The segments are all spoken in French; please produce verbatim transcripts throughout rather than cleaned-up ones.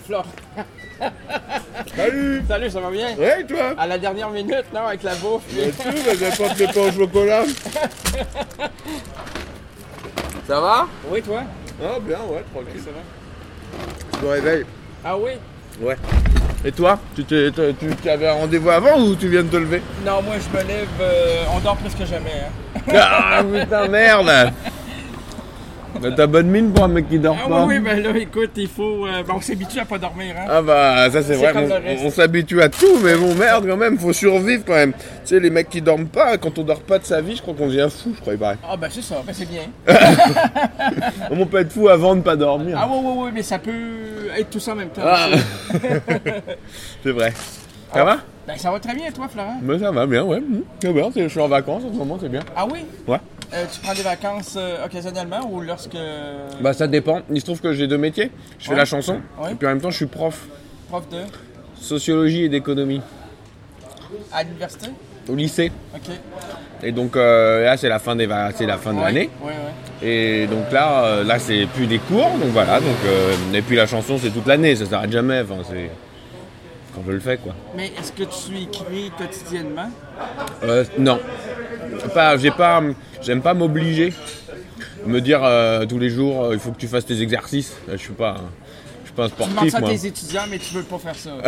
Flore. Salut. Salut, ça va bien? Ouais, toi? À la dernière minute, non, avec la bouffe. Bien sûr, mais n'importe les pains au chocolat. Ça va? Oui, toi? Ah, bien, ouais, tranquille. Ça va? Je me réveille. Ah oui? Ouais. Et toi? Tu, t'es, tu, tu avais un rendez-vous avant ou tu viens de te lever? Non, moi, je me lève, euh, on dort plus que jamais. Hein? Ah, putain, merde! Mais t'as bonne mine pour un mec qui dort Ah pas. oui, oui, ben là, écoute, il faut... Euh, ben, on s'habitue à pas dormir, hein? Ah bah ça c'est, C'est vrai, comme on, le reste. on s'habitue à tout, mais bon merde quand même, faut survivre quand même. Tu sais les mecs qui dorment pas, quand on dort pas de sa vie, je crois qu'on devient fou, je crois il paraît. Ah ben c'est ça, ben c'est bien. On peut être fou avant de pas dormir. Ah oui, oui, oui, mais ça peut être tout ça en même temps. Ah. C'est vrai. Ça Ah. va? Ben ça va très bien, toi, Florent? Ben ça va bien, ouais. Mmh. C'est bien, c'est- je suis en vacances en ce moment, c'est bien. Ah oui? Ouais. Euh, tu prends des vacances euh, occasionnellement ou lorsque... Bah ça dépend. Il se trouve que j'ai deux métiers. Je fais Ouais. la chanson Ouais. et puis en même temps je suis prof. Prof de... Sociologie et d'économie À l'université? au lycée. OK. Et donc euh, là c'est la fin des va- c'est la fin de Ouais, l'année. Ouais, ouais. Et donc là, euh, là c'est plus des cours, donc voilà. Donc euh, et puis la chanson c'est toute l'année, ça s'arrête jamais. Enfin c'est quand je le fais quoi. Mais est-ce que tu écris quotidiennement? Euh, non, pas, j'ai pas, j'aime pas m'obliger, me dire euh, tous les jours euh, il faut que tu fasses tes exercices. Je suis pas, je suis pas un Tu demandes sportif ça à moi. tes étudiants, mais tu veux pas faire ça.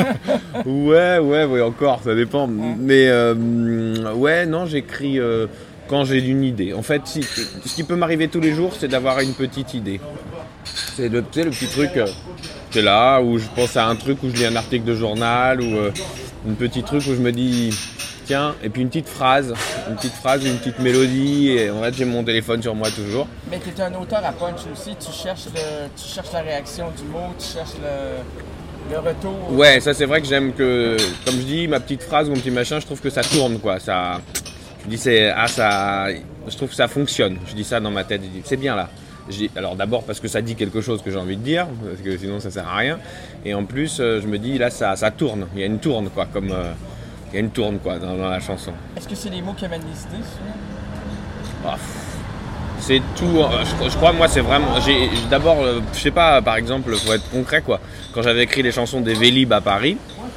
Ouais, ouais, ouais, encore, ça dépend. Mais euh, ouais, non, j'écris euh, quand j'ai une idée. En fait, si, ce qui peut m'arriver tous les jours, c'est d'avoir une petite idée. C'est le, tu sais, le petit truc, euh, c'est là où je pense à un truc, où je lis un article de journal, ou euh, un petit truc où je me dis, tiens, et puis une petite phrase, une petite phrase, une petite mélodie, et en fait j'ai mon téléphone sur moi toujours. Mais tu es un auteur à punch aussi, tu cherches, le, tu cherches la réaction du mot, tu cherches le, le retour. Ouais, ça c'est vrai que j'aime que, comme je dis, ma petite phrase ou mon petit machin, je trouve que ça tourne quoi. Ça, je dis c'est, ah ça, je trouve que ça fonctionne. Je dis ça dans ma tête, je dis c'est bien là. Je dis, alors d'abord parce que ça dit quelque chose que j'ai envie de dire, parce que sinon ça sert à rien. Et en plus, euh, je me dis là ça, ça tourne. Il y a une tourne quoi, comme euh, il y a une tourne quoi dans, dans la chanson. Est-ce que c'est les mots qui amènent les idées, souvent? Ah, c'est tout. euh, Je, je crois moi c'est vraiment. J'ai d'abord, euh, je sais pas, par exemple, faut être concret quoi. Quand j'avais écrit les chansons des Vélib à Paris,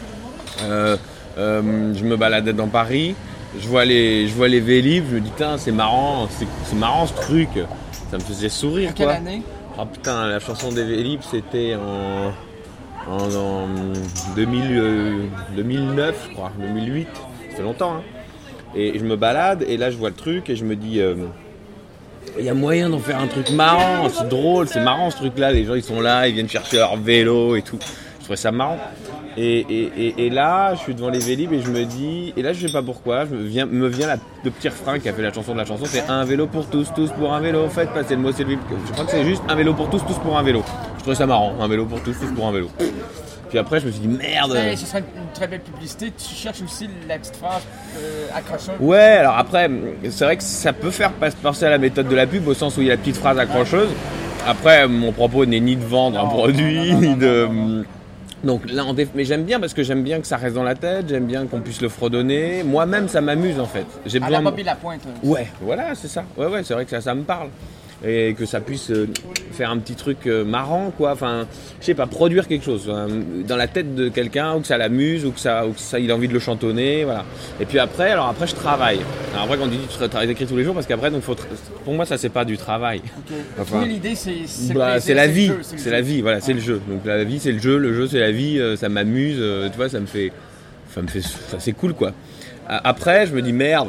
euh, euh, je me baladais dans Paris, je vois les, je vois les Vélib, je me dis putain c'est marrant, c'est, c'est marrant ce truc. Ça me faisait sourire En quelle quoi. année? Ah putain, la chanson des Vélib c'était en, en, en deux mille, euh, deux mille neuf je crois, deux mille huit, ça fait longtemps hein. Et je me balade et là je vois le truc et je me dis euh, il y a moyen d'en faire un truc marrant, c'est drôle, c'est marrant ce truc là, les gens ils sont là, ils viennent chercher leur vélo et tout, je trouvais ça marrant. Et, et, et, et là, je suis devant les Vélib et je me dis, et là je sais pas pourquoi, je me vient, me vient la, le petit refrain qui a fait la chanson de la chanson, c'est un vélo pour tous, tous pour un vélo, faites passer le mot, c'est le... Je crois que c'est juste un vélo pour tous, tous pour un vélo. Je trouvais ça marrant, un vélo pour tous, tous pour un vélo. Puis après je me suis dit merde. Ben, ce serait une, une très belle publicité. Tu cherches aussi la petite phrase euh, accrocheuse. Ouais, alors après, c'est vrai que ça peut faire penser à la méthode de la pub au sens où il y a la petite phrase accrocheuse. Après, mon propos n'est ni de vendre un produit, non, non, ni non, de... non. Donc là, on déf... mais j'aime bien parce que j'aime bien que ça reste dans la tête, j'aime bien qu'on puisse le fredonner. Moi-même, ça m'amuse en fait. J'ai À besoin la de... Bobby Lapointe. là. Ouais, voilà, c'est ça. Ouais, ouais, c'est vrai que ça, ça me parle. Et que ça puisse euh, faire un petit truc euh, marrant, quoi. Enfin, je sais pas, produire quelque chose hein, dans la tête de quelqu'un, ou que ça l'amuse, ou que ça, ou que ça, il a envie de le chantonner, voilà. Et puis après, alors après, je travaille. Alors après, quand on dit tu travailles écrit tous les jours, parce qu'après, donc, faut tra- pour moi, ça c'est pas du travail. Ok. Enfin, Oui, l'idée, c'est c'est le Bah, plaisir, c'est la le vie, jeu, c'est, le la jeu. vie, voilà, c'est le jeu. Donc la vie, c'est le jeu, le jeu, c'est la vie. euh, ça m'amuse, euh, tu vois, ça me fait, ça me fait, ça c'est cool, quoi. A- Après, je me dis merde.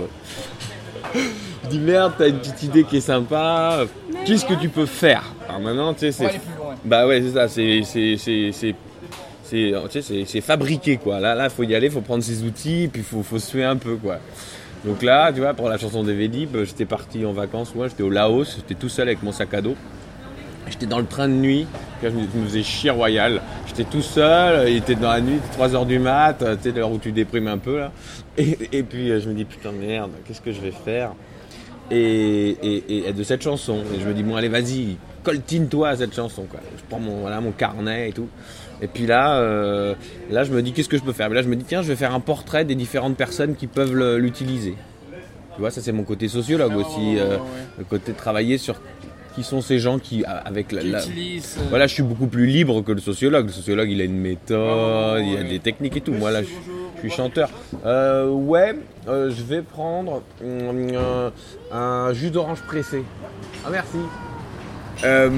Je dis merde, t'as une petite idée qui est sympa. Qu'est-ce que tu peux faire? Alors maintenant, tu sais, Faut c'est. aller plus loin. Bah ouais, c'est ça, c'est. c'est, c'est, c'est... C'est, tu sais, c'est, c'est fabriqué quoi. Là, là, faut y aller, faut prendre ses outils, puis faut, faut se tuer un peu quoi. Donc là, tu vois, pour la chanson des Vélib, j'étais parti en vacances, ouais, j'étais au Laos, j'étais tout seul avec mon sac à dos. J'étais dans le train de nuit, puis là, je me, je me faisais chier royal. J'étais tout seul, il était dans la nuit, trois heures du mat, tu sais, l'heure où tu déprimes un peu là. Et, et puis je me dis putain merde, qu'est-ce que je vais faire? Et, et, et de cette chanson, et je me dis bon allez vas-y, coltine-toi à cette chanson quoi. Je prends mon, voilà, mon carnet et tout. Et puis là, euh, là je me dis qu'est-ce que je peux faire? Mais là je me dis tiens je vais faire un portrait des différentes personnes qui peuvent le, l'utiliser. Tu vois, ça c'est mon côté sociologue aussi, euh, le côté de travailler sur qui sont ces gens qui, avec la, Qui la- utilisent, euh, voilà, je suis beaucoup plus libre que le sociologue. Le sociologue, il a une méthode, Oh, il y a ouais. des techniques et tout. Moi, là, je, je suis chanteur. Euh, ouais, euh, je vais prendre hum, un, un jus d'orange pressé. Ah, merci. Euh,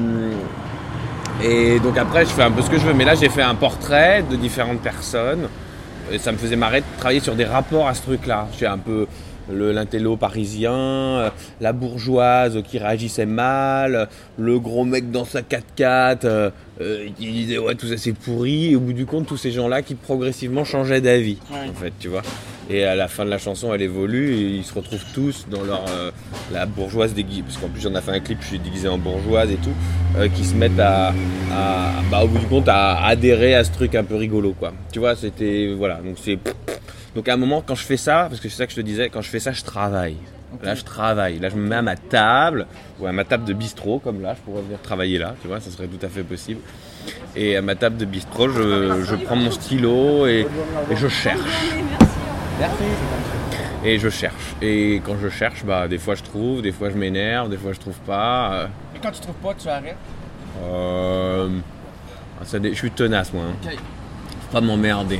et donc après, je fais un peu ce que je veux. Mais là, j'ai fait un portrait de différentes personnes. Et ça me faisait marrer de travailler sur des rapports à ce truc-là. J'ai un peu le, l'intello parisien, euh, la bourgeoise qui réagissait mal, le gros mec dans sa quatre-quatre euh, euh, qui disait ouais tout ça c'est pourri. Et au bout du compte, tous ces gens-là qui progressivement changeaient d'avis, Ouais. en fait, tu vois. Et à la fin de la chanson, elle évolue et ils se retrouvent tous dans leur euh, la bourgeoise déguisée, parce qu'en plus j'en ai fait un clip, je suis déguisé en bourgeoise et tout, euh, qui se mettent à, à bah, au bout du compte à adhérer à ce truc un peu rigolo, quoi. Tu vois, c'était voilà, donc c'est donc à un moment quand je fais ça, parce que c'est ça que je te disais, quand je fais ça, je travaille. Ok. Là, je travaille. Là, je me mets à ma table, ou à ma table de bistrot, comme là, je pourrais venir travailler là, tu vois, ça serait tout à fait possible. Et à ma table de bistrot, je, je prends mon stylo et, et je cherche. Merci. Et je cherche. Et quand je cherche, bah, des fois je trouve, des fois je m'énerve, des fois je trouve pas. Euh, Et quand tu trouves pas, tu arrêtes. euh, ça dé- je suis tenace, moi. Hein. Ok. Faut pas m'emmerder.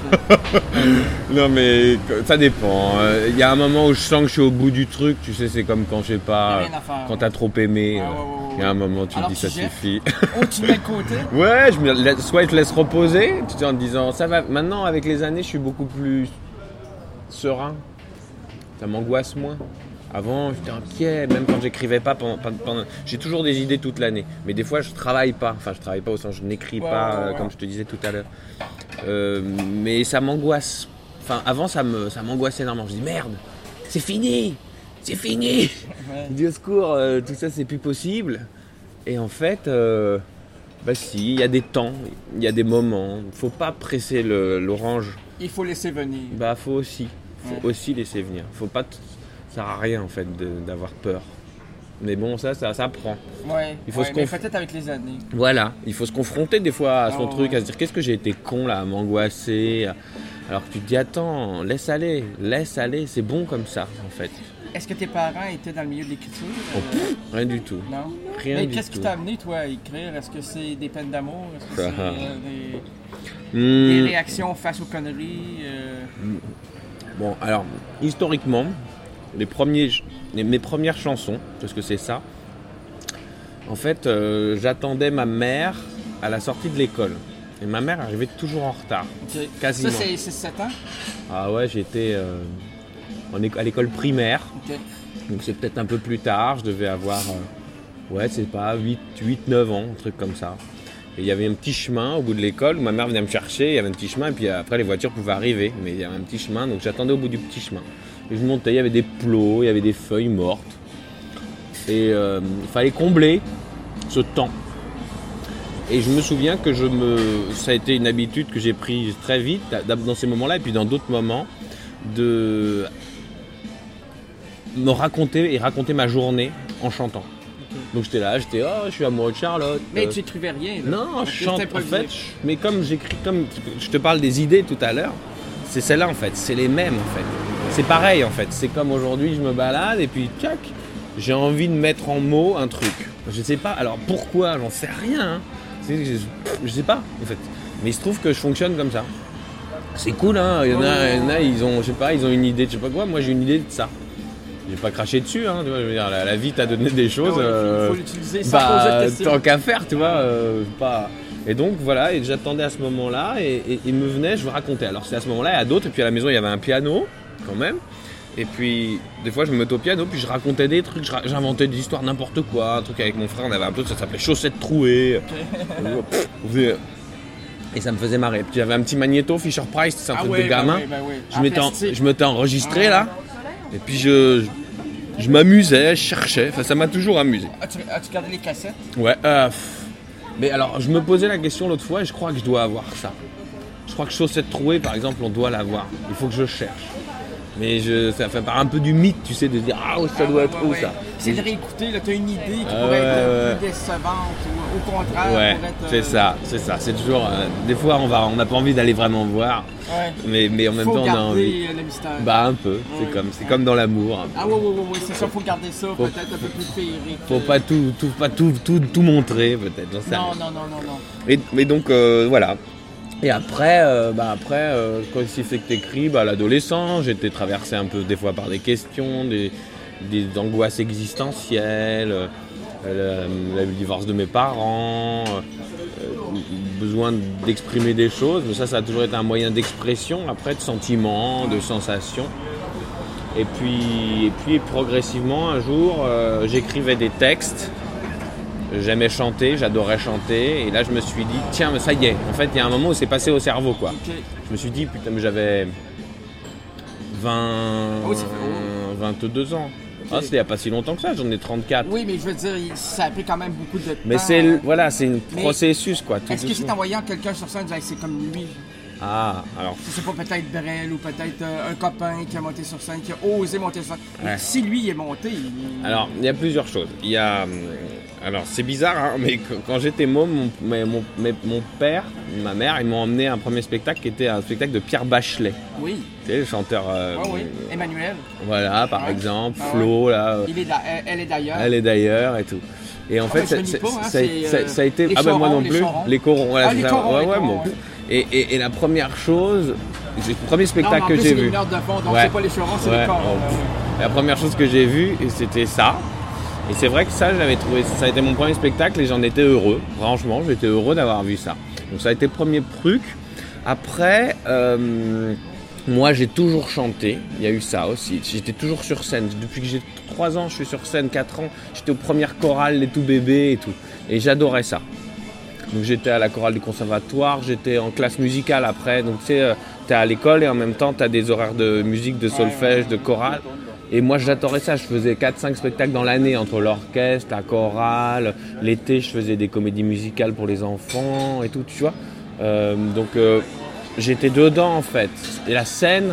Non, mais ça dépend. Il y a un moment où je sens que je suis au bout du truc, tu sais, c'est comme quand je sais Y a pas, rien à faire, quand ouais. t'as trop aimé. Ouais, euh, ouais, ouais, Il y a un moment où tu Alors, te dis tu ça jettes? suffit. Oh, tu le mets de côté. Ouais, je me laisse- soit je te laisse reposer, tu sais, en te disant ça va. Maintenant, avec les années, je suis beaucoup plus serein. Ça m'angoisse moins. Avant, j'étais inquiet, même quand j'écrivais pas pendant, pendant- j'ai toujours des idées toute l'année. Mais des fois, je travaille pas. Enfin, je travaille pas au sens, je n'écris Ouais, pas, ouais, euh, ouais. comme je te disais tout à l'heure. Euh, mais ça m'angoisse. Enfin, avant, ça me, ça m'angoissait énormément. Je dis merde, c'est fini, c'est fini. Ouais. Je dis au secours, euh, tout ça, c'est plus possible. Et en fait, euh, bah si, il y a des temps, il y a des moments. Faut pas presser le- l'orange. Il faut laisser venir. Bah, faut aussi, faut Ouais. aussi laisser venir. Faut pas, t- ça sert à rien en fait de- d'avoir peur. Mais bon, ça, ça, ça prend. Ouais. Il faut ouais, se mais conf- peut-être avec les années. Voilà, il faut se confronter des fois à son Oh, truc, ouais. à se dire qu'est-ce que j'ai été con là, à m'angoisser. Alors que tu te dis attends, laisse aller, laisse aller, c'est bon comme ça en fait. Est-ce que tes parents étaient dans le milieu de l'écriture? Oh, Euh, pff, rien du tout. non? Rien Mais du qu'est-ce qui tout. t'a amené, toi, à écrire? Est-ce que c'est des peines d'amour? Est-ce que c'est Ah. euh, des, des Hmm, réactions face aux conneries? euh, Bon, alors, historiquement, les premiers, les- mes premières chansons, parce que c'est ça, en fait, euh, j'attendais ma mère à la sortie de l'école. Et ma mère arrivait toujours en retard. ok. Quasiment. Ça, c'est sept ans? Ah ouais, j'étais euh, en éco- à l'école primaire, Ok. donc c'est peut-être un peu plus tard, je devais avoir, euh, ouais, c'est pas, huit, neuf ans, un truc comme ça. Et il y avait un petit chemin au bout de l'école où ma mère venait me chercher, il y avait un petit chemin, et puis après les voitures pouvaient arriver, mais il y avait un petit chemin, donc j'attendais au bout du petit chemin. Et je montais, il y avait des plots, il y avait des feuilles mortes, et euh, il fallait combler ce temps. Et je me souviens que je me, ça a été une habitude que j'ai prise très vite, dans ces moments-là, et puis dans d'autres moments, de me raconter et raconter ma journée en chantant. Donc j'étais là, j'étais oh je suis amoureux de Charlotte. Mais Euh, tu écrivais rien, là? non, Ok, je chante c'était en improvisé. fait, je- mais comme j'écris, comme je te parle des idées tout à l'heure, c'est celle-là en fait, c'est les mêmes en fait. C'est pareil en fait, c'est comme aujourd'hui je me balade et puis tchac, j'ai envie de mettre en mots un truc. Je sais pas, alors pourquoi, j'en sais rien. Hein. C'est- Je, je sais pas en fait, mais il se trouve que je fonctionne comme ça. C'est cool hein, il y en a, il y en a, ils ont, je sais pas, ils ont une idée de je sais pas quoi, moi j'ai une idée de ça. J'ai pas craché dessus, hein, tu vois, je veux dire, la, la vie t'a donné des choses. Ah ouais, il faut- euh, il faut l'utiliser sans bah, poser de questions. tant qu'à faire, tu vois, euh, pas. Et donc voilà, et j'attendais à ce moment-là, et, et il me venait, je me racontais. Alors c'est à ce moment-là, et à d'autres, et puis à la maison il y avait un piano, quand même. Et puis des fois je me mettais au piano, puis je racontais des trucs, je ra- j'inventais des histoires n'importe quoi, un truc avec mon frère, on avait un peu, ça s'appelait Chaussettes trouées. Pff, on faisait- Et ça me faisait marrer. Puis j'avais un petit magnéto Fisher Price, c'est un Ah truc ouais, de ben gamin. ouais, ben ouais. Je En m'étais en- plastique. je m'étais enregistré Ah. là, et puis je, je, je m'amusais, je cherchais, enfin ça m'a toujours amusé. As-tu as-tu gardé les cassettes? Ouais, euh, pff. Mais alors je me posais la question l'autre fois et je crois que je dois avoir ça. Je crois que Chaussettes trouées par exemple on doit l'avoir, il faut que je cherche. Mais je, ça fait part un peu du mythe, tu sais, de dire ah ça Ah, doit ouais, être ouais, où ouais. ça. C'est de réécouter, là, tu as une idée qui Ah, pourrait ouais, être ouais. plus décevante ou au contraire Ouais, pourrait être. c'est ça, c'est ça. C'est toujours. euh, des fois, on va, on n'a pas envie d'aller vraiment voir, Ouais. mais, mais en même Faut temps, on a garder envie. euh, le mystère. Bah un peu. Ouais. C'est comme, c'est comme dans l'amour. un peu. Ah oui, oui, oui, oui, c'est ça, faut garder ça peut-être un peu plus féerique. Faut pas tout, tout, pas tout, tout, tout montrer peut-être. J'en sais Non, rien. non, non, non, non. Et, mais donc euh, voilà. Et après, euh, bah après, euh, quand il fait que t'écris, bah à l'adolescent, j'étais traversé un peu des fois par des questions, des, des angoisses existentielles, euh, le, le divorce de mes parents, euh, besoin d'exprimer des choses. Mais ça, ça a toujours été un moyen d'expression, après, de sentiments, de sensations. Et puis, et puis progressivement, un jour, euh, j'écrivais des textes. J'aimais chanter, j'adorais chanter, et là je me suis dit, tiens, mais ça y est, en fait il y a un moment où c'est passé au cerveau quoi. Ok. Je me suis dit, putain, mais j'avais vingt, Oh, ça fait- oh. vingt-deux ans. Ah, c'était il n'y a pas si longtemps que ça, j'en ai trente-quatre. Oui, mais je veux dire, il- ça a pris quand même beaucoup de temps. Mais c'est, le- euh, voilà, c'est un Mais processus quoi. Tout Est-ce que c'est doucement. en voyant quelqu'un sur scène, disant, c'est comme lui? Ah, alors, Je sais pas, peut-être Brel ou peut-être euh, un copain qui a monté sur scène, qui a osé monter sur scène. Mais Ouais. si lui il est monté, il... alors, il y a plusieurs choses. Il y a, hum, alors c'est bizarre, hein, mais qu- quand j'étais môme, mon, mais mon, mais mon père, ma mère, ils m'ont emmené à un premier spectacle qui était un spectacle de Pierre Bachelet. Oui, Tu sais, le chanteur. euh, oui, oui. Emmanuel, Voilà, par Ouais. exemple, Ah Flo, là. euh, il est d'a- elle, elle est d'ailleurs. Elle est d'ailleurs et tout. Et en Ah, fait, ben, je ça, connais ça- pas, hein, ça- c'est, ça- euh, ça a été. les Ah, ben moi chorons, non les plus. chorons. Les corons, voilà, Ah, c'est les ça. chorons, Ouais, les ouais, chorons, bon. ouais. Et, et, et la première chose, j'ai- le premier Non, mais spectacle en que plus, j'ai c'est vu. les mineurs de fond, donc Ouais. c'est pas les chorons, c'est Ouais, les corps. bon, La première chose que j'ai vue, et c'était ça. Et c'est vrai que ça, j'avais trouvé, ça a été mon premier spectacle et j'en étais heureux. Franchement, j'étais heureux d'avoir vu ça. Donc ça a été le premier truc. Après, euh, moi j'ai toujours chanté. Il y a eu ça aussi. J'étais toujours sur scène. Depuis que j'ai trois ans, je suis sur scène, quatre ans. J'étais aux premières chorales, les tout bébés et tout. Et j'adorais ça. Donc j'étais à la chorale du conservatoire, j'étais en classe musicale après. Donc tu sais, euh, t'es à l'école et en même temps t'as des horaires de musique, de solfège, de chorale. Et moi j'adorais ça, je faisais quatre cinq spectacles dans l'année entre l'orchestre, la chorale. L'été je faisais des comédies musicales pour les enfants et tout, tu vois. Euh, donc euh, j'étais dedans en fait. Et la scène,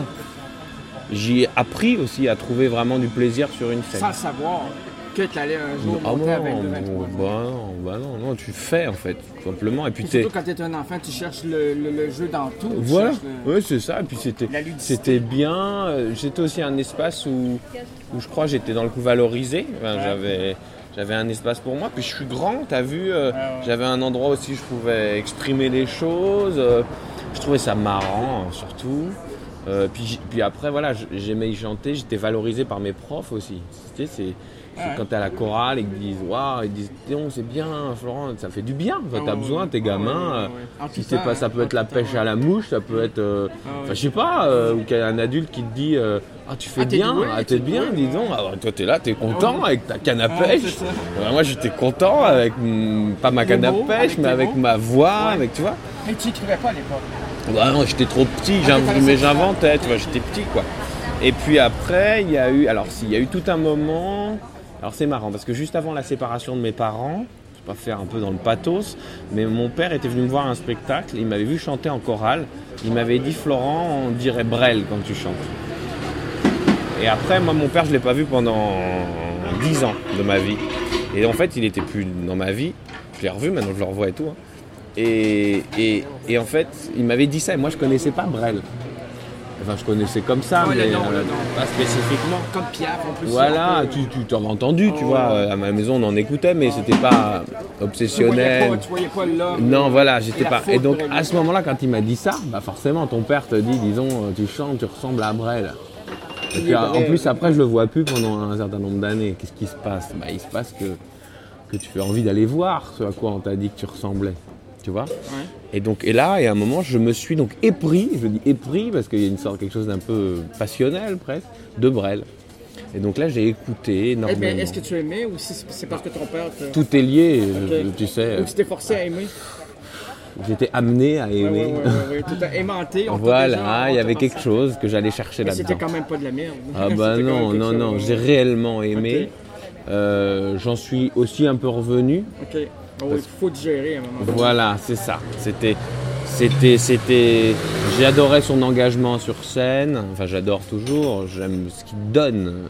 j'ai appris aussi à trouver vraiment du plaisir sur une scène. Sans le savoir que tu allais un jour Ah monter non, à vingt-deux vingt-trois ans. bah non, bah non, non, tu fais en fait, tout simplement. Et puis Puis t'es... surtout quand tu es un enfant, tu cherches le, le- le jeu dans tout. tu Voilà, cherches le- ouais, c'est ça. Et puis c'était, La ludicité. c'était bien. Euh, J'étais aussi un espace où, où je crois j'étais dans le coup valorisé. Enfin, Ouais. j'avais, j'avais un espace pour moi. Puis je suis grand, t'as vu. euh, Ouais, ouais. J'avais un endroit aussi où je pouvais exprimer les choses. euh, je trouvais ça marrant, surtout. Euh, puis, j- puis après, voilà, j- j'aimais y chanter. J'étais valorisé par mes profs aussi. Tu sais, c'est, c'est Ouais. quand t'es à la chorale et qu'ils disent waouh, ils disent non, c'est bien, Florent, ça fait du bien. Enfin, Ah, t'as ouais, besoin, ouais. tes Ah, gamins. ouais, ouais, euh, ouais. En Si tout c'est temps, pas, ça peut en être la tout temps, pêche à la mouche, ça peut être, euh, Ah, ouais. enfin, je sais pas, euh, ou qu'il y a un adulte qui te dit, euh, ah tu fais Ah, t'es bien, doué, ah t'es t'es bien, doué, dis ouais. donc, ah, toi t'es là, t'es content Ah, ouais. avec ta canne à Ah, pêche. c'est ça. Ouais, moi j'étais content avec, mm, pas ma Les canne à mots, pêche, avec mais tes avec mots. ma voix, Ouais. avec, tu vois. Mais tu écrivais pas à l'époque. Bah non, j'étais trop petit, Ah, j'in- t'étais mais resté j'inventais, petit. tu vois, j'étais petit quoi. Et puis après, il y a eu, alors si, il y a eu tout un moment, alors c'est marrant parce que juste avant la séparation de mes parents, je vais pas faire un peu dans le pathos, mais mon père était venu me voir à un spectacle, il m'avait vu chanter en chorale, il m'avait dit Florent, on dirait Brel quand tu chantes. Et après, moi mon père je l'ai pas vu pendant dix ans de ma vie. Et en fait, il était plus dans ma vie, je l'ai revu, maintenant je le revois et tout. hein. Et, et, et en fait, il m'avait dit ça et moi je connaissais pas Brel. Enfin, je connaissais comme ça, Ouais, le mais nom, euh, le nom. pas spécifiquement. Comme Piaf en plus. Voilà, un peu. tu, tu t'en as entendu, tu Oh. vois. euh, À ma maison, on en écoutait, mais c'était pas Tu voyais obsessionnel. pas, tu voyais pas l'homme. Non, voilà, j'étais et la pas. faute Et donc, Brel. à ce moment-là, quand il m'a dit ça, bah forcément, ton père te dit, disons, euh, tu chantes, tu ressembles à Brel. Et Il puis, est en Brel. plus, après, je le vois plus pendant un certain nombre d'années. Qu'est-ce qui se passe? Bah, il se passe que, que tu as envie d'aller voir ce à quoi on t'a dit que tu ressemblais. Tu vois? Ouais. Et donc, et là, et à un moment, je me suis donc épris, je dis épris parce qu'il y a une sorte quelque chose d'un peu passionnel presque, de Brel. Et donc là, j'ai écouté Eh énormément. bien, est-ce que tu aimais ou si c'est c'est parce que ton père te... Tout est lié, Ok. je- tu sais. Ou tu t'es forcé à aimer? J'étais amené à Ouais, aimer. ouais, ouais, ouais, ouais. Tout a aimanté. on t'a Voilà, déjà- il y on avait t'a quelque passé. chose que j'allais chercher Mais là-dedans. c'était quand même pas de la merde. Ah bah C'était quand non, même non, quelque non, chose. j'ai réellement aimé. Ok. Euh, J'en suis aussi un peu revenu. Ok. Oh, il faut digérer à un moment donné. Voilà, c'est ça. C'était, c'était, c'était. J'adorais son engagement sur scène, enfin j'adore toujours, j'aime ce qu'il donne,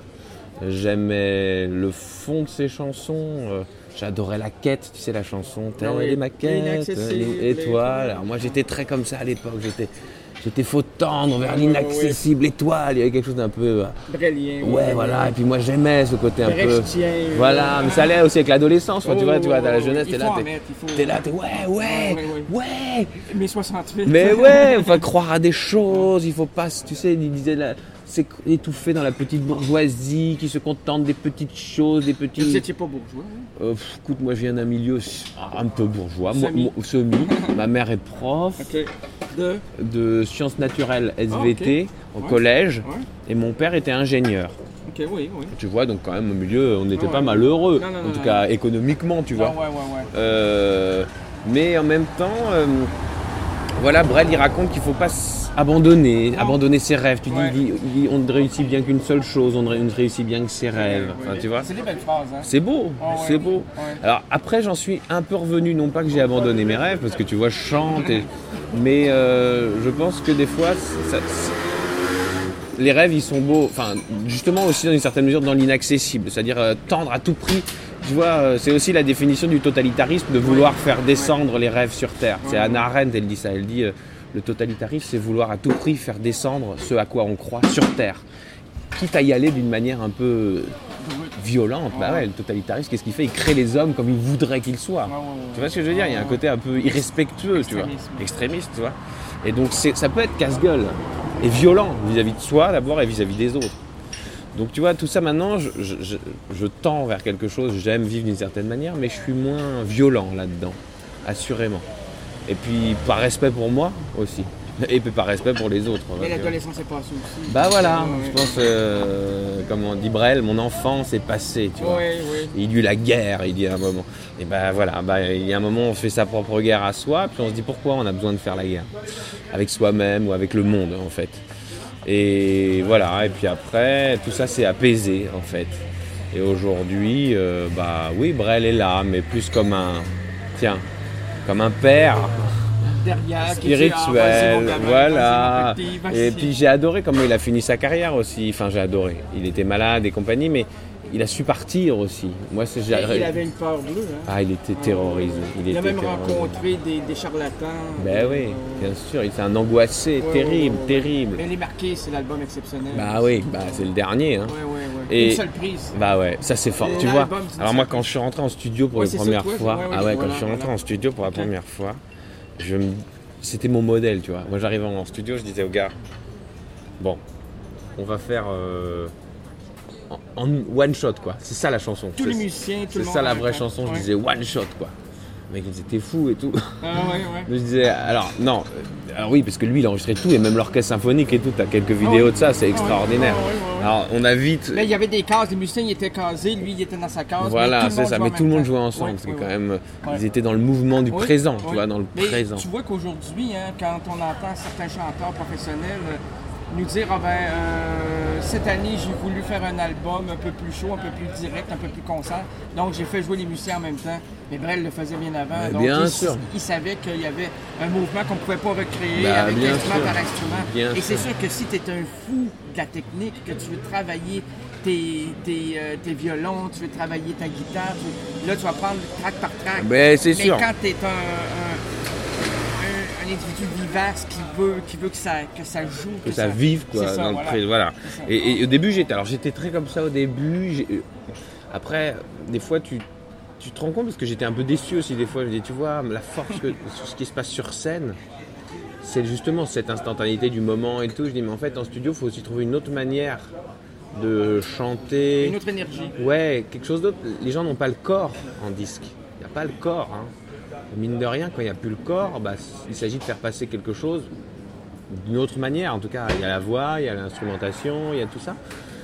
j'aimais le fond de ses chansons, j'adorais la quête, tu sais la chanson, telle Ah oui. est ma quête, Inaccessible, étoile. Alors moi j'étais très comme ça à l'époque, j'étais, j'étais faut tendre vers l'inaccessible étoile, il y avait quelque chose d'un peu... Brélien. Ouais voilà, et puis moi j'aimais ce côté un peu... Brechtien. Voilà, mais ça allait aussi avec l'adolescence, quoi, tu vois, tu vois, t'as la jeunesse, il t'es faut là, en t'es, mettre, il faut- t'es là, t'es ouais, ouais, Ouais, ouais. mai soixante-huit. Mais ouais, il faut croire à des choses, il faut pas, tu sais, il disait là, c'est étouffé dans la petite bourgeoisie qui se contente des petites choses, des petits... Vous n'étiez pas bourgeois. Hein? Euh, pff, écoute, moi je viens d'un milieu ah, un peu bourgeois, moi, Semi. moi, semi. Ma mère est prof Ok. De. de sciences naturelles S V T Ah, ok. au collège Ouais. et mon père était ingénieur. Ok, oui, oui. Tu vois, donc quand même au milieu, on n'était Ouais, pas ouais. malheureux, Non, non, en non, tout non. cas économiquement, tu vois. Ah, ouais, ouais, ouais. Euh, mais en même temps, euh, voilà, Brel il raconte qu'il ne faut pas s- abandonner, Non. abandonner ses rêves. Tu Ouais. dis, il dit, on ne réussit bien qu'une seule chose, on ne réussit bien que ses rêves. Ouais, Enfin, ouais. tu vois. C'est des belles phrases, hein. C'est beau, Ah ouais. c'est beau. Ouais. Alors après, j'en suis un peu revenu, non pas que j'ai abandonné mes rêves, parce que tu vois, je chante, et- mais euh, je pense que des fois, ça- ça- les rêves, ils sont beaux, enfin, justement aussi dans une certaine mesure dans l'inaccessible, c'est-à-dire euh, tendre à tout prix. Tu vois, euh, c'est aussi la définition du totalitarisme, de vouloir faire descendre les rêves sur Terre. C'est Hannah Arendt, elle dit ça, elle dit euh, le totalitarisme, c'est vouloir à tout prix faire descendre ce à quoi on croit sur Terre. Quitte à y aller d'une manière un peu violente. Bah ouais, le totalitarisme, qu'est-ce qu'il fait? Il crée les hommes comme il voudrait qu'ils soient. Ouais, ouais, ouais. Tu vois ce que je veux dire? Il y a un côté un peu irrespectueux, tu vois, Extrémisme. extrémiste, tu vois. Et donc c'est, ça peut être casse-gueule et violent vis-à-vis de soi d'abord et vis-à-vis des autres. Donc tu vois, tout ça maintenant, je, je, je, je tends vers quelque chose, j'aime vivre d'une certaine manière, mais je suis moins violent là-dedans, assurément. Et puis par respect pour moi aussi, et puis par respect pour les autres. Mais tu vois. l'adolescence est passée aussi. Bah voilà, Ouais, ouais. je pense, euh, comme on dit Brel, mon enfance est passée, tu vois. Oui, oui. Il y a eu la guerre, il dit à un moment. Et ben voilà, bah, il y a un moment on fait sa propre guerre à soi, puis on se dit pourquoi on a besoin de faire la guerre avec soi-même ou avec le monde en fait. Et voilà, et puis après, tout ça s'est apaisé en fait. Et aujourd'hui, euh, bah oui, Brel est là, mais plus comme un, tiens, comme un père Derrière, qui dit, ah, vas-y, mon spirituel, gamin, voilà. vas-y, mon petit, vas-y. Et puis j'ai adoré comment il a fini sa carrière aussi. Enfin, j'ai adoré. Il était malade et compagnie, mais il a su partir aussi. Moi, c'est j'ai- Il avait une peur bleue. Hein. Ah, il était terrorisé. Il, Il a était même terrorisé. rencontré des, des charlatans. Ben oui, bien sûr. Il était un angoissé, Ouais, terrible, ouais, ouais. terrible. Mais les marqués, c'est l'album exceptionnel. Bah oui, bah c'est le dernier. Hein. Ouais, ouais, ouais. Et- Une seule prise. Bah ouais, ça c'est fort. Et Tu vois, l'album, c'est une alors moi seule quand je suis rentré en studio pour Ouais, la c'est ça, première toi, fois, ouais, ouais, ah ouais, quand voilà, je suis rentré voilà. en studio pour la Ok. première fois, je me... c'était mon modèle, tu vois. Moi j'arrivais en studio, je disais aux gars, bon, on va faire euh, en, en one shot quoi. C'est ça la chanson. Tous C'est- les musiciens, tout C'est le monde. ça la en vraie même temps. chanson. Je Ouais. disais one shot quoi. Le mec il disait t'es fou et tout. Ah ouais, ouais. Je disais alors non, euh, alors oui parce que lui il enregistrait tout et même l'orchestre symphonique et tout. T'as quelques vidéos de ça, c'est extraordinaire. Ah ouais, ouais, ouais, ouais. Alors on a vite. Mais il y avait des cases, les musiciens ils étaient casés, lui il était dans sa case. Voilà, mais tout le c'est monde ça. jouait en Mais tout le même monde temps. jouait ensemble. Ouais, parce que ouais, quand ouais. même, Ouais. ils étaient dans le mouvement du Oui, présent, tu oui. vois, dans le Mais présent. Tu vois qu'aujourd'hui, hein, quand on entend certains chanteurs professionnels euh, nous dire ah ben, euh, cette année j'ai voulu faire un album un peu plus chaud, un peu plus direct, un peu plus concert, donc j'ai fait jouer les musiciens en même temps. Mais Brel le faisait bien avant. Mais donc bien il, sûr. il savait qu'il y avait un mouvement qu'on ne pouvait pas recréer Bah, avec bien instrument sûr. par instrument. Bien Et c'est sûr. sûr que si tu es un fou de la technique, que tu veux travailler tes, tes, euh, tes violons, tu veux travailler ta guitare, tu- là tu vas prendre track par track. Ben, c'est sûr. Mais quand tu es un, un, un- un individu vivace qui veut, qui veut que, ça, que ça joue, Que ça vive, quoi. c'est ça, dans le voilà. pré- voilà. C'est ça. Et, et au début, j'étais, alors j'étais très comme ça au début. j'ai- Après, des fois, tu, tu te rends compte parce que j'étais un peu déçu aussi des fois. Je dis, tu vois, la force que ce qui se passe sur scène, c'est justement cette instantanéité du moment et tout. Je dis, mais en fait, en studio, il faut aussi trouver une autre manière de chanter. Une autre énergie. Ouais, quelque chose d'autre. Les gens n'ont pas le corps en disque. Il n'y a pas le corps. Hein. Mine de rien, quand il n'y a plus le corps, bah, il s'agit de faire passer quelque chose d'une autre manière. En tout cas, il y a la voix, il y a l'instrumentation, il y a tout ça.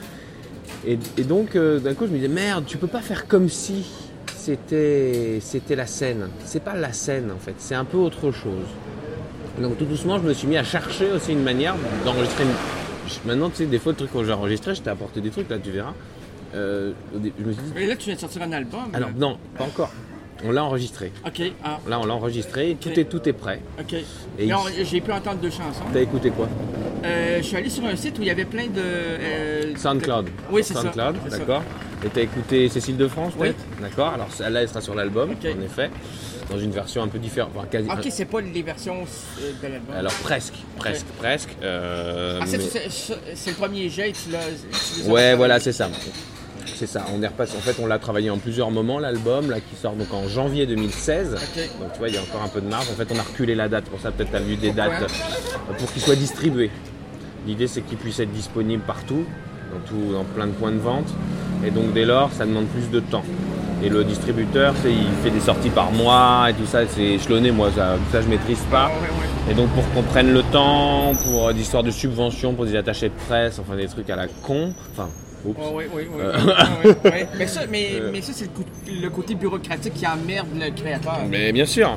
Et, et donc, euh, d'un coup, je me disais, merde, tu peux pas faire comme si c'était, c'était la scène. C'est pas la scène, en fait. C'est un peu autre chose. Donc, tout doucement, je me suis mis à chercher aussi une manière d'enregistrer. Une... Maintenant, tu sais, des fois, le truc que j'ai enregistré, je t'ai apporté des trucs, là, tu verras. Euh, je me suis dit, Et là, tu viens de sortir un album. alors là. non, pas encore. On l'a enregistré. OK. Ah. Là, on l'a enregistré, tout, Okay. est, tout est prêt. OK. Et Là, il- on- j'ai pu entendre deux chansons. T'as écouté quoi? Euh, je suis allé sur un site où il y avait plein de... euh, SoundCloud. de- Oui, c'est ça. SoundCloud, c'est ça. d'accord. Et t'as écouté Cécile de France, Oui. peut-être? D'accord. Alors celle-là, elle sera sur l'album, Ok. en effet, dans une version un peu différente. Enfin, quasi... OK, c'est pas les versions euh, de l'album. Alors presque, presque, presque. euh, Ah, c'est, mais- c'est, c'est- c'est le premier jet, tu l'as... tu les as Ouais, retravaillés. voilà, c'est ça. C'est ça. On est repassé. En fait, on l'a travaillé en plusieurs moments, l'album, là, qui sort donc en janvier deux mille seize. Ok. Donc, tu vois, il y a encore un peu de marge. En fait, on a reculé la date. Pour ça, peut-être tu as vu des Pourquoi? dates euh, pour qu'il soit distribué. L'idée, c'est qu'il puisse être disponible partout, dans, tout, dans plein de points de vente. Et donc, dès lors, ça demande plus de temps. Et le distributeur, c'est, il fait des sorties par mois et tout ça. C'est échelonné, moi, ça, ça je maîtrise pas. Ah, ouais, ouais. Et donc pour qu'on prenne le temps, pour euh, des histoires de subventions, pour des attachés de presse, enfin des trucs à la con, enfin, oups. Ouais, ouais, ouais, ouais, Euh. ouais, ouais, ouais. Mais ça, mais, Euh. mais ça c'est le, coup- le côté bureaucratique qui emmerde le créateur. Mais bien sûr,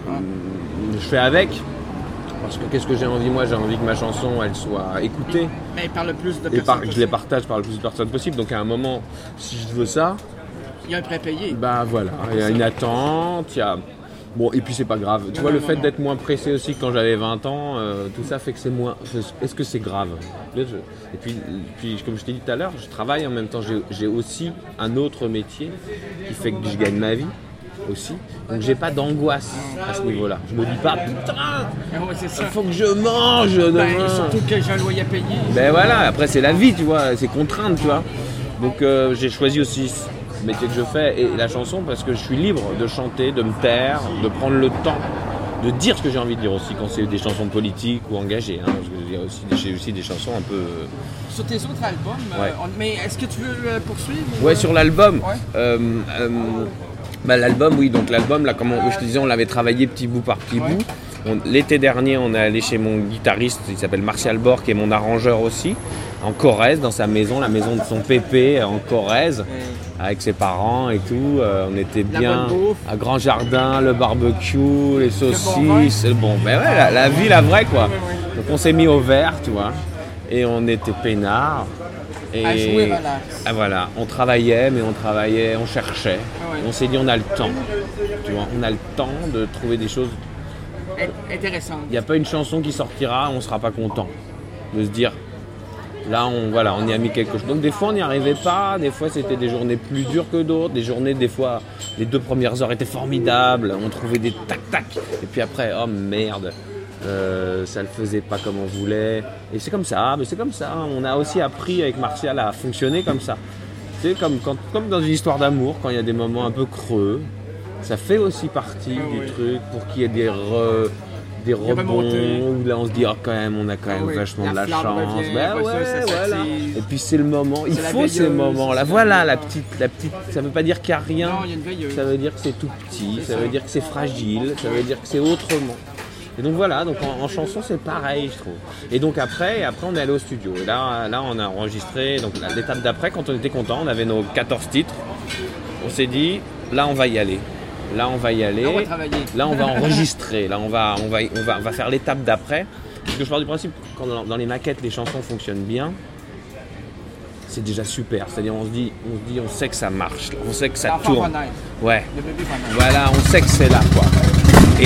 je fais avec, parce que qu'est-ce que j'ai envie, moi j'ai envie que ma chanson elle soit écoutée, Mais par le plus de et personnes par, que je les possible. partage par le plus de personnes possible, donc à un moment, si je veux ça, Il y a un prépayé. bah voilà, il y a une attente, il y a... Bon, et puis c'est pas grave. Tu Non, vois, non, le non, fait non. d'être moins pressé aussi que quand j'avais vingt ans, euh, tout ça fait que c'est moins. Est-ce que c'est grave? Et puis, puis, comme je t'ai dit tout à l'heure, je travaille en même temps. J'ai, j'ai aussi un autre métier qui fait que je gagne ma vie aussi. Donc j'ai pas d'angoisse à ce niveau-là. Je me dis pas putain, Ah ouais, c'est ça. il faut que je mange demain. Ben, surtout que j'ai un loyer à payer. Ben voilà, après c'est la vie, tu vois, c'est contrainte, tu vois. Donc euh, j'ai choisi aussi ce métier que je fais et la chanson parce que je suis libre de chanter, de me taire, de prendre le temps de dire ce que j'ai envie de dire aussi quand c'est des chansons politiques ou engagées. Hein, parce que il y a aussi des, j'ai aussi des chansons un peu... euh, Sur tes autres albums, euh, Ouais. on- mais est-ce que tu veux euh, poursuivre? ou, Ouais, euh, sur l'album. Ouais. euh, euh, bah, l'album, oui, donc l'album, là, comme on- je te disais, on l'avait travaillé petit bout par petit Ouais. bout. On- l'été dernier, on est allé chez mon guitariste, il s'appelle Martial Bord, qui est mon arrangeur aussi, en Corrèze, dans sa maison, la maison de son pépé en Corrèze, Euh, avec ses parents et tout. Euh, on était La bien bonne bouffe. à Grand Jardin, le barbecue, les bon saucisses, le bon, ben ouais, la, la vie, la vraie, quoi. Ouais, ouais, Donc on s'est mis au vert, tu vois, et on était peinards. Et À jouer relax. ah, voilà, on travaillait, mais on travaillait, on cherchait. Ah ouais. On s'est dit, on a le temps. Tu vois, on a le temps de trouver des choses. in- Intéressant. Il n'y a pas une chanson qui sortira, on ne sera pas content. De se dire, là, on, voilà, on y a mis quelque chose. Donc des fois, on n'y arrivait pas. Des fois, c'était des journées plus dures que d'autres. Des journées, des fois, les deux premières heures étaient formidables. On trouvait des tac-tac. Et puis après, oh merde. Euh, ça le faisait pas comme on voulait et c'est comme ça, mais c'est comme ça, on a aussi appris avec Martial à fonctionner comme ça, c'est comme, quand, comme dans une histoire d'amour, quand il y a des moments un peu creux, ça fait aussi partie Ah du oui. truc pour qu'il y ait des, re- des Des rebonds remontées. où là on se dit ah, quand même on a quand Ah même oui. vachement La de la flamme chance. revient, Ben après ça, ouais, ça voilà. s'attise. Et puis c'est le moment, il C'est la faut ces veilleuse, moments là, c'est voilà ça. la petite, la petite, ça veut pas dire qu'il n'y a rien, Non, il y a une veilleuse. ça veut dire que c'est tout petit, C'est ça ça. veut dire que c'est fragile, ça veut dire que c'est autrement. Et donc voilà, donc en, en chanson c'est pareil je trouve. Et donc après, après on est allé au studio. Et là, là on a enregistré, donc la- l'étape d'après, quand on était content, on avait nos quatorze titres. On s'est dit, là on va y aller. Là on va y aller. Là, on va travailler. Là on va enregistrer. Là on va, on va, on va, on va faire l'étape d'après. Parce que je pars du principe que quand dans, dans les maquettes les chansons fonctionnent bien, c'est déjà super. C'est-à-dire on se dit, on se dit, on sait que ça marche, on sait que ça L'enfant tourne. va naître. Ouais. Le bébé va naître. Voilà, on sait que c'est là, quoi. Et,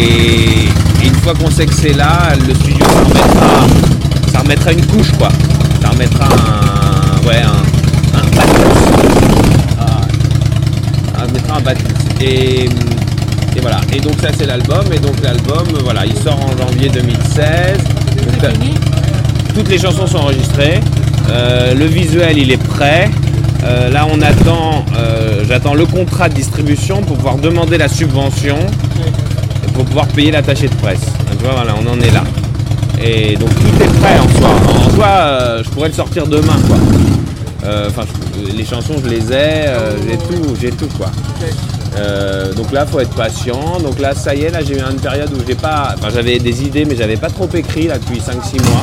et une fois qu'on sait que c'est là, le studio ça remettra, ça remettra une couche, quoi. Ça remettra un, ouais, un, un batus. Ah, ça remettra un batus. Et, et voilà. Et donc ça c'est l'album. Et donc l'album, voilà, il sort en janvier deux mille seize. Donc, C'est fini? toutes les chansons sont enregistrées, euh, le visuel il est prêt. Euh, là on attend, euh, j'attends le contrat de distribution pour pouvoir demander la subvention et pour pouvoir payer l'attaché de presse. Donc, tu vois, voilà, on en est là. Et donc tout est prêt en soi. En soi, euh, je pourrais le sortir demain, quoi. Euh, Enfin, je- les chansons je les ai, euh, j'ai tout, j'ai tout, quoi. Euh, donc là, faut être patient. Donc là, ça y est, là, j'ai eu une période où j'ai pas, enfin, j'avais des idées, mais j'avais pas trop écrit là depuis cinq six mois.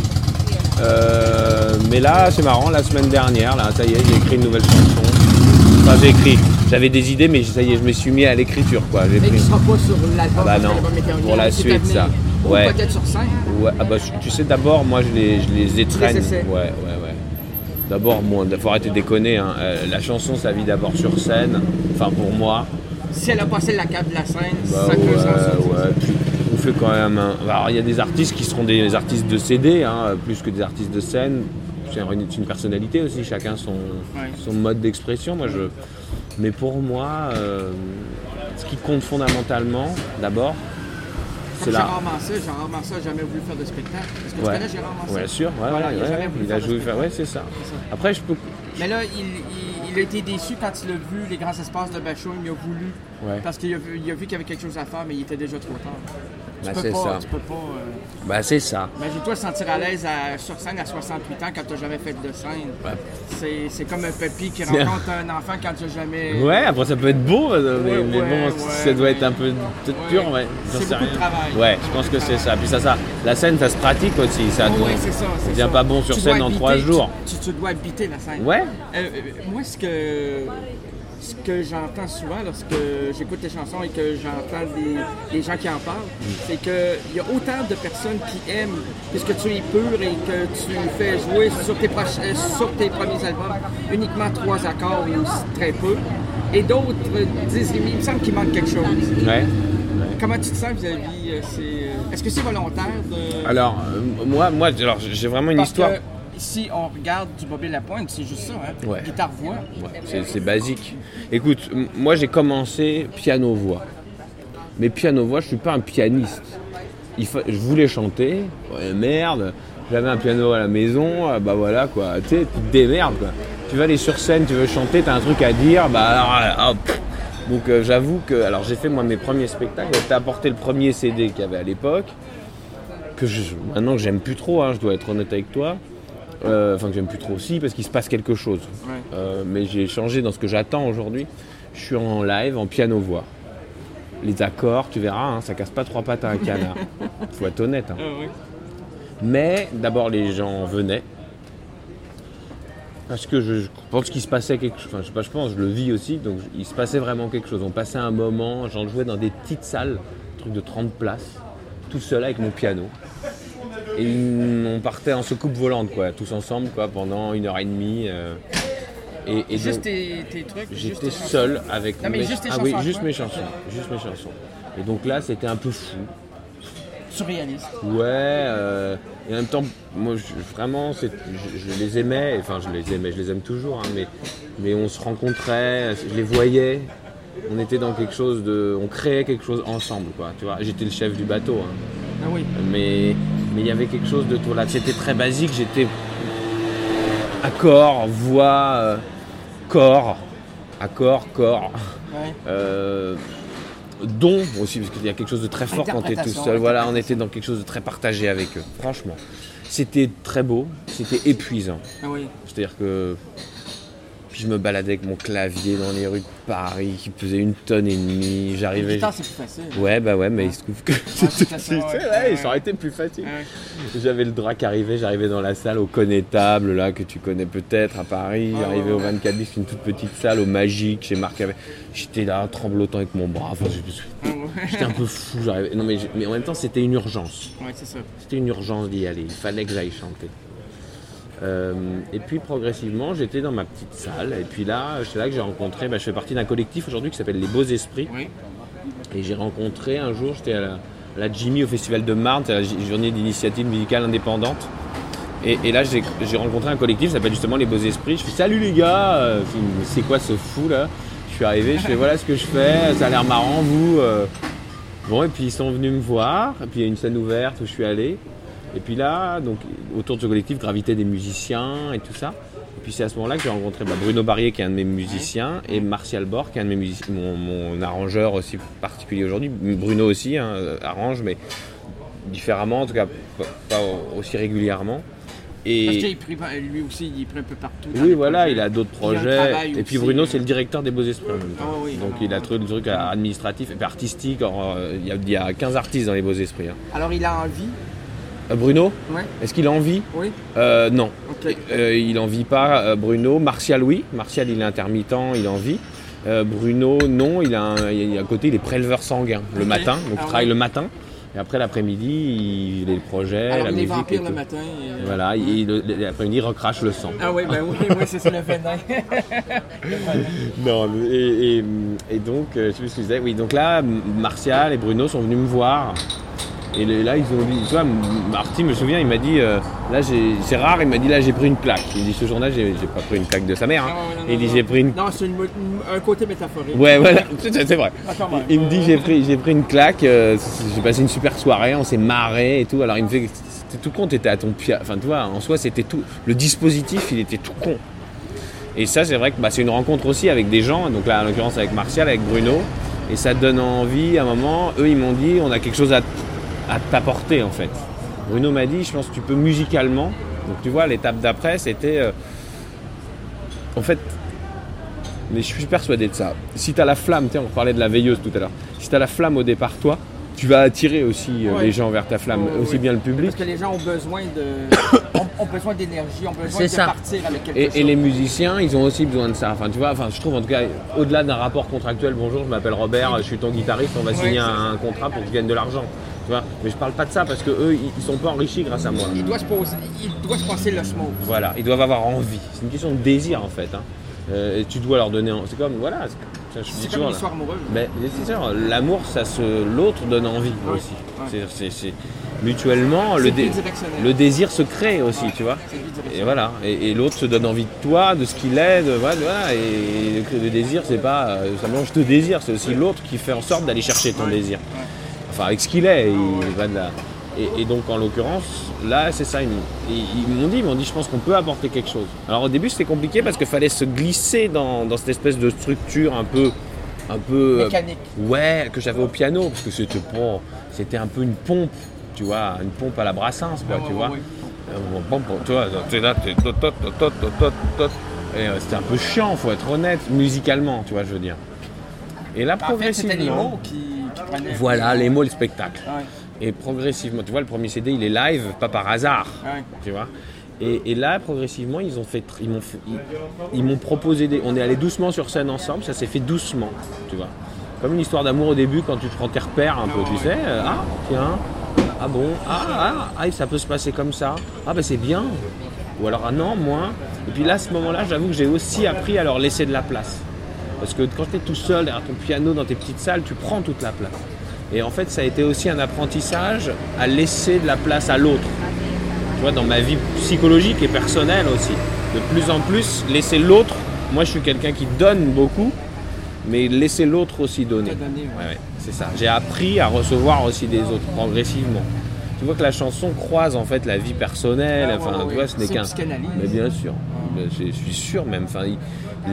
Euh, mais là, c'est marrant, la semaine dernière, là, ça y est, j'ai écrit une nouvelle chanson. Enfin, j'ai écrit. J'avais des idées, mais ça y est, je me suis mis à l'écriture, quoi. J'ai Mais pris. qui sera pas sur l'album. Ah bah parce que non, l'album est terminé, pour la c'est suite, à venir. ça. Ou Ouais. peut-être sur scène. Ouais, ah bah, tu sais, d'abord, moi, je les, je les étreigne. essais. Ouais, ouais, ouais. D'abord, bon, faut arrêter de déconner. Hein. Euh, la chanson, ça vit d'abord sur scène. Enfin, pour moi. si elle a passé la carte de la scène, Bah ça creuse ouais, en ça. ouais. Puis on fait quand même un... Alors il y a des artistes qui seront des artistes de C D, hein, plus que des artistes de scène. C'est une, c'est une personnalité aussi, chacun son, Ouais. son mode d'expression. Moi, je... Mais pour moi, euh, ce qui compte fondamentalement, d'abord, c'est Comme la... Gérard Mansa, Gérard Mansa n'a jamais voulu faire de spectacle. Est-ce que tu Ouais, connais Gérard Mansa? ouais, sûr, ouais, Voilà, ouais, il a ouais, jamais voulu il faire a de joué, spectacle. ouais, c'est ça. C'est ça. Après, je peux... Mais là, il, il, il a été déçu quand il a vu les grands espaces de Bachung. Il a voulu, Ouais. parce qu'il a, vu- il a vu qu'il y avait quelque chose à faire, mais il était déjà trop tard. Tu Bah, peux c'est pas, ça. tu peux pas. euh, Bah, c'est ça. Imagine-toi se sentir à l'aise à- sur scène à soixante-huit ans quand tu n'as jamais fait de scène. Ouais. C'est, c'est comme un papy qui C'est- rencontre un enfant quand tu n'as jamais. Ouais, après ça peut être beau, euh, mais, Ouais, mais ouais, bon, ouais, ça doit être un peu peut-être ouais. pur, ouais. J'en C'est sais beaucoup de rien. travail. Ouais, je pense que c'est ça. Puis ça, ça, la scène, ça se pratique aussi. Ça, Ouais, on- ouais, c'est ça. on c'est devient ça. pas bon sur Tu scène dois en trois habiter- jours. Tu, tu dois habiter la scène. Ouais. Euh, euh, moi, ce que, ce que j'entends souvent lorsque j'écoute tes chansons et que j'entends des, des gens qui en parlent, Mm. c'est qu'il y a autant de personnes qui aiment puisque tu es pur et que tu fais jouer sur tes, proches, euh, sur tes premiers albums uniquement trois accords ou très peu. Et d'autres euh, disent, il me semble qu'il manque quelque chose. Ouais. Comment tu te sens vis-à-vis euh, c'est, euh, Est-ce que c'est volontaire de... Alors, euh, moi, moi, alors, j'ai vraiment une Parce histoire. que si on regarde du Bobby Lapointe, c'est juste ça, hein? Ouais. Guitare-voix. Ouais, c'est, c'est basique. Écoute, m- moi j'ai commencé piano-voix. Mais piano-voix, je suis pas un pianiste. Il fa- Je voulais chanter, ouais, merde, j'avais un piano à la maison, euh, bah voilà quoi, tu sais, tu te démerdes quoi. Tu vas aller sur scène, tu veux chanter, t'as un truc à dire, bah alors, hop. Donc euh, j'avoue que, alors j'ai fait moi mes premiers spectacles, t'as apporté le premier C D qu'il y avait à l'époque, que je, maintenant que j'aime plus trop, hein, je dois être honnête avec toi. Euh, Enfin que j'aime plus trop aussi parce qu'il se passe quelque chose. Ouais. Euh, mais j'ai changé dans ce que j'attends aujourd'hui. Je suis en live, en piano-voix. Les accords, tu verras, hein, ça casse pas trois pattes à un canard. Faut être honnête. Hein. Ah oui. Mais d'abord les gens venaient. Parce que je, je pense qu'il se passait quelque chose. Enfin je sais pas, je pense, je le vis aussi. Donc il se passait vraiment quelque chose. On passait un moment, j'en jouais dans des petites salles, un truc de trente places, tout seul avec mon piano. Et on partait en soucoupe volante, quoi, tous ensemble, quoi, pendant une heure et demie. euh, et, et Juste donc, tes, tes trucs. juste j'étais tes chansons. seul avec Non, mais mes... juste tes ah chansons oui, à juste toi. mes chansons, juste mes chansons. Et donc là, c'était un peu fou. Surréaliste. Ouais, euh, et en même temps, moi, je, vraiment, c'est, je, je les aimais, enfin, je les aimais, je les aime toujours, hein, mais, mais on se rencontrait, je les voyais. On était dans quelque chose de... On créait quelque chose ensemble, quoi, tu vois. J'étais le chef du bateau, hein. Ah oui. mais mais il y avait quelque chose de tout là. C'était très basique. J'étais accord, voix, euh, corps, accord, corps, Ouais. euh, don aussi parce qu'il y a quelque chose de très fort quand tu es tout Interprétation, seul. Voilà, on interprétation. était dans quelque chose de très partagé avec eux. Franchement, c'était très beau, c'était épuisant. Ah oui. C'est-à-dire que puis je me baladais avec mon clavier dans les rues de Paris qui pesait une tonne et demie. La J'arrivais. guitare, c'est plus facile. Ouais, bah ouais, mais il se trouve que c'est ça, c'est- ouais, c'est- ouais, ouais, ça aurait été plus facile. Ouais. J'avais le drap qui arrivait, j'arrivais dans la salle au Connétable, là, que tu connais peut-être à Paris. Ouais, J'arrivais ouais, au ouais. vingt-quatre bis, une toute petite salle, au Magique, chez Marc. Avec- J'étais là, tremblotant avec mon bras. Enfin, je- Ah ouais. j'étais un peu fou. J'arrivais... Non, mais, j'ai- mais en même temps, c'était une urgence. Ouais, c'est ça. C'était une urgence d'y aller. Il fallait que j'aille chanter. Euh, et puis progressivement, j'étais dans ma petite salle. Et puis là, c'est là que j'ai rencontré. Bah, je fais partie d'un collectif aujourd'hui qui s'appelle Les Beaux Esprits. Oui. Et j'ai rencontré un jour, j'étais à la, à la Jimmy au Festival de Marne, c'est la j- journée d'initiative musicale indépendante. Et, et là, j'ai, j'ai rencontré un collectif qui s'appelle justement Les Beaux Esprits. Je fais salut les gars, euh, je dis, mais c'est quoi ce fou là? Je suis arrivé, je fais voilà ce que je fais, ça a l'air marrant vous. euh. Bon, et puis ils sont venus me voir, et puis il y a une scène ouverte où je suis allé. Et puis là, donc, autour de ce collectif gravitaient des musiciens et tout ça. Et puis c'est à ce moment-là que j'ai rencontré bah, Bruno Barrier, qui est un de mes musiciens, et Martial Bord, qui est un de mes musiciens, mon, mon arrangeur aussi particulier aujourd'hui. Bruno aussi hein, arrange, mais différemment, en tout cas pas, pas aussi régulièrement. Parce Et qu'il est pris, lui aussi, il est pris un peu partout. dans oui, les voilà, projets. il a d'autres Il y a un projets. travail Et puis aussi, Bruno, euh, c'est le directeur des Beaux Esprits en même temps. Ah oui, Donc alors, il a trouvé le truc administratif et puis artistique. Alors, euh, il y a- il y a quinze artistes dans les Beaux Esprits. hein. Alors, il a envie. Euh, Bruno, Ouais. est-ce qu'il a envie? Oui. Euh, non. Ok. Euh, il en vit pas, euh, Bruno. Martial, oui. Martial, il est intermittent, il en vit. Euh, Bruno, non. Il a un, il a- à côté, il est préleveur sanguin le Ok. matin. Donc, Ah il travaille oui. le matin. Et après l'après-midi, il est le projet, Alors, la il est musique. vampire et le tout. matin. Et... Voilà, et le- l'après-midi, il recrache le sang. Ah oui, ben oui, oui, c'est ça le venin. Le venin. Non, et, et, et donc, euh, je sais plus ce que je disais. Oui, donc là, Martial et Bruno sont venus me voir. Et le- là, ils ont dit, tu vois, Marty, me souviens, il m'a dit, euh, là, j'ai- c'est rare, il m'a dit, là, j'ai pris une claque. Il me dit, ce jour-là, j'ai, j'ai pas pris une claque de sa mère. Hein. Non, non, non, Et il dit, non. j'ai pris une. Non, c'est une, une- un côté métaphorique. Ouais, voilà, c'est, c'est vrai. Ah, quand même. Il me dit, j'ai pris, j'ai pris une claque, euh, j'ai passé une super soirée, on s'est marré et tout. Alors, il me fait, c'était tout con, t'étais à ton pied. Enfin, tu vois, en soi, c'était tout. Le dispositif, il était tout con. Et ça, c'est vrai que bah, c'est une rencontre aussi avec des gens. Donc là, en l'occurrence, avec Martial, avec Bruno. Et ça donne envie, à un moment, eux, ils m'ont dit, on a quelque chose à. à t'apporter en fait. Bruno m'a dit, je pense que tu peux musicalement. Donc tu vois, l'étape d'après, c'était... euh, en fait, mais je suis persuadé de ça. Si tu as la flamme, tiens, on parlait de la veilleuse tout à l'heure. Si tu as la flamme au départ, toi, tu vas attirer aussi euh, Ouais. les gens vers ta flamme, Ouais, aussi ouais. bien le public. Parce que les gens ont besoin de, ont, ont besoin d'énergie, ont besoin C'est de ça. partir avec quelque Et, chose. et les musiciens, ils ont aussi besoin de ça. Enfin, tu vois, enfin, je trouve en tout cas, au-delà d'un rapport contractuel, bonjour, je m'appelle Robert, je suis ton guitariste, on va Ouais, signer c'est un, un contrat pour que tu gagnes de l'argent. Tu vois, mais je parle pas de ça parce que eux, ils sont pas enrichis grâce à moi. Il doit se poser, il doit se passer l'osmose. Voilà, ils doivent avoir envie. C'est une question de désir en fait. Hein. Euh, et tu dois leur donner. C'est comme voilà. C'est, ça, je dis C'est toujours, comme une là. histoire amoureuse. Mais c'est sûr, l'amour, ça se, l'autre donne envie Ouais, aussi. ouais. C'est, c'est, c'est mutuellement le, C'est dé- bidirectionnel. le désir se crée aussi, tu vois. C'est bidirectionnel. Et voilà. Et, et l'autre se donne envie de toi, de ce qu'il est, de voilà. voilà. Et le, le désir, c'est pas euh, simplement je te désire, c'est aussi l'autre qui fait en sorte d'aller chercher ton désir. Enfin, avec ce qu'il est, il va de la. Et, et donc en l'occurrence, là c'est ça, ils, ils, ils m'ont dit, ils m'ont dit je pense qu'on peut apporter quelque chose. Alors au début c'était compliqué parce qu'il fallait se glisser dans, dans cette espèce de structure un peu... Un peu euh, Mécanique. ouais, que j'avais au piano, parce que c'était pas, c'était un peu une pompe, tu vois, une pompe à la Brassens, quoi, Ouais, tu ouais, vois. ouais. Euh, bon, bon, tu vois, t'es là, t'es tot, tot, tot, tot, tot, tot. Et euh, c'était un peu chiant, faut être honnête, musicalement, tu vois, je veux dire. Et là, En fait, c'était les progressivement... mots qui, qui prenaient. Voilà, les mots, le spectacle. Ouais, Et progressivement, tu vois, le premier C D, il est live, pas par hasard, ouais. tu vois. Et, et là, progressivement, ils ont fait, tr- ils m'ont, fait- ils, ils m'ont proposé des, on est allé doucement sur scène ensemble, ça s'est fait doucement, tu vois. Comme une histoire d'amour au début, quand tu prends tes repères un peu, tu sais. euh, ah, tiens, ah bon, ah, ah, ah, ça peut se passer comme ça. Ah ben c'est bien. Ou alors ah non, moins. Et puis là, à ce moment-là, j'avoue que j'ai aussi appris à leur laisser de la place. Parce que quand tu es tout seul derrière ton piano dans tes petites salles, tu prends toute la place. Et en fait, ça a été aussi un apprentissage à laisser de la place à l'autre. Tu vois, dans ma vie psychologique et personnelle aussi. De plus en plus, laisser l'autre. Moi, je suis quelqu'un qui donne beaucoup, mais laisser l'autre aussi donner. Te donner, ouais. Ouais, ouais, c'est ça. J'ai appris à recevoir aussi des autres progressivement. Tu vois que la chanson croise en fait la vie personnelle. Ah, enfin, ouais, tu ouais. vois, ce n'est C'est qu'un. psychanalyse. Mais bien sûr. Je suis sûr même. Enfin, il-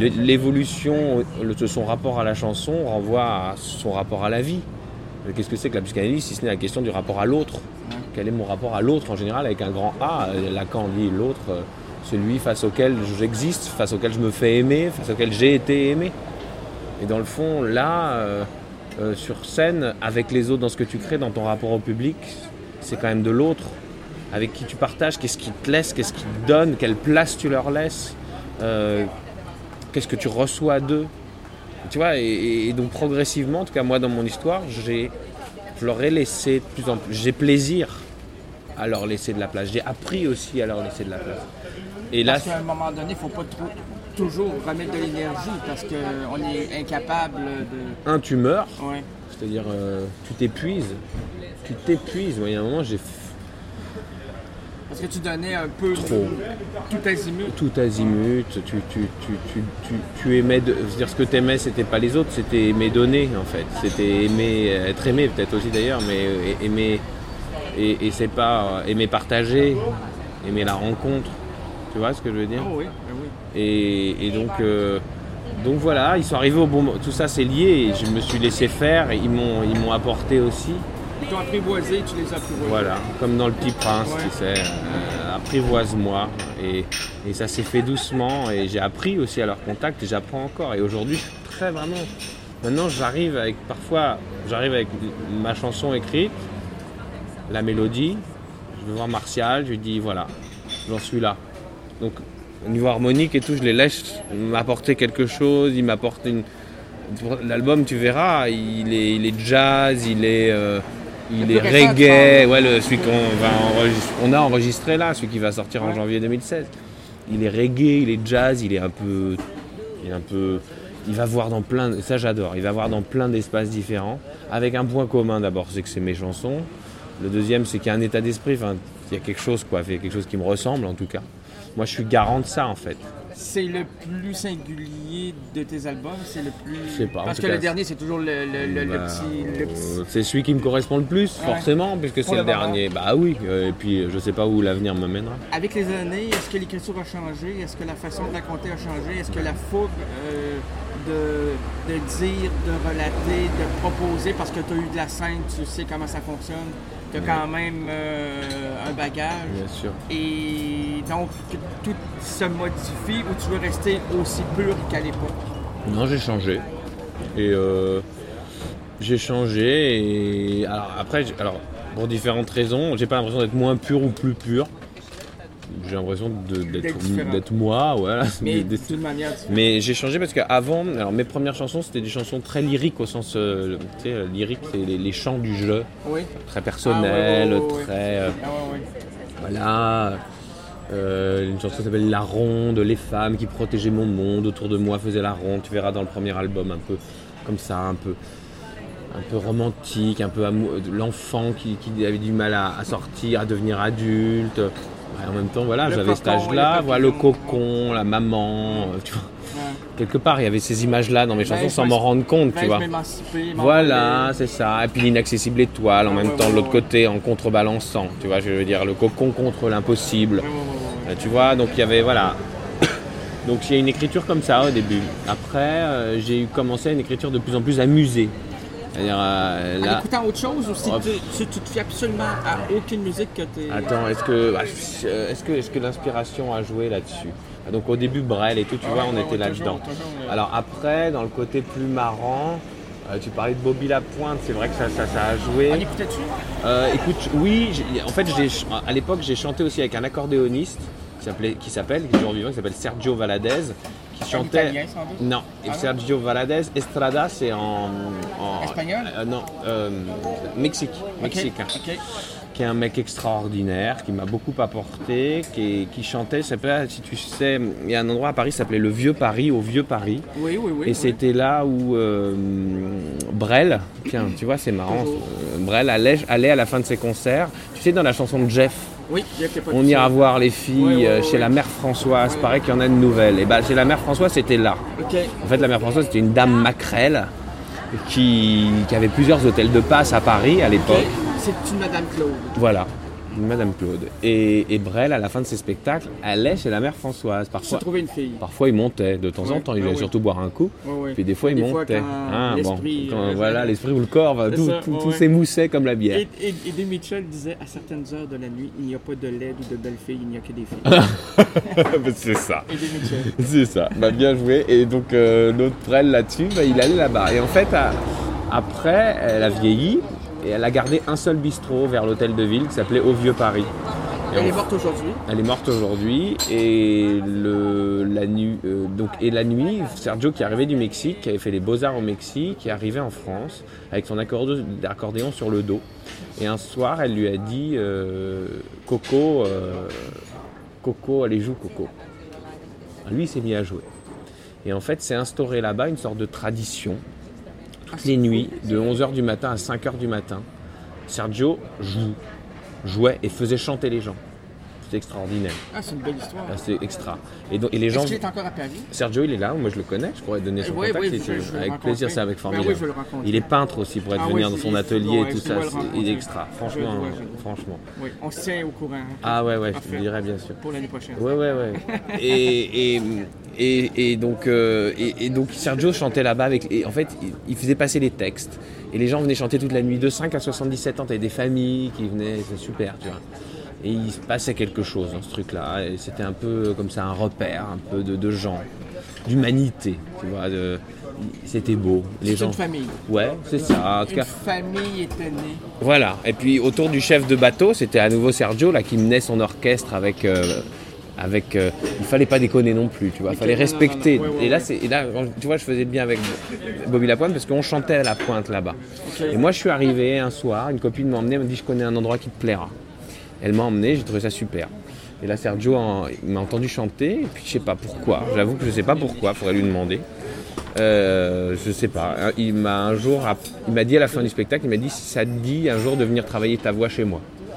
l'évolution de son rapport à la chanson renvoie à son rapport à la vie. Qu'est-ce que c'est que la psychanalyse si ce n'est la question du rapport à l'autre? Ouais. Quel est mon rapport à l'autre en général avec un grand A? Lacan dit l'autre, euh, celui face auquel j'existe, face auquel je me fais aimer, face auquel j'ai été aimé. Et dans le fond, là, euh, euh, sur scène, avec les autres, dans ce que tu crées, dans ton rapport au public, c'est quand même de l'autre. Avec qui tu partages, qu'est-ce qui te laisse, qu'est-ce qui te donne, quelle place tu leur laisses, euh, qu'est-ce que tu reçois d'eux. Tu vois, et, et donc progressivement, en tout cas moi dans mon histoire, j'ai, je leur ai laissé de plus en plus, j'ai plaisir à leur laisser de la place. J'ai appris aussi à leur laisser de la place. Et là, Parce qu'à un moment donné, il ne faut pas trop, toujours remettre de l'énergie parce qu'on est incapable de. un, tu meurs, Ouais. c'est-à-dire euh, tu t'épuises, tu t'épuises. Moi, il y a un moment, j'ai Parce que tu donnais un peu Trop. tout azimut. tout azimut, tu, tu, tu, tu, tu, tu aimais, de, c'est-à-dire ce que tu aimais, c'était pas les autres, c'était aimer donner en fait. C'était aimer, être aimé peut-être aussi d'ailleurs, mais euh, aimer, et, et c'est pas euh, aimer partager, aimer la rencontre. Tu vois ce que je veux dire? Oh oui, ben oui. Et, et donc, euh, donc voilà, ils sont arrivés au bon moment. Tout ça c'est lié et je me suis laissé faire et ils m'ont, ils m'ont apporté aussi. Ils t'ont apprivoisé, tu les as apprivoisés. Voilà, comme dans Le Petit Prince, Ouais. tu sais, euh, apprivoise-moi. Et, et ça s'est fait doucement et j'ai appris aussi à leur contact et j'apprends encore. Et aujourd'hui, je suis très vraiment... Maintenant, j'arrive avec, parfois, j'arrive avec ma chanson écrite, la mélodie, je vais voir Martial, je lui dis, voilà, j'en suis là. Donc, au niveau harmonique et tout, je les laisse m'apporter quelque chose, il m'apporte une... L'album, tu verras, il est, il est jazz, il est... euh, Il Le est plus récent, reggae, tu ouais, le, celui qu'on va enregistrer, on a enregistré là, celui qui va sortir en Ouais. janvier deux mille seize. Il est reggae, il est jazz, il est un peu, il est un peu, il va voir dans plein, ça j'adore, il va voir dans plein d'espaces différents, avec un point commun d'abord, c'est que c'est mes chansons. Le deuxième, c'est qu'il y a un état d'esprit, enfin, il y a quelque chose quoi, il y a quelque chose qui me ressemble en tout cas. Moi, je suis garant de ça en fait. C'est le plus singulier de tes albums, c'est le plus. Je sais pas, en Parce tout que cas, le dernier, c'est toujours le, le, le, le Bah, petit, le petit- euh, c'est celui qui me correspond le plus, Ouais. forcément, puisque Pour c'est le le moment. dernier. Bah oui, euh, et puis je sais pas où l'avenir me mènera. Avec les années, est-ce que l'écriture a changé? Est-ce que la façon de raconter a changé? Est-ce que la fougue euh, de, de dire, de relater, de proposer, parce que tu as eu de la scène, tu sais comment ça fonctionne, tu as quand même euh, un bagage. Bien sûr. Et donc, que tout se modifie ou tu veux rester aussi pur qu'à l'époque? Non, j'ai changé. Et euh, j'ai changé. Et alors après, j'ai- alors pour différentes raisons, j'ai pas l'impression d'être moins pur ou plus pur. J'ai l'impression de- D'être d'être différent. d'être moi, voilà. Mais Des- de toute manière, différente. Mais j'ai changé parce qu'avant, alors mes premières chansons, c'était des chansons très lyriques au sens, euh, tu sais, lyrique, c'est les, les chants du jeu, Oui. très personnels, Ah ouais, ouais, ouais, ouais. très, euh, Ah ouais, ouais. voilà. Euh, une chanson qui s'appelle La Ronde, les femmes qui protégeaient mon monde, autour de moi faisaient la ronde. Tu verras dans le premier album un peu comme ça, un peu, un peu romantique, un peu amou- l'enfant qui, qui avait du mal à, à sortir, à devenir adulte. Ouais, en même temps, voilà, Le j'avais cet cocon, il y a âge-là, pas voilà le de- cocon, la maman, euh, tu vois. Ouais. Quelque part, il y avait ces images-là dans mes chansons Ben, sans je m'en vais- rendre compte, Ben, tu je vois. m'émanciper, m'en Voilà, aller. c'est ça. Et puis l'inaccessible étoile, en Ouais, même ouais, temps, de ouais, l'autre ouais. côté, en contrebalançant, tu vois, je veux dire, le cocon contre l'impossible. Ouais, ouais, ouais, ouais. Euh, Tu vois, donc il y avait, voilà. Donc il y a une écriture comme ça au début. Après, euh, j'ai eu commencé une écriture de plus en plus amusée. C'est-à-dire, euh, En là... écoutant autre chose ou si Oh, tu, si tu te fies absolument à aucune musique que tu es. Attends, est-ce que, ah, euh, est-ce que, est-ce que l'inspiration a joué là-dessus? Ah, donc au début, Brel et tout, tu vois, on était là-dedans. Alors après, dans le côté plus marrant, euh, tu parlais de Bobby Lapointe, c'est vrai que ça, ça, ça a joué. On écoutait-tu? Euh, écoute, oui, j'ai- en fait, j'ai, à l'époque, j'ai chanté aussi avec un accordéoniste qui s'appelait, qui s'appelle, qui est toujours vivant, qui s'appelle Sergio Valadez, qui Un chantait. italien, sans doute? Non, et Ah non? Sergio Valadez, Estrada, c'est en, en- Espagnol? euh, Non, euh, Mexique, mexicain. Ok. Qui est un mec extraordinaire, qui m'a beaucoup apporté, qui, qui chantait, ça s'appelait, si tu sais, il y a un endroit à Paris qui s'appelait le Vieux Paris, au Vieux Paris. Oui, oui, oui. Et oui. c'était là où euh, Brel, tiens, tu vois, c'est marrant, Toujours. euh, Brel allait, allait à la fin de ses concerts. Tu sais, dans la chanson de Jeff, Oui, Jeff, y a pas de on ira souci. voir les filles Ouais, ouais, euh, ouais, chez ouais. la mère Françoise, pareil qu'il y en a de nouvelles. Et bah, chez la mère Françoise, c'était là. Ok. En fait, la mère Françoise, c'était une dame maquerelle qui, qui avait plusieurs hôtels de passe à Paris à l'époque. Ok. C'est une Madame Claude. Voilà, Madame Claude. Et, et Brel, à la fin de ses spectacles, allait chez la mère Françoise. J'ai Parfois, trouvé une fille. parfois il montait de temps en Ouais, temps, il ouais, allait ouais. surtout boire un coup. Ouais, ouais. Puis des fois, il Des fois, montait. quand Hein, bon, l'esprit, quand, euh, voilà, l'esprit ou le corps, va- C'est tout, ça, tout, ouais, tout ouais. s'émoussait comme la bière. Et, et, et Eddie Mitchell disait à certaines heures de la nuit, il n'y a pas de laide ou de belles filles, il n'y a que des filles. C'est ça. Eddie Mitchell. C'est ça. Bah, bien joué. Et donc, euh, notre Brel là-dessus, bah, il allait là-bas. Et en fait, à- après, elle a vieilli et elle a gardé un seul bistrot vers l'hôtel de ville qui s'appelait Au Vieux Paris. Et Elle on- est morte aujourd'hui. Elle est morte aujourd'hui et, le, la nuit, euh, donc, et la nuit, Sergio qui est arrivé du Mexique, qui avait fait les Beaux-Arts au Mexique, qui est arrivé en France avec son accordéon, accordéon sur le dos. Et un soir, elle lui a dit euh, Coco, euh, Coco, allez joue Coco. Lui, il s'est mis à jouer. Et en fait, c'est instauré là-bas une sorte de tradition. Toutes les nuits, de onze heures du matin à cinq heures du matin, Sergio joue, jouait et faisait chanter les gens. C'est extraordinaire. Ah, c'est une belle histoire. Ah, c'est extra. Et, donc, et les gens. Est-ce qu'il est encore à Paris? Sergio, il est là, moi je le connais, je pourrais te donner son Oui, contact oui, si je- tu veux. je vais le Avec rencontrer. plaisir, c'est avec Ben formidable. oui, je vais le rencontrer. Il est peintre aussi, il pourrait Ah te oui, venir dans c'est- son il- atelier ouais, et tout je ça. dois le c'est- Il rencontrer. est extra, franchement, Je dois, je dois. franchement. Oui, on se tient au courant. Ah ouais, ouais, je te Parfait. le dirais bien sûr. Pour l'année prochaine. Ouais, ouais, ouais. Et, et, et, et donc, euh, et, et donc Sergio chantait là-bas avec. Et en fait, il, il faisait passer les textes. Et les gens venaient chanter toute la nuit. De cinq à soixante-dix-sept ans, t'avais des familles qui venaient, c'est super, tu vois. Et il se passait quelque chose dans ce truc-là. Et c'était un peu comme ça, un repère, un peu de, de gens, d'humanité, tu vois. De, c'était beau. Les C'est gens. une famille. Ouais, c'est ça. En tout Une cas, famille était née. voilà. Et puis autour du chef de bateau, c'était à nouveau Sergio là qui menait son orchestre avec euh, avec, euh, il fallait pas déconner non plus, tu vois, il fallait respecter. Non, non, non. Ouais, ouais, et là, ouais. c'est, et là, tu vois, je faisais bien avec Bobby Lapointe parce qu'on chantait à la pointe là-bas. Okay. Et moi, je suis arrivé un soir, une copine m'a emmené, elle m'a dit, je connais un endroit qui te plaira. Elle m'a emmené, j'ai trouvé ça super. Et là, Sergio en, il m'a entendu chanter, et puis je sais pas pourquoi. J'avoue que je sais pas pourquoi, faudrait lui demander. Euh, je sais pas. Il m'a un jour, il m'a dit à la fin du spectacle, il m'a dit si ça te dit un jour de venir travailler ta voix chez moi.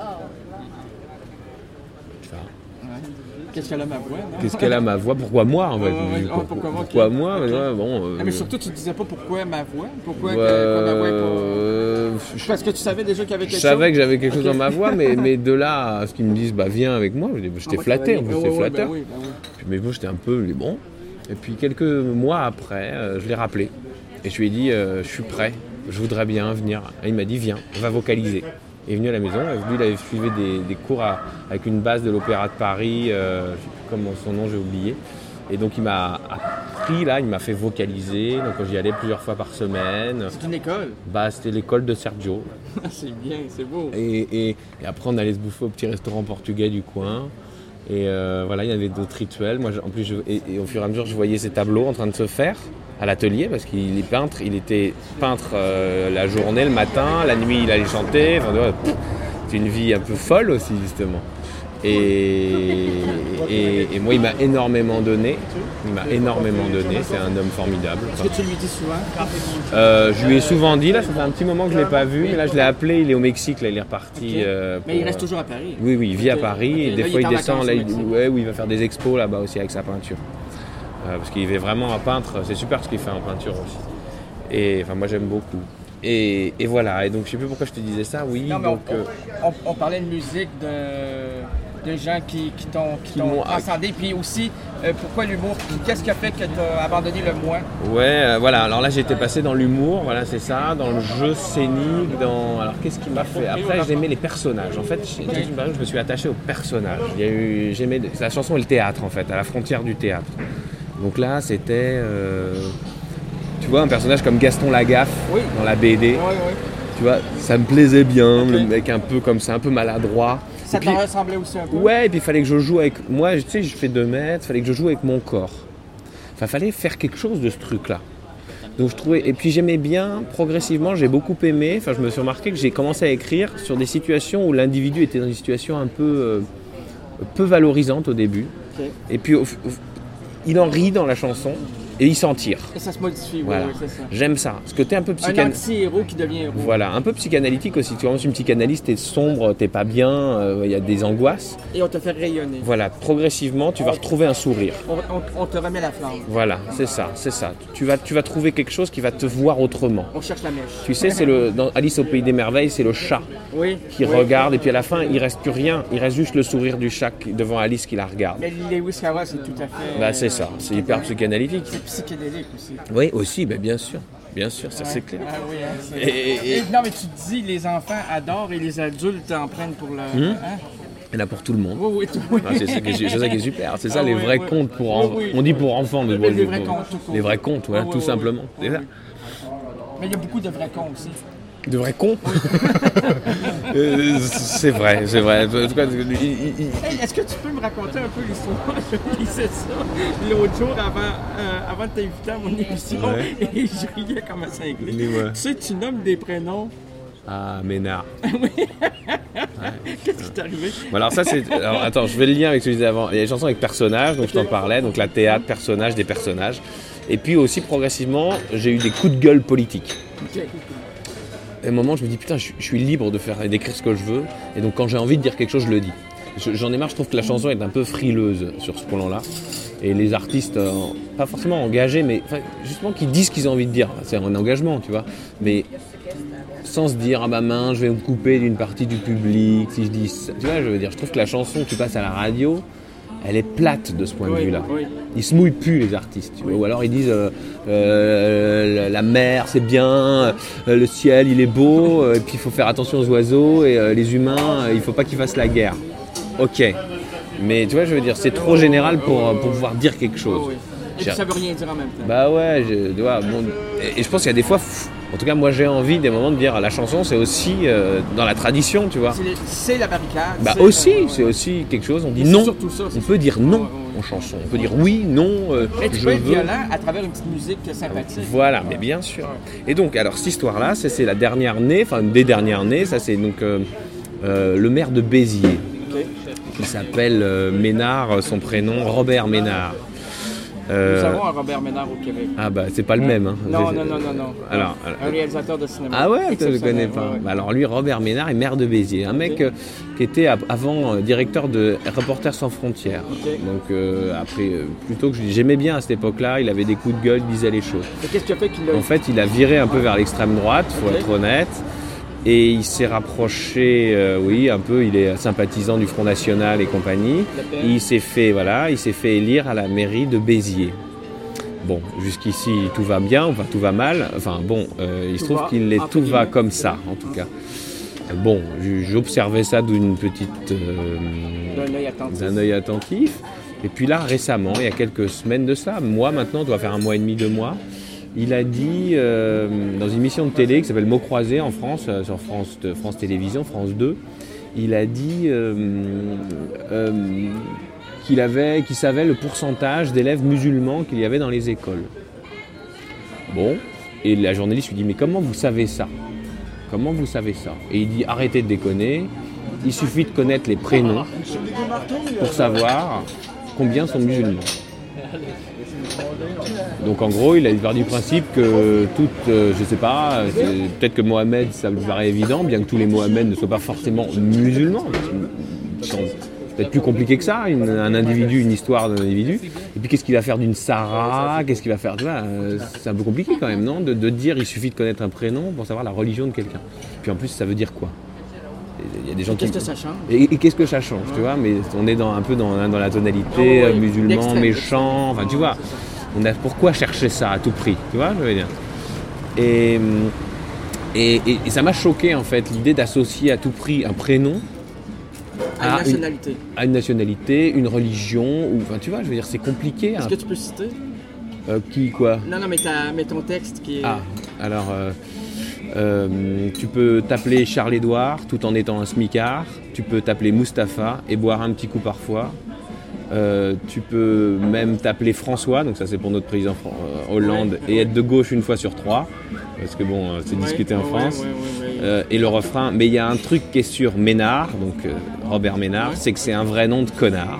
Qu'est-ce qu'elle a ma voix, non? Qu'est-ce qu'elle a ma voix? Pourquoi moi en fait? Ouais, ouais, pourquoi, pourquoi moi? Pourquoi okay. moi? Okay. Ouais, bon, euh... ah, mais surtout, tu ne disais pas pourquoi ma voix? Pourquoi ouais, que, que ma voix est pas... euh... Parce que tu savais déjà qu'il y avait quelque chose? Je savais que j'avais quelque chose okay. dans ma voix, mais, mais de là à ce qu'ils me disent bah viens avec moi, j'étais ah, flatté, en plus, c'était flatteur. Bah oui, bah oui. Mais moi j'étais un peu bon. Et puis quelques mois après, euh, je l'ai rappelé. Et je lui ai dit euh, je suis prêt, je voudrais bien venir. Et il m'a dit viens, on va vocaliser. Il est venu à la maison, lui il avait suivi des, des cours à, avec une base de l'Opéra de Paris, euh, je ne sais plus comment son nom, j'ai oublié. Et donc il m'a appris là, il m'a fait vocaliser, donc j'y allais plusieurs fois par semaine. C'est une école? Bah c'était l'école de Sergio. C'est bien, c'est beau. Et, et, et après on allait se bouffer au petit restaurant portugais du coin. Et euh, voilà, il y avait d'autres rituels. Moi, en plus, je, et, et au fur et à mesure, je voyais ces tableaux en train de se faire à l'atelier parce qu'il est peintre. Il était peintre euh, la journée, le matin, la nuit, il allait chanter. Enfin, pff, c'est une vie un peu folle aussi, justement. Et, et, et moi, il m'a énormément donné. Il m'a énormément donné. C'est un homme formidable. Est-ce que tu lui dis souvent? euh, Je lui ai souvent dit. Là, ça fait un petit moment que je ne l'ai pas vu. Mais là, je l'ai appelé. Il est au Mexique. Là, il est reparti. Okay. Euh, pour... Mais il reste toujours à Paris? Oui, oui, il vit okay. à Paris. Okay. Et des là, fois, il, il descend. Là, il... Ouais, oui, il va faire des expos là-bas aussi avec sa peinture. Euh, parce qu'il est vraiment un peintre. C'est super ce qu'il fait en peinture aussi. Et enfin, moi, j'aime beaucoup. Et, et voilà. Et donc, je ne sais plus pourquoi je te disais ça. Oui. Non, mais donc, on, euh... on, on parlait de musique, de... de gens qui, qui t'ont, qui qui t'ont transcendé, puis aussi euh, pourquoi l'humour, qu'est-ce qui a fait que tu as abandonné le moi? Ouais, euh, voilà, alors là j'étais passé dans l'humour, voilà c'est ça, dans le jeu scénique, dans... Alors qu'est-ce qui m'a fait? Après j'aimais les personnages, en fait okay. je me suis attaché aux personnages, il y a eu, j'aimais, la chanson et le théâtre en fait, à la frontière du théâtre. Donc là c'était, euh... tu vois un personnage comme Gaston Lagaffe oui. dans la B D, oui, oui. tu vois, ça me plaisait bien, okay. le mec un peu comme ça, un peu maladroit. Ça t'en ressemblait aussi un peu? Ouais, et puis il fallait que je joue avec... Moi, tu sais, je fais deux mètres, il fallait que je joue avec mon corps. Enfin, il fallait faire quelque chose de ce truc-là. Donc je trouvais... Et puis j'aimais bien, progressivement, j'ai beaucoup aimé. Enfin, je me suis remarqué que j'ai commencé à écrire sur des situations où l'individu était dans une situation un peu, euh, peu valorisante au début. Okay. Et puis, au, au, il en rit dans la chanson. Et il s'en tire. Et ça se modifie, voilà. oui, oui, c'est ça. J'aime ça. Parce que t'es un peu psychanalytique. Un anti-héros qui devient héros. Voilà, un peu psychanalytique aussi. Tu vois, une psychanalyse, t'es sombre, t'es pas bien, il euh, y a des angoisses. Et on te fait rayonner. Voilà, progressivement, tu vas retrouver un sourire. On, on, on te remet la flamme. Voilà, c'est ça, c'est ça. Tu vas, tu vas trouver quelque chose qui va te voir autrement. On cherche la mèche. Tu sais, c'est le, dans Alice au Pays des Merveilles, c'est le chat oui, qui oui. regarde et puis à la fin, il reste plus rien. Il reste juste le sourire du chat devant Alice qui la regarde. Mais Lewis Carroll, c'est tout à fait... Bah c'est ça, c'est hyper psychanalytique. C'est psychédélique aussi. Oui, aussi, ben bien sûr, bien sûr, ça ouais. c'est clair. Ah oui, hein, c'est... Et, et, et, non, mais tu te dis, les enfants adorent et les adultes en prennent pour le... Mmh. Hein? Il y en a pour tout le monde. Oui, oui, tout, oui. Ah, c'est, ça qui est, c'est ça qui est super, c'est ça ah, les oui, vrais oui. contes pour enfants. Oui, oui. On dit pour enfants, mais, mais bon, les vrais contes, tout les vrais contes, voilà, oui, tout oui, simplement. Oui, c'est ça. Oui. Mais il y a beaucoup de vrais cons aussi. De vrais cons euh, C'est vrai, c'est vrai. En tout cas, il, il, il... Hey, est-ce que tu peux me raconter un peu l'histoire? Je lisais ça l'autre jour avant, euh, avant de t'inviter à mon émission ouais. et je riais comme un cinglé. Ouais. Tu sais, tu nommes des prénoms. Ah, Ménard. Oui. Ouais. Qu'est-ce qui t'est arrivé? Bon, alors ça, c'est... Alors, attends, je fais le lien avec ce que je disais avant. Il y a des chansons avec personnages, donc okay. je t'en parlais. Donc la théâtre, personnages, des personnages. Et puis aussi, progressivement, j'ai eu des coups de gueule politiques. Okay. À un moment, je me dis, putain, je, je suis libre de faire et d'écrire ce que je veux. Et donc, quand j'ai envie de dire quelque chose, je le dis. Je, j'en ai marre, je trouve que la chanson est un peu frileuse sur ce plan-là. Et les artistes, euh, pas forcément engagés, mais justement, qui disent ce qu'ils ont envie de dire. C'est un engagement, tu vois. Mais sans se dire, ah bah mince, je vais me couper d'une partie du public. Si je dis ça. Tu vois, je veux dire, je trouve que la chanson que tu passes à la radio, elle est plate de ce point de oui, vue-là. Oui. Ils se mouillent plus, les artistes. Tu vois, oui. Ou alors ils disent euh, euh, la mer c'est bien, euh, le ciel il est beau, euh, et puis il faut faire attention aux oiseaux et euh, les humains, euh, il faut pas qu'ils fassent la guerre. Ok, mais tu vois, je veux dire, c'est trop général pour, pour pouvoir dire quelque chose. Oui, oui. Et puis ça veut rien dire en même temps. Bah ouais, je, tu vois, bon, et, et je pense qu'il y a des fois, En tout cas, moi j'ai envie des moments de dire la chanson, c'est aussi euh, dans la tradition, tu vois. C'est, les- c'est la barricade. Bah c'est, aussi, euh, c'est aussi quelque chose. On dit c'est non. surtout ça, c'est On peut dire non Ouais, ouais, ouais. en chanson. On peut dire oui, non. euh, Mais tu je peux être veux. violent à travers une petite musique sympathique. Voilà, mais bien sûr. Et donc, alors cette histoire-là, c'est, c'est la dernière née, enfin une des dernières nées. Ça, c'est donc euh, euh, le maire de Béziers, Ok. qui s'appelle euh, Ménard, son prénom Robert Ménard. Euh, Nous avons un Robert Ménard au Québec. Ah bah c'est pas le même. Hein. Non, C'est- non, non, non, non. Alors, un alors- réalisateur de cinéma. Ah ouais, tu le Exceptionnel, connais pas. ouais, ouais. Bah alors lui, Robert Ménard est maire de Béziers, un mec euh, qui était av- avant euh, directeur de Reporters sans frontières. Ok. Donc euh, après, euh, plutôt que je- j'aimais bien à cette époque-là, il avait des coups de gueule, il disait les choses. Et qu'est-ce qui a fait qu'il a... En fait, il a viré un peu vers l'extrême droite, faut Ok. être honnête, et il s'est rapproché, euh, oui, un peu. Il est sympathisant du Front National et compagnie. Le P N. Il s'est fait, voilà, il s'est fait élire à la mairie de Béziers. Bon, jusqu'ici tout va bien, enfin tout va mal. Enfin bon, euh, il se Tout trouve va, qu'il est entre tout va guillemets. comme ça, en tout cas. Euh, Bon, j- j'observais ça d'une petite, euh, D'un œil attentif. d'un œil attentif. Et puis là, récemment, il y a quelques semaines de ça, moi maintenant, doit faire un mois et demi, deux mois, il a dit euh, dans une émission de télé qui s'appelle Mots croisés en France, euh, sur France, de- France Télévisions, France deux, il a dit euh, euh, qu'il avait, qu'il savait le pourcentage d'élèves musulmans qu'il y avait dans les écoles. Bon, et la journaliste lui dit mais comment vous savez ça ? Comment vous savez ça ? Et il dit arrêtez de déconner, il suffit de connaître les prénoms pour savoir combien sont musulmans. Donc en gros, il a part du principe que toutes, euh, je sais pas, euh, c'est- peut-être que Mohamed, ça me paraît évident, bien que tous les Mohamed ne soient pas forcément musulmans. Ils sont peut-être plus compliqué que ça, une- un individu, une histoire d'un individu. Et puis qu'est-ce qu'il va faire d'une Sarah ? Qu'est-ce qu'il va faire ? Tu vois, euh, c'est un peu compliqué quand même, non ? de, de dire il suffit de connaître un prénom pour savoir la religion de quelqu'un. Puis en plus, ça veut dire quoi ? Il y a des gens qui... Qu'est-ce que ça change? Et, et qu'est-ce que ça change, tu vois? Mais on est dans, un peu dans, dans la tonalité Ah ouais, euh, ouais, musulman, l'extrême, méchant, enfin tu vois. On a, pourquoi chercher ça à tout prix, tu vois, je veux dire. Et, et, et- et ça m'a choqué en fait, l'idée d'associer à tout prix un prénom À une une, nationalité. à une nationalité, une religion, ou enfin tu vois, je veux dire, c'est compliqué. Est-ce hein. que tu peux citer? Euh, qui, quoi? Non, non, mais, ta- mais ton texte qui est... Ah, alors euh, euh, tu peux t'appeler Charles-Édouard tout en étant un smicard, tu peux t'appeler Mustapha et boire un petit coup parfois. Euh, tu peux même t'appeler François, donc ça c'est pour notre président Fran- euh, Hollande, et être de gauche une fois sur trois, parce que bon, euh, c'est Ouais, discuté en ouais, France. ouais, ouais, ouais. Euh, et le refrain, mais il y a un truc qui est sur Ménard, donc euh, Robert Ménard, c'est que c'est un vrai nom de connard.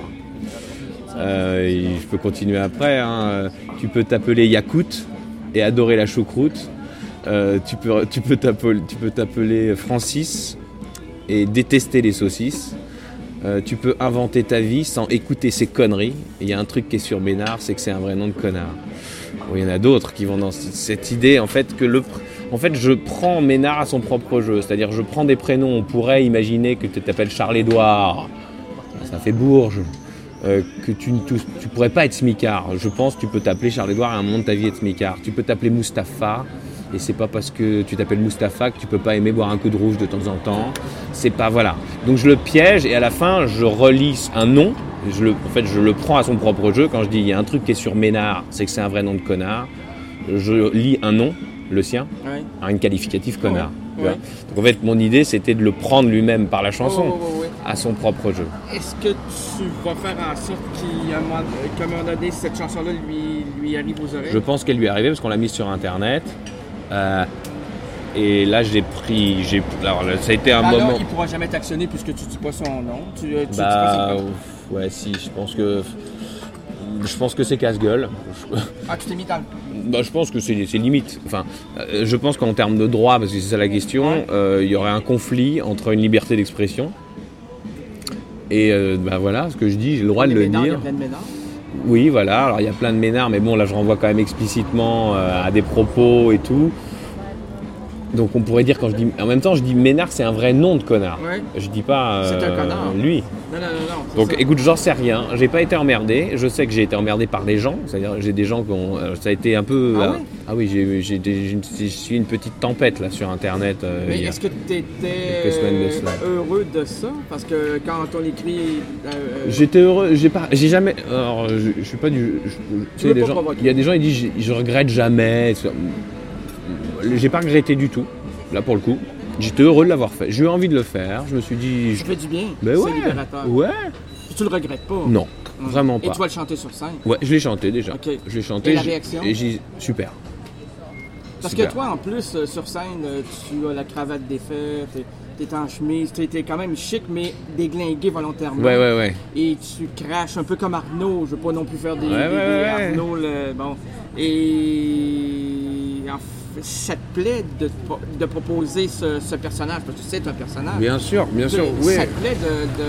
Euh, et je peux continuer après, hein. Euh, tu peux t'appeler Yakout et adorer la choucroute. Euh, tu, peux, tu, peux t'appeler, tu peux t'appeler Francis et détester les saucisses. Euh, tu peux inventer ta vie sans écouter ces conneries. Il y a un truc qui est sur Ménard, c'est que c'est un vrai nom de connard. Bon, il y en a d'autres qui vont dans c- cette idée en fait que le, pr- en fait je prends Ménard à son propre jeu, c'est-à-dire je prends des prénoms. On pourrait imaginer que tu t'appelles Charles-Édouard, ça fait Bourges, euh, que tu ne tou- tu pourrais pas être smicard. Je pense que tu peux t'appeler Charles-Édouard à un moment de ta vie être smicard. Tu peux t'appeler Mustapha. Et c'est pas parce que tu t'appelles Mustapha que tu peux pas aimer boire un coup de rouge de temps en temps. C'est pas, voilà. Donc je le piège et à la fin je relis un nom. Je le, en fait je le prends à son propre jeu. Quand je dis il y a un truc qui est sur Ménard, c'est que c'est un vrai nom de connard. Je lis un nom, le sien, Ouais. un qualificatif connard. Ouais. Tu vois. Ouais. Donc en fait mon idée c'était de le prendre lui-même par la chanson Ouais, ouais, ouais, ouais. à son propre jeu. Est-ce que tu vas faire en sorte qu'à un moment qu'à un moment donné, cette chanson-là lui, lui arrive aux oreilles? Je pense qu'elle lui est arrivée parce qu'on l'a mise sur internet. Euh, et là j'ai pris, j'ai, alors là, ça a été un Alors, moment. il ne pourra jamais t'actionner puisque tu ne dis pas son nom. Tu, tu dis Bah pas son nom. ouf, ouais si, je pense que je pense que c'est casse-gueule. Je, Ah, tu t'es mis dans le... bah, je pense que c'est, c'est limite. Enfin, euh, je pense qu'en termes de droit, parce que c'est ça la question, Ouais. euh, il y aurait un conflit entre une liberté d'expression et euh, bah voilà, ce que je dis, j'ai le droit de Les le Ménards, il y a dire. plein de Ménards. Oui, voilà. Alors il y a plein de Ménards, mais bon là je renvoie quand même explicitement euh, à des propos et tout. Donc on pourrait dire quand je dis, en même temps je dis Ménard, c'est un vrai nom de connard. Ouais. Je dis pas euh, C'est un connard. lui. Non, non, non, non. c'est Donc ça. écoute, j'en sais rien, j'ai pas été emmerdé, je sais que j'ai été emmerdé par des gens, c'est-à-dire j'ai des gens qui ont, euh, ça a été un peu, Ah euh, ouais ah oui, j'ai, j'ai, des- j'ai une- je suis une petite tempête là sur internet. euh, Mais hier. est-ce que tu étais quelques semaines de cela. heureux de ça? Parce que quand on écrit... euh, J'étais heureux, j'ai pas, j'ai jamais, alors je, je suis pas du, je- tu sais, veux les pas gens, provoquer. il y a des gens ils disent je, je regrette jamais. j'ai pas regretté du tout, là pour le coup. J'étais heureux de l'avoir fait. J'ai eu envie de le faire. Je me suis dit. Ça fait du bien. Ben c'est ouais. libérateur. Ouais. Puis tu le regrettes pas. Non, Hum. vraiment Et pas. tu vas le chanter sur scène. Ouais, je l'ai chanté déjà. Ok. Je l'ai chanté. Et la j'ai- réaction? Et j'ai super. Parce Super. que toi, en plus, euh, sur scène, euh, tu as la cravate défaite, t'es, t'es en chemise, t'es, t'es quand même chic, mais déglingué volontairement. Ouais, ouais, ouais. Et tu craches un peu comme Arnaud. Je veux pas non plus faire des, Ouais, des- ouais, des ouais. Arnaud. Le, bon. Et en fait, ça te plaît de, pro- de proposer ce, ce personnage, parce que c'est un personnage. Bien sûr, bien De- sûr. Oui. Ça te plaît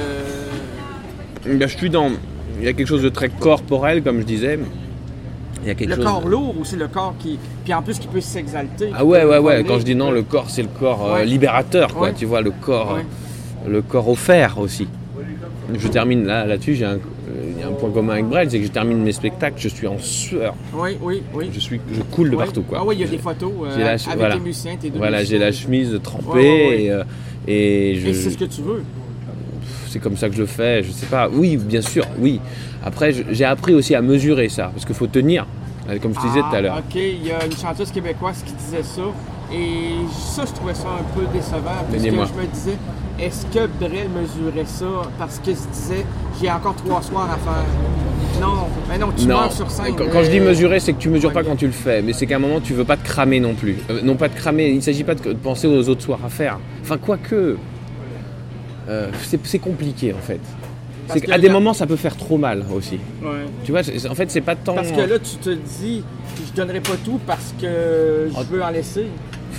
de... de... Ben, je suis dans. Il y a quelque chose de très corporel, comme je disais. Il y a quelque Le chose. corps lourd aussi, le corps qui... Puis en plus, qui peut s'exalter. Ah ouais, qui peut ouais, ouais. voler, Quand je dis non, qui peut- le corps, c'est le corps euh, Ouais. libérateur, quoi. Ouais. Tu vois, le corps, Ouais. euh, le corps offert aussi. Je termine là, là-dessus. J'ai un, euh, il y a un point commun avec Brel, c'est que je termine mes spectacles, je suis en sueur. Oui, oui, oui. Je suis, je coule de Ouais. partout, quoi. Ah oui, il y a des photos euh, J'ai la- avec voilà. les musiciens, tes deux Voilà, j'ai musiciens. la chemise trempée Ouais, ouais, ouais. et, euh, et je. Et c'est ce que tu veux. C'est comme ça que je le fais, je sais pas. Oui, bien sûr, oui. Après, je- j'ai appris aussi à mesurer ça, parce qu'il faut tenir, comme je te disais Ah, tout à l'heure. OK, il y a une chanteuse québécoise qui disait ça. Et ça, je trouvais ça un peu décevant. Parce que Dis-moi. je me disais, est-ce que Brel mesurait ça? Parce qu'il se disait, j'ai encore trois soirs à faire. Non, mais non, tu Non, meurs sur scène. quand, quand je dis Euh, mesurer, c'est que tu mesures pas ok. quand tu le fais, mais c'est qu'à un moment, tu veux pas te cramer non plus. Euh, non pas de cramer, il ne s'agit pas de, de penser aux autres soirs à faire. Enfin, quoique, euh, c'est c'est compliqué en fait. Parce C'est que qu'à des là- moments, ça peut faire trop mal aussi. Ouais. Tu vois, c'est- en fait, c'est pas tant. Parce que là, tu te dis, je donnerai pas tout parce que je veux en laisser.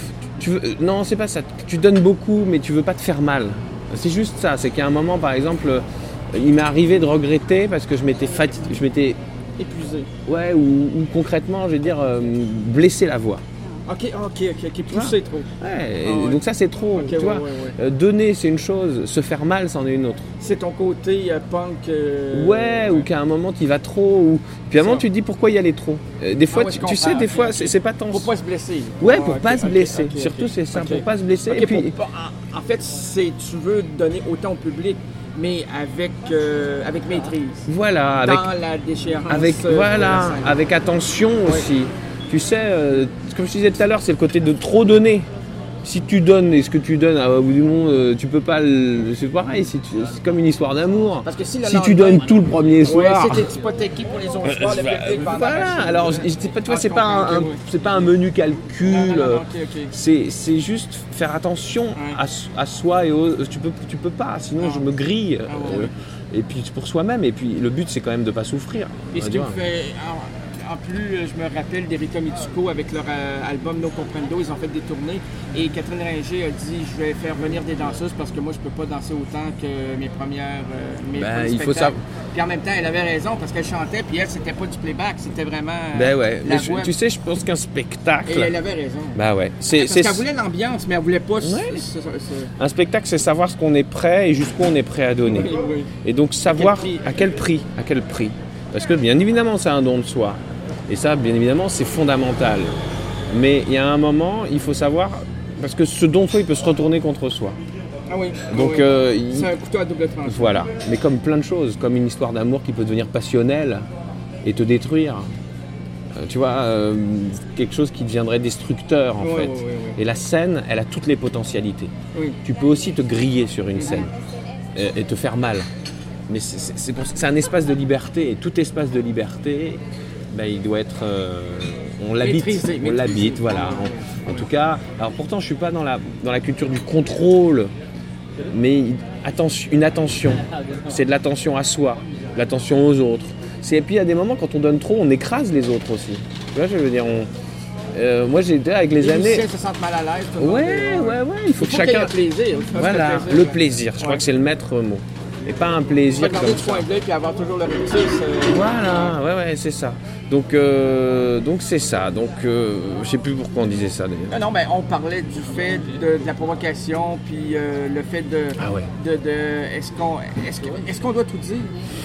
Tu veux- euh, non, c'est pas ça. Tu donnes beaucoup, mais tu veux pas te faire mal. C'est juste ça. C'est qu'à un moment, par exemple, euh, il m'est arrivé de regretter parce que je m'étais fatigué, je m'étais, Épuisé. ouais, ou, ou concrètement, je vais dire, euh, blessé la voix. OK, OK, OK, OK, poussé trop. Ouais, Ah ouais. donc ça c'est trop. Ok, tu ouais, vois, ouais, ouais. Euh, donner c'est une chose, se faire mal c'en est une autre. C'est ton côté euh, punk. euh, Ouais, ou qu'à un moment tu y vas trop, ou puis à un moment Ça. tu te dis pourquoi y aller trop. Euh, des fois, ouais, tu, je tu sais, comprends, des ok, fois ok. c'est c'est pas tant. Pour pas se blesser. Ouais, Ah, pour ok, pas se ok, blesser. ok, ok. Surtout c'est ça, Ok. pour pas se blesser. Ok, Et puis, pour pas- en, en fait, c'est tu veux donner autant au public, mais avec, euh, avec maîtrise. voilà, avec, Dans la déchéance. avec euh, de voilà, la scène. avec attention aussi. Tu sais, euh, comme je disais tout à l'heure, c'est le côté de trop donner. Si tu donnes et ce que tu donnes à bout du monde, euh, tu peux pas le. C'est pareil, si tu- c'est comme une histoire d'amour. Parce que si, le Si tu lendemain- donnes tout le premier Ouais, soir. si t'es hypothéqué pour les autres soirs, le public va en Voilà, arracher. alors je, je dis pas, tu vois, Ah, c'est je pas un, comprends, un- ok, ouais. c'est pas un menu calcul. Non, non, non, euh, ok, ok. C'est, c'est juste faire attention à, s- à soi et aux, tu peux, tu peux pas, sinon Non. je me grille. Ah, ouais, euh, ouais. Et puis pour soi-même, et puis le but c'est quand même de pas souffrir. Et ce on qui va me dire. fait. En, en plus, euh, je me rappelle d'Erika Mitsuko avec leur euh, album No Comprendo, ils ont fait des tournées. Et Catherine Ringer a dit je vais faire venir des danseuses parce que moi je peux pas danser autant que mes premières. euh, mes Ben, premiers il faut spectacles. savoir. Puis en même temps, elle avait raison parce qu'elle chantait, puis elle, c'était pas du playback, c'était vraiment. euh, Ben ouais, la mais je- voix. tu sais, je pense qu'un spectacle. Et elle avait raison. Bah ouais, c'est, Parce c'est- qu'elle voulait l'ambiance, mais elle voulait pas. ce- Ouais. ce- ce- un spectacle, c'est savoir ce qu'on est prêt et jusqu'où on est prêt à donner. Oui, oui. Et donc savoir prix? à quel prix, à quel prix. Parce que bien évidemment, c'est un don de soi. Et ça, bien évidemment, c'est fondamental. Mais il y a un moment, il faut savoir, parce que ce don de soi, il peut se retourner contre soi. Ah oui. Donc, oui. euh, il- C'est un couteau à double tranchant. Voilà. Mais comme plein de choses, comme une histoire d'amour qui peut devenir passionnelle et te détruire. Euh, tu vois, euh, quelque chose qui deviendrait destructeur en Ouais, fait. ouais, ouais, ouais. Et la scène, elle a toutes les potentialités. Oui. Tu peux aussi te griller sur une scène et, et te faire mal. Mais c'est, c'est, c'est pour ça que c'est un espace de liberté. Et tout espace de liberté, ben, il doit être... euh, on l'habite. Maîtrisé, on maîtrisé. l'habite, voilà. En, en tout cas, alors pourtant je suis pas dans la, dans la culture du contrôle, mais attention, une attention. C'est de l'attention à soi, de l'attention aux autres. C'est, et puis il y a des moments quand on donne trop, on écrase les autres aussi. Tu vois, je veux dire, on, euh, moi j'ai été avec les, Les années... musiciens se sentent mal à l'aise. tout le monde Ouais, est- ouais, ouais, il faut Il que faut qu'il y ait chacun... le plaisir. Il faut Voilà, que le ouais. plaisir, je crois Ouais. que c'est le maître mot. Et pas un plaisir Regarder comme du ça. coin de l'œil puis avoir toujours le recul. c'est- Voilà, ouais, ouais, c'est ça. Donc, euh, donc c'est ça. Donc, euh, je sais plus pourquoi on disait ça d'ailleurs. Ah non, mais on parlait du fait de, de la provocation, puis euh, le fait de. Ah ouais. de, de- est-ce qu'on est-ce que- est-ce qu'on doit tout dire?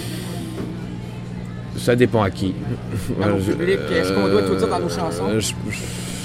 Ça dépend à qui. Dans nos Euh, je- publics, est-ce qu'on doit tout dire dans nos chansons? euh, je- je-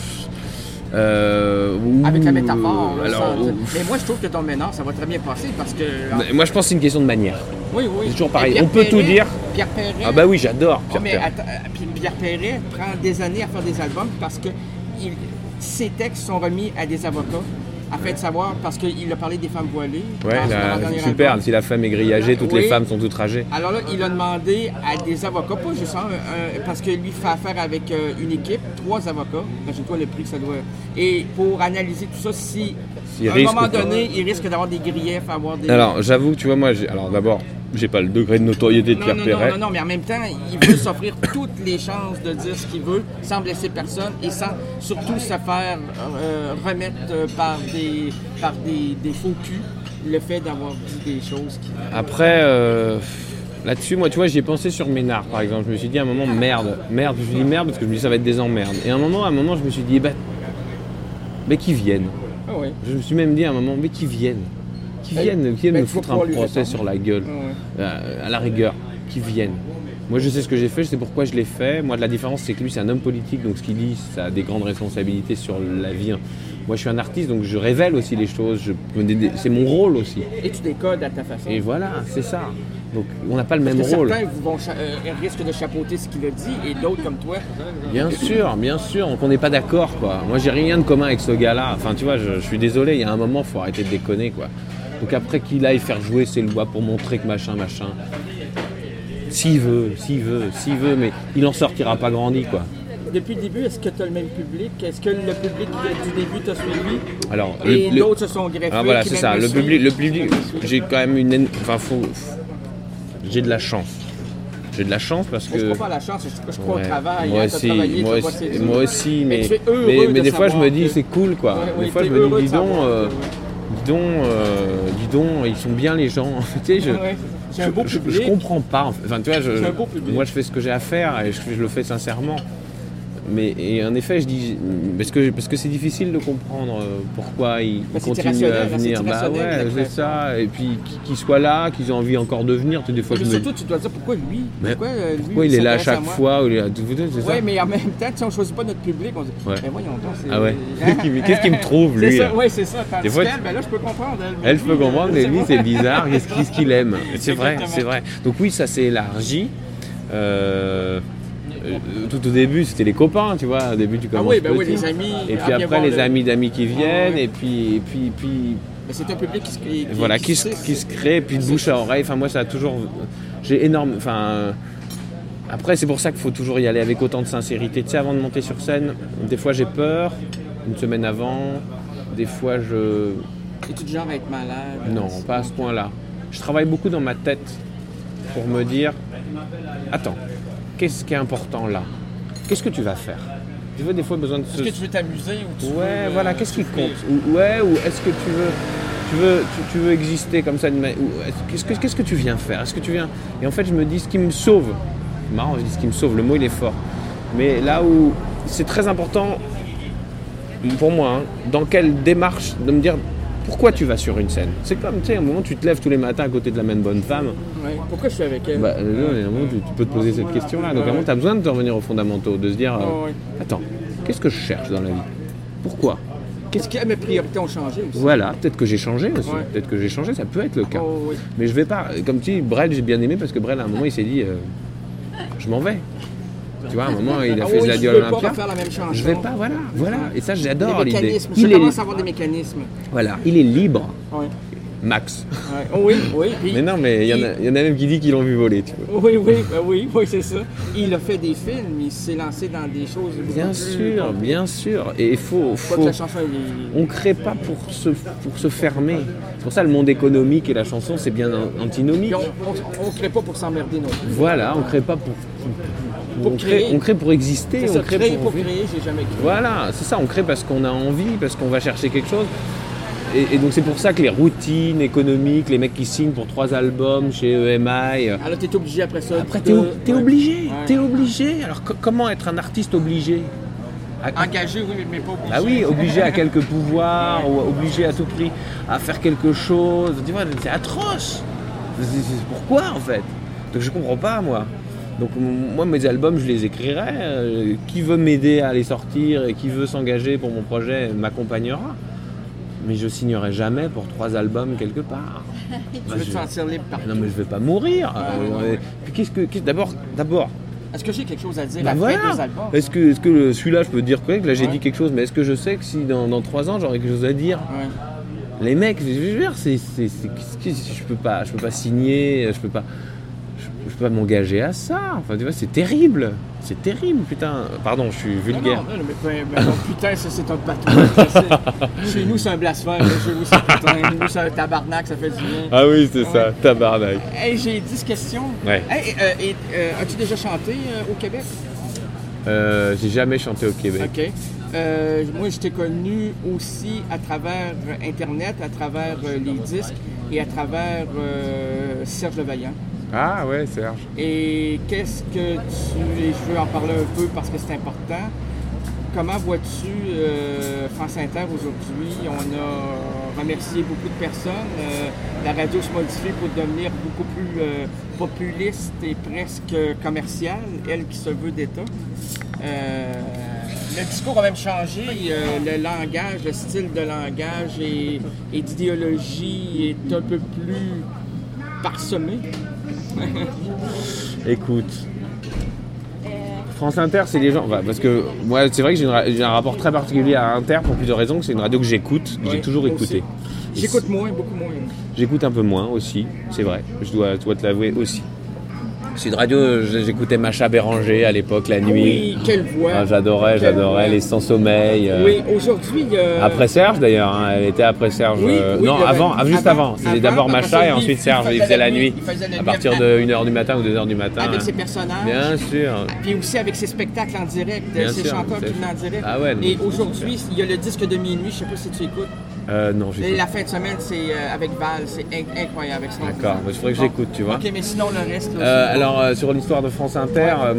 euh, ouh, Avec la métaphore. là, alors, sans- ouh. Mais moi, je trouve que ton ménage, ça va très bien passer parce que. Mais moi, je pense que c'est une question de manière. Oui, oui. c'est toujours Et pareil. Pierre On peut tout Perret- dire. Pierre Perret. Ah bah oui, j'adore. Ah, mais Pierre. attends, euh, puis Pierre Perret prend des années à faire des albums parce que il, ces textes sont remis à des avocats afin de savoir, parce qu'il a parlé des femmes voilées. Ouais, la, super, album. Si la femme est grillagée, toutes oui. les femmes sont outragées. Alors là, il a demandé à des avocats, pas juste un, un, parce que lui fait affaire avec euh, une équipe, trois avocats, imagine-toi le prix que ça doit... Et pour analyser tout ça, si, si à un moment donné, il risque d'avoir des griefs, avoir des... Alors, j'avoue, tu vois, moi, j'ai... alors d'abord, j'ai pas le degré de notoriété de non, Pierre non, Perret. Non, non, non, mais en même temps, il veut s'offrir toutes les chances de dire ce qu'il veut, sans blesser personne et sans surtout se faire euh, remettre euh, par, des, par des, des faux culs le fait d'avoir dit des choses qui... Après, euh, là-dessus, moi, tu vois, j'y ai pensé sur Ménard, par exemple. Je me suis dit à un moment, merde, merde, je me suis dit merde parce que je me dis ça va être des emmerdes. Et à un moment, à un moment, je me suis dit, bah, mais qu'ils viennent. Ah ouais. Je me suis même dit à un moment, mais qu'ils viennent. Qui viennent, qui viennent me foutre un procès sur la gueule, ouais. euh, à la rigueur, qui viennent. Moi je sais ce que j'ai fait, je sais pourquoi je l'ai fait. Moi la différence c'est que lui c'est un homme politique, donc ce qu'il dit ça a des grandes responsabilités sur la vie. Moi je suis un artiste, donc je révèle aussi les choses, je, c'est mon rôle aussi. Et tu décodes à ta façon. Et voilà, c'est ça. Donc on n'a pas le Parce même que rôle. Certains vont, euh, risquent de chapeauter ce qu'il a dit et d'autres comme toi. Bien sûr, bien sûr, donc on n'est pas d'accord quoi. Moi j'ai rien de commun avec ce gars-là. Enfin tu vois, je, je suis désolé, il y a un moment il faut arrêter de déconner quoi. Donc après qu'il aille faire jouer ses lois pour montrer que machin, machin. S'il veut, s'il veut, s'il veut, mais il n'en sortira pas grandi quoi. Depuis le début, est-ce que tu as le même public? Est-ce que le public du début t'a suivi? Alors, et le, d'autres se sont greffés? Alors voilà, c'est ça. Le public, le public, j'ai quand même une... Enfin, faut... j'ai de la chance. J'ai de la chance parce que... Je crois pas à la chance, je, je crois ouais, au travail. Moi, hein, aussi, travaillé, moi, aussi, moi aussi, mais, mais, mais, mais des fois je me dis que... c'est cool quoi. Ouais, des oui, fois je me dis, dis donc... Euh, Dis donc, euh, dis donc, ils sont bien les gens. tu sais, je, ouais, c'est un beau je, public. je comprends pas. Enfin, tu vois, je, un beau public. Moi, je fais ce que j'ai à faire et je, je le fais sincèrement. Mais et en effet, je dis parce que parce que c'est difficile de comprendre pourquoi ils bah, continuent à venir. Bah ouais, c'est ça. Et puis qu'ils soient là, qu'ils aient envie encore de venir. Tu sais, des fois, mais je surtout, me... tu dois dire pourquoi lui. Mais pourquoi, lui, pourquoi il est là à chaque à fois ou il est là... c'est ça. Ouais, mais en même temps, si on choisit pas notre public, on se dit, ouais. Mais voyons donc, c'est... Ah ouais. Qu'est-ce qu'il me trouve lui? C'est ça, ouais, c'est ça. Tandis fois, qu'elle, ben là, je peux comprendre. Elle, elle je peux comprendre, mais lui, c'est bizarre. Qu'est-ce qu'il aime? C'est vrai, c'est vrai. Donc oui, ça s'est élargi. Euh... Tout au début, c'était les copains, tu vois. Au début, tu commences ah oui, ben petit. Oui, les amis. Et puis après, les le... amis d'amis qui viennent, ah oui. et puis, et puis, puis. Mais c'est un public qui se crée. Qui, voilà, qui, qui, se, qui se crée, puis de bouche à oreille. Enfin, moi, ça a toujours. J'ai énorme. Enfin. Après, c'est pour ça qu'il faut toujours y aller avec autant de sincérité. Tu sais, avant de monter sur scène, des fois, j'ai peur. Une semaine avant, des fois, je. Es-tu du genre à être malade? Non, pas à ce point-là. Je travaille beaucoup dans ma tête pour me dire. Attends. Qu'est-ce qui est important là? Qu'est-ce que tu vas faire? Tu veux des fois besoin de Est-ce que tu veux t'amuser ou tu Ouais, veux, voilà, qu'est-ce qui compte? Ou, ouais, ou est-ce que tu veux, tu veux, tu, tu veux exister comme ça? Qu'est-ce que, qu'est-ce que tu viens faire? Est-ce que tu viens? Et en fait, je me dis ce qui me sauve. C'est marrant, je dis ce qui me sauve. Le mot il est fort. Mais là où c'est très important pour moi, hein, dans quelle démarche de me dire. Pourquoi tu vas sur une scène? C'est comme, tu sais, à un moment, tu te lèves tous les matins à côté de la même bonne femme. Ouais. Pourquoi je suis avec elle? Bah, là, à un moment, tu, tu peux te poser cette question-là. Donc, à un moment, tu as besoin de te revenir aux fondamentaux, de se dire, euh, oh, ouais. attends, qu'est-ce que je cherche dans la vie? Pourquoi? Qu'est-ce que mes priorités ont changé aussi? Voilà, peut-être que j'ai changé aussi. Ouais. Peut-être que j'ai changé, ça peut être le cas. Oh, oui. Mais je vais pas, comme tu dis, Brel, j'ai bien aimé parce que Brel, à un moment, il s'est dit, euh, je m'en vais. Tu vois, à un moment, il a ah fait oui, la Gladiole Olympia. Je vais pas, voilà, voilà. Et ça, j'adore l'idée. Je il commence est... à avoir des mécanismes. Voilà, il est libre. Ouais. Max. Ouais. Oh, oui, oui. Puis, mais non, mais il y, y en a même qui disent qu'ils l'ont vu voler, tu vois. Oui, oui, ben oui, oui, c'est ça. Il a fait des films, il s'est lancé dans des choses. Bien sûr, plus... bien sûr. Et il faut. faut... La chanson, il... On ne crée pas pour se, pour se fermer. C'est pour ça le monde économique et la chanson, c'est bien antinomique. On ne crée pas pour s'emmerder non plus. Voilà, on ne crée pas pour. Pour on, créer. Crée, on crée pour exister. C'est ça, on crée créer pour, pour créer, j'ai jamais créé. Voilà, c'est ça, on crée parce qu'on a envie, parce qu'on va chercher quelque chose. Et, et donc c'est pour ça que les routines économiques, les mecs qui signent pour trois albums chez E M I. Alors t'es obligé après ça. Après t'es, de... t'es ouais. obligé, ouais. t'es obligé. Alors c- comment être un artiste obligé? Engagé, oui, mais pas obligé. Ah oui, obligé à quelques pouvoirs, ou obligé à tout prix à faire quelque chose. Tu vois, c'est atroce. C'est, c'est, pourquoi en fait? Donc je comprends pas moi. Donc moi mes albums je les écrirai, euh, qui veut m'aider à les sortir et qui veut s'engager pour mon projet m'accompagnera. Mais je signerai jamais pour trois albums quelque part. Tu bah, veux je... te sentir libre partout. Non mais je vais pas mourir. Ah, euh, ouais, ouais. Puis qu'est-ce que, qu'est-ce... D'abord, d'abord, Est-ce que j'ai quelque chose à dire Bah après voilà. deux albums? Est-ce que, est-ce que le- celui-là, je peux dire quoi? Que là, j'ai Ouais. dit quelque chose, mais est-ce que je sais que si dans, dans trois ans, j'aurai quelque chose à dire? Ouais. Les mecs, je veux dire, c'est, c'est, c'est, c'est- je peux pas, je peux pas signer, je peux pas, je, je peux pas m'engager à ça. Enfin, tu vois, c'est terrible, c'est terrible, putain. Pardon, je suis vulgaire. Non, non, non, mais, mais, mais non, putain, ça c'est un patou. Chez nous, c'est un blasphème. Chez nous, c'est putain. Chez nous, c'est un tabarnak, ça fait du bien. Ah oui, c'est ça, Ouais. tabarnak. Hey, j'ai dix questions. Ouais. Hey, euh, et, euh, as-tu déjà chanté euh, au Québec? Euh, j'ai jamais chanté au Québec. OK. Euh, moi, je t'ai connu aussi à travers Internet, à travers euh, les disques et à travers euh, Serge Levaillant. Ah ouais, Serge. Et qu'est-ce que tu... et je veux en parler un peu parce que c'est important. Comment vois-tu euh, France Inter aujourd'hui? On a remercié beaucoup de personnes. Euh, la radio se modifie pour devenir beaucoup plus euh, populiste et presque commerciale, elle qui se veut d'État. Euh, le discours a même changé, euh, le langage, le style de langage et, et d'idéologie est un peu plus parsemé. Écoute, France Inter, c'est des gens. Bah, parce que moi, c'est vrai que j'ai, une ra- j'ai un rapport très particulier à Inter pour plusieurs raisons. C'est une radio que j'écoute, que j'ai Ouais, toujours moi écoutée. aussi. J'écoute moins, beaucoup moins. J'écoute un peu moins aussi, c'est vrai. Je dois, je dois te l'avouer aussi. C'est une radio, j'écoutais Macha Béranger à l'époque, la nuit. Oui, quelle voix. Ah, j'adorais, Quelle j'adorais voix. les Sans Sommeil. euh, Oui, aujourd'hui, il y a... Après Serge d'ailleurs, hein, elle était après Serge. Oui, euh, oui, non, il y avait- avant, ah, juste avant. C'était avant, d'abord après Macha ça, et lui, ensuite il Serge. Il faisait faisait la la nuit, nuit. il faisait la À nuit partir avec- de une heure du matin ou deux heures du matin. Avec hein. ses personnages. Bien sûr. Puis aussi avec ses spectacles en direct, Bien ses sûr, chanteurs c'est- qui venaient en direct. Ah ouais, non, Et c'est aujourd'hui, il y a le disque de minuit, je sais pas si tu écoutes. Euh, non, Et j'écoute. la fin de semaine, c'est euh, avec Val, c'est in- incroyable. extraordinaire. D'accord, bah, il faudrait que Bon. j'écoute, tu vois. Ok, mais sinon le reste. Là, Euh, c'est- alors euh, sur l'histoire de France Inter, euh,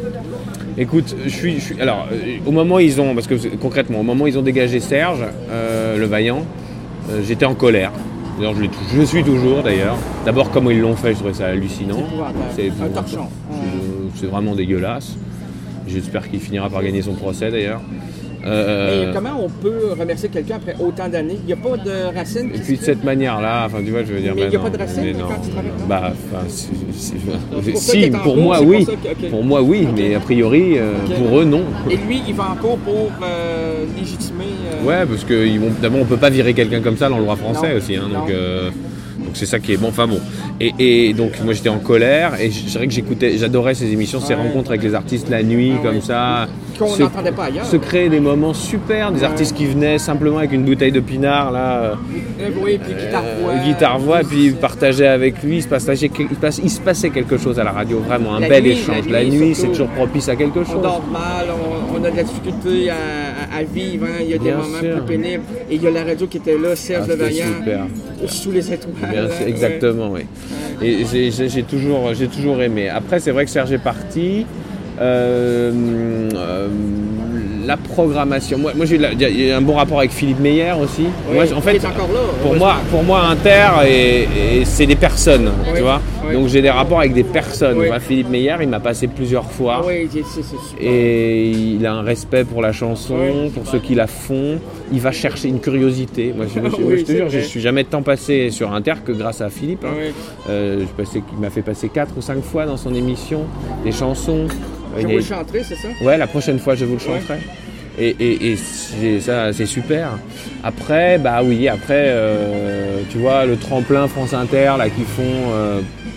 écoute, je suis, je suis- alors euh, au moment où ils ont, parce que c'est- concrètement, au moment où ils ont dégagé Serge euh, Levaillant, euh, j'étais en colère. D'ailleurs, je, l'ai tou- je le suis toujours d'ailleurs. D'abord, comment ils l'ont fait, je trouvais ça hallucinant. C'est épouvantable. C'est Un épouvantable. torchon. C'est- C'est vraiment dégueulasse. J'espère qu'il finira par gagner son procès d'ailleurs. Mais Euh, comment on peut remercier quelqu'un après autant d'années? Il n'y a pas de racines Et qui puis se de cette manière-là, enfin tu vois, je veux dire. Mais bah, il y a non, pas de racine, mais quand non. tu travailles, non? Bah, enfin, c'est- c'est- pour ça si, qu'il est en pour cours, moi c'est oui. pour ça que- ok. Pour moi oui, Ok. mais a priori, euh, Ok. pour eux non. Et lui, il va en cours pour euh, légitimer. euh, Ouais, parce que ils vont, d'abord on peut pas virer quelqu'un comme ça dans le droit français Non. aussi, hein, donc Non. euh, donc c'est ça qui est bon. Enfin bon, et, et donc moi j'étais en colère et c'est vrai que j'écoutais, j'adorais ces émissions, ces Ouais. rencontres avec les artistes la nuit Ah comme ouais. ça. Qu'on Se- n'entendait pas ailleurs. Se créer des moments super, des Ouais. artistes qui venaient simplement avec une bouteille de pinard là. euh, Euh, oui, puis guitare-voix. Euh, guitare-voix, et puis c'est- partager avec lui, il se, partageait, il, passe- il se passait quelque chose à la radio, vraiment, un La bel nuit, échange. la La nuit, nuit, surtout. c'est toujours propice à quelque On chose. dort mal, on, on a de la difficulté à, à- à vivre, hein. Il y a des Bien moments sûr. plus pénibles. Et il y a la radio qui était là, Serge Ah, c'était Levaillant, super. sous les étoiles. Bien hein, sûr, ouais. exactement, oui. Et j'ai- j'ai j'ai toujours, j'ai toujours aimé. Après, c'est vrai que Serge est parti. Euh, euh, la programmation. Moi, moi j'ai eu la- il y a un bon rapport avec Philippe Meyer aussi. Ouais, Moi, en il fait, est encore là, pour heureusement. moi, pour moi, Inter, et, et c'est des personnes, Ouais, tu vois. ouais. Donc j'ai des rapports avec des personnes. Ouais. Moi, Philippe Meyer, il m'a passé plusieurs fois. Ah oui, c'est c'est- c'est super. Et il a un respect pour la chanson, Ouais. pour ceux qui la font. Il va chercher une curiosité. Moi, je, moi, je- Oui, moi, je te c'est jure, je vrai. suis jamais tant passé sur Inter que grâce à Philippe. hein. Ouais. Euh, je passais- il m'a fait passer quatre ou cinq fois dans son émission des chansons. Euh, Je il y vous a- le chanterai, c'est ça? Ouais, la prochaine fois, je vous le chanterai. Et, et- et c'est- ça, c'est super. Après, bah oui, après, euh, tu vois, le tremplin France Inter, là, qui font. euh,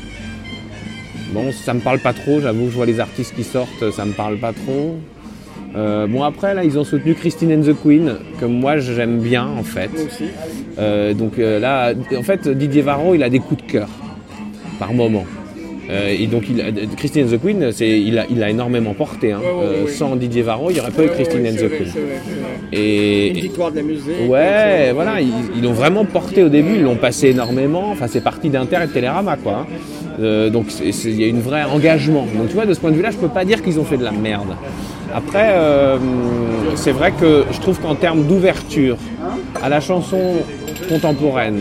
bon, ça me parle pas trop, j'avoue, je vois les artistes qui sortent, ça me parle pas trop. Euh, bon, après, là, ils ont soutenu Christine and the Queen, que moi, j'aime bien, en fait. Moi aussi. Euh, donc euh, là, en fait, Didier Varro, il a des coups de cœur, par moment. Euh, et donc, il a- Christine and the Queen, c'est, il, a, il a énormément porté. hein. Ouais, ouais, Euh, ouais. Sans Didier Varro, il n'y aurait pas eu Ouais, Christine ouais, and c'est the vrai, Queen. c'est vrai, c'est vrai. Et, Une victoire de la musique. ouais, donc, voilà, ils, ils l'ont vraiment porté au début, ils l'ont passé énormément. Enfin, c'est parti d'Inter et de Télérama, quoi. hein. Euh, donc, c'est- c'est- il y a un vrai engagement. Donc, tu vois, de ce point de vue-là, je peux pas dire qu'ils ont fait de la merde. Après, euh, c'est vrai que je trouve qu'en termes d'ouverture à la chanson contemporaine,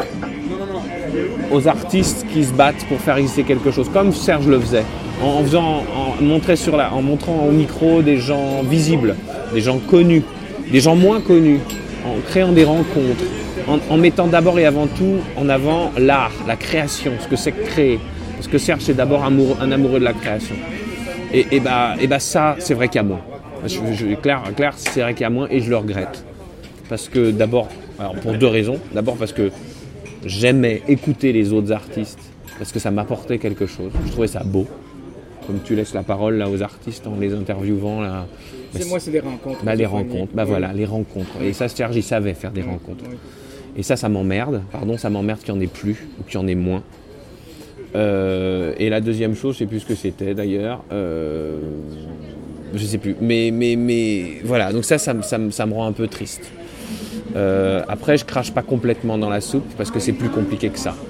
aux artistes qui se battent pour faire exister quelque chose, comme Serge le faisait, en, en faisant, en, montrer sur la, en montrant au micro des gens visibles, des gens connus, des gens moins connus, en créant des rencontres, en, en mettant d'abord et avant tout en avant l'art, la création, ce que c'est que créer. Parce que Serge, c'est d'abord amoureux- un amoureux de la création. Et, et, bah, et bah ça, c'est vrai qu'il y a moins. Je, je, clair, clair, c'est vrai qu'il y a moins et je le regrette. Parce que d'abord, alors pour deux raisons. D'abord parce que j'aimais écouter les autres artistes, parce que ça m'apportait quelque chose. Je trouvais ça beau. Comme tu laisses la parole là, aux artistes en les interviewant. Là, c'est, moi, c'est des rencontres. Bah, les rencontres, bah oui. Voilà, les rencontres. Et ça, Serge, il savait faire des oui. rencontres. Oui. Et ça, ça m'emmerde. Pardon, ça m'emmerde qu'il n'y en ait plus ou qu'il y en ait moins. Euh, et la deuxième chose, je ne sais plus ce que c'était d'ailleurs. Euh, je ne sais plus. Mais, mais, mais voilà, donc ça, ça, ça, ça me rend un peu triste. Euh, après, je crache pas complètement dans la soupe parce que c'est plus compliqué que ça.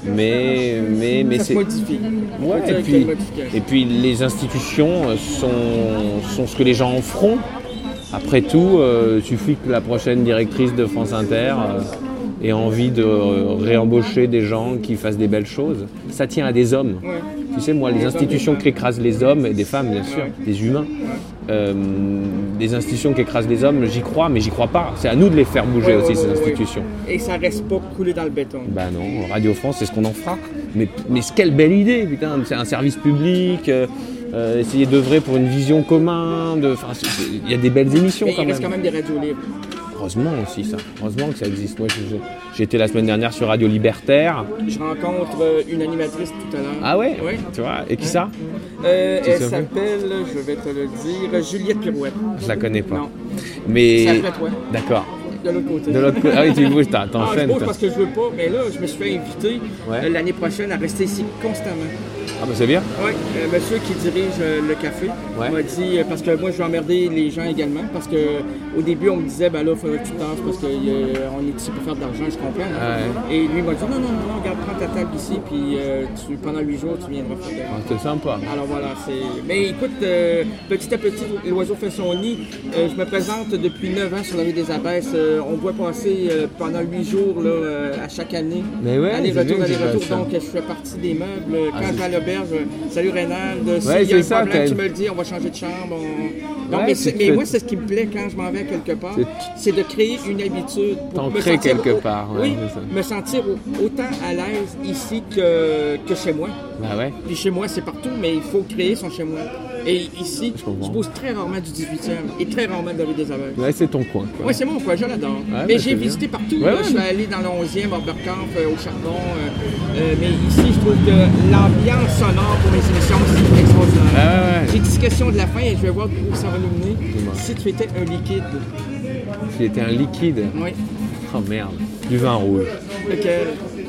Mais, mais, mais ça c'est. Se modifie. Ouais, et puis, et puis les institutions sont, sont ce que les gens en feront. Après tout, euh, il suffit que la prochaine directrice de France Inter euh, ait envie de euh, réembaucher des gens qui fassent des belles choses. Ça tient à des hommes. Ouais. Tu sais, moi, les institutions qui écrasent les hommes, et des femmes bien sûr, ouais. des humains, euh, des institutions qui écrasent les hommes, j'y crois, mais j'y crois pas. C'est à nous de les faire bouger ouais, aussi, ouais, ces ouais, institutions. Ouais. Et ça reste pas coulé dans le béton. Bah non, Radio France, c'est ce qu'on en fera. Mais, mais quelle belle idée, putain, c'est un service public. Euh, Euh, essayer d'œuvrer pour une vision commune, de, il y a des belles émissions mais quand il même. Il reste quand même des radios libres. Heureusement aussi ça, heureusement que ça existe. Moi, je, je, j'ai été la semaine dernière sur Radio Libertaire. Je rencontre une animatrice tout à l'heure. Ah ouais, oui. Tu vois, et qui ça euh, Elle s'appelle, je vais te le dire, Juliette Pirouette. Je la connais pas. Non. Mais... C'est après toi. D'accord. De l'autre côté. De l'autre côté. Ah oui, tu bouges, t'enchaînes. Ah, je bouge parce que je veux pas, mais là, je me suis fait inviter ouais. euh, l'année prochaine à rester ici constamment. Ah ben c'est bien. Oui, euh, monsieur qui dirige euh, le café ouais. m'a dit, euh, parce que moi je vais emmerder les gens également, parce qu'au début on me disait, ben là il faudrait que tu taffes parce qu'on euh, est ici pour faire de l'argent, je comprends. Hein? Ouais. Et lui m'a dit, non, non, non, regarde, prends ta table ici, puis euh, tu, pendant huit jours tu viendras faire de l'argent. Ah, c'est sympa. Alors voilà, c'est... Mais écoute, euh, petit à petit, l'oiseau fait son nid. Euh, je me présente depuis neuf ans sur la rue des Abbesses. Euh, on voit passer euh, pendant huit jours là, euh, à chaque année. Mais ouais, aller-retour, aller-retour. Donc je fais partie des meubles. Quand ah, je vais à l'auberge, salut Reynald, ouais, s'il y a un ça, problème, tu me le dis, on va changer de chambre. On... Donc, ouais, mais, c'est, mais moi, c'est ce qui me plaît quand je m'en vais quelque part, c'est, c'est de créer une habitude. Pour T'en me crées quelque au... part. Ouais, oui, me sentir autant à l'aise ici que, que chez moi. Bah ouais. Puis chez moi, c'est partout, mais il faut créer son chez moi. Et ici, je, je pose très rarement du dix-huitième et très rarement de la rue des Abbesses. Ouais, c'est ton coin. Oui, c'est mon coin, je l'adore. Ouais, mais bah, j'ai visité bien. Partout. Ouais, là, ouais, je suis allé dans le onzième, à Oberkampf, euh, au Chardon. Euh, euh, mais ici, je trouve que l'ambiance sonore pour mes émissions, c'est extraordinaire. Ah, ouais, ouais. J'ai dix questions de la fin et je vais voir où ça va nous mener. Si tu étais un liquide. Si tu étais un liquide? Oui. Oh merde. Du vin rouge. Lequel?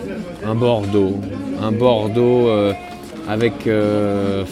Un Bordeaux. Un Bordeaux euh, avec... Euh,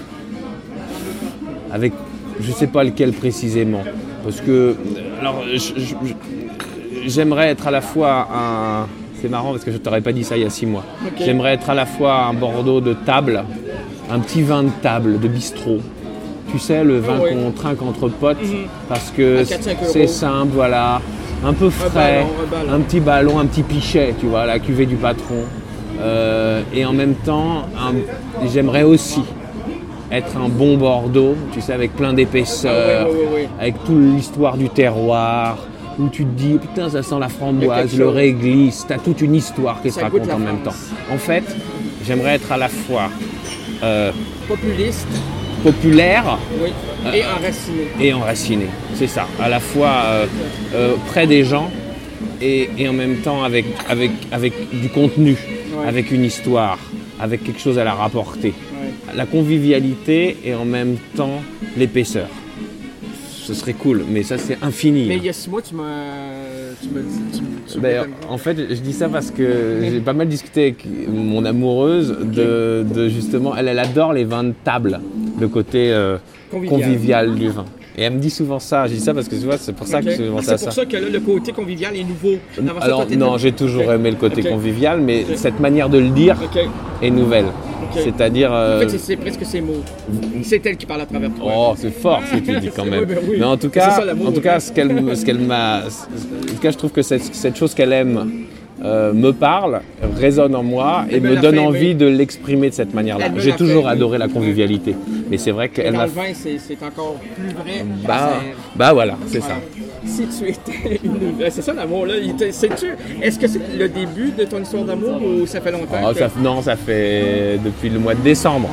avec, je sais pas lequel précisément, parce que, alors, je, je, j'aimerais être à la fois un, c'est marrant parce que je t'aurais pas dit ça il y a six mois, okay. J'aimerais être à la fois un Bordeaux de table, un petit vin de table, de bistrot, tu sais, le vin oh, oui. qu'on trinque entre potes, mm-hmm. parce que c'est simple, voilà, un peu frais, un, ballon, un, ballon. un petit ballon, un petit pichet, tu vois, la cuvée du patron, euh, et en même temps, un, j'aimerais aussi être un bon Bordeaux, tu sais, avec plein d'épaisseur, ah, oui, oui, oui. avec toute l'histoire du terroir, où tu te dis, putain, ça sent la framboise, le réglisse, t'as toute une histoire qui se raconte en même temps. En fait, j'aimerais être à la fois euh, populiste, populaire oui. et euh, enraciné. Et enraciné, c'est ça. À la fois euh, euh, près des gens et, et en même temps avec, avec, avec du contenu, ouais. avec une histoire, avec quelque chose à la rapporter. La convivialité et en même temps l'épaisseur. Ce serait cool, mais ça c'est infini. Mais il y a six mois, tu m'as, tu m'as dit... Tu, tu ben, en fait, je dis ça parce que j'ai pas mal discuté avec mon amoureuse de, de justement... Elle, elle adore les vins de table, le côté euh, convivial. convivial du vin. Et elle me dit souvent ça. Je dis ça parce que tu vois, c'est pour ça okay. que je pense ah, à ça. C'est pour ça que là, le côté convivial est nouveau. Avant Alors ça, non, j'ai toujours okay. aimé le côté okay. convivial, mais okay. cette manière de le dire okay. est nouvelle. Okay. C'est-à-dire... Euh... En fait, c'est, c'est presque ces mots. C'est elle qui parle à travers toi. Oh, c'est fort ce que tu dis quand même. Oui, ben oui. Mais en tout cas, ça, en tout cas, ce qu'elle, ce qu'elle m'a... En tout cas, je trouve que cette, cette chose qu'elle aime euh, me parle, résonne en moi et, et me donne envie de l'exprimer de cette manière-là. J'ai toujours fait, adoré oui. la convivialité. Mais c'est vrai qu'elle dans m'a... le vin, c'est, c'est encore plus vrai. Bah, bah voilà, c'est ouais. ça. Si tu étais une... C'est ça l'amour, là. Sais-tu... Est-ce que c'est le début de ton histoire d'amour ou ça fait longtemps oh, que... ça... Non, ça fait depuis le mois de décembre.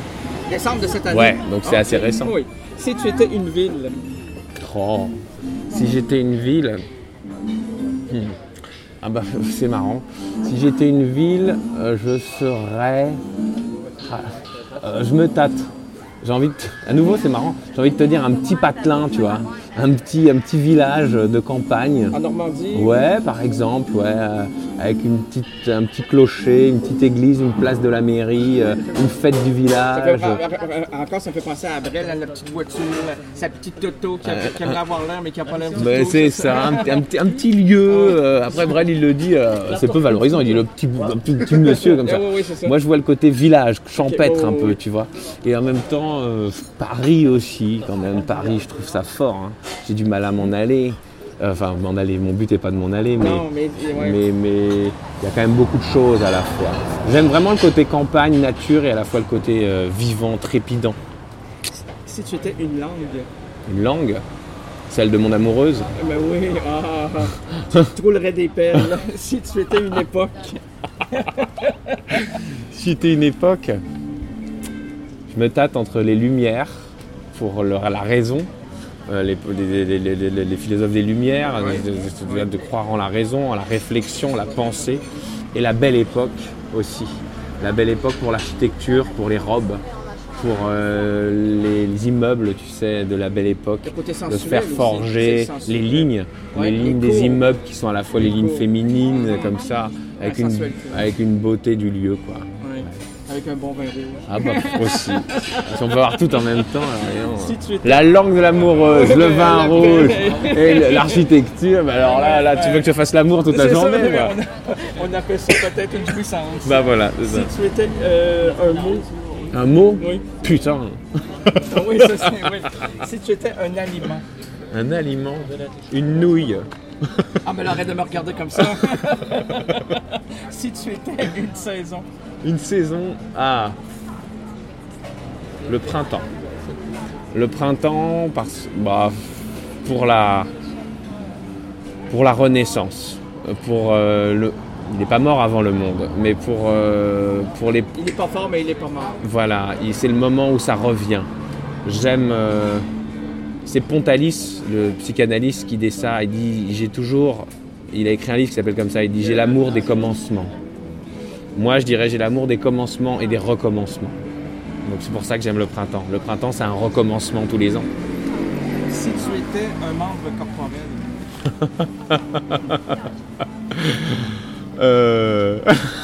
Décembre de cette année. Ouais, donc c'est Ah, assez récent. Oui. Si tu étais une ville, Oh. Si j'étais une ville... Hmm. Ah bah c'est marrant. Si j'étais une ville, euh, je serais... Ah, euh, je me tâte. J'ai envie de... À nouveau c'est marrant. J'ai envie de te dire un petit patelin, tu vois. Un petit, un petit village de campagne. en Normandie. Ouais, par exemple, ouais, euh, avec une petite, un petit clocher, une petite église, une place de la mairie, euh, une fête du Ça fait- village. en- en- encore, ça me fait penser à Abrel, hein, la petite voiture, sa petite Toto qui, a- qui aimerait avoir l'air, mais qui n'a pas l'air du Ben, tout. c'est ça, un, un petit, un petit lieu. euh, après, Brel, il le dit, euh, c'est peu valorisant. Il dit le petit, un petit, petit monsieur comme ça. Ah oui, oui, c'est ça. Moi, je vois le côté village, champêtre Ok, oh, un peu, oui. tu vois. Et en même temps, euh, Paris aussi, quand même. Paris, je trouve ça fort. Hein. J'ai du mal à m'en aller. Euh, Enfin, m'en aller. Mon but n'est pas de m'en aller, mais. Non, mais, ouais. Mais mais il y a quand même beaucoup de choses à la fois. J'aime vraiment le côté campagne, nature et à la fois le côté euh, vivant, trépidant. Si tu étais une langue, Une langue, celle de mon amoureuse. eh ben oui, ah, ah, tu troulerais des perles. Si tu étais une époque, Si c'était une époque, je me tâte entre les Lumières pour leur- la raison, euh, les, les- les- les- les- les philosophes des Lumières, Ouais. de, de- de croire en la raison, en la réflexion, la pensée, et la Belle Époque aussi. La Belle Époque pour l'architecture, pour les robes, pour euh, les, les immeubles, tu sais, de la Belle Époque, le côté de sensuel faire aussi. forger C'est sensuel. les lignes, Ouais, les les lignes cours. des immeubles qui sont à la fois les Les lignes cours. féminines, Mhm. comme ça, avec La une, sensualité. avec une beauté du lieu, quoi. Ouais, avec un bon vin rouge. Ah bah aussi. Si on peut avoir tout en même temps. alors, Si tu étais- La langue de l'amoureuse, le vin La rouge paix. et l'architecture. Bah alors là, là, tu veux que je fasse l'amour toute la C'est ça, journée, oui, quoi. on, a- on appelle ça peut-être une jouissance. Bah voilà, c'est Si ça. tu étais euh, un mot, Un mot oui. Putain. Ah oui, ça c'est oui. Si tu étais un aliment. Un aliment. Une nouille. Ah, mais elle arrête de me regarder comme ça. Si tu étais une saison. Une saison. Ah. Le printemps. Le printemps, parce, bah, pour la, pour la renaissance. Pour euh, le. Il n'est pas mort avant le monde, mais pour, euh, pour les. Il n'est pas fort, mais il n'est pas mort. Voilà, et c'est le moment où ça revient. J'aime. euh, c'est Pontalis, le psychanalyste, qui dit ça. Il dit j'ai toujours. Il a écrit un livre qui s'appelle comme ça. Il dit j'ai l'amour des commencements. Moi, je dirais j'ai l'amour des commencements et des recommencements. Donc c'est pour ça que j'aime le printemps. Le printemps, c'est un recommencement tous les ans. Si tu étais un membre corporel. Euh...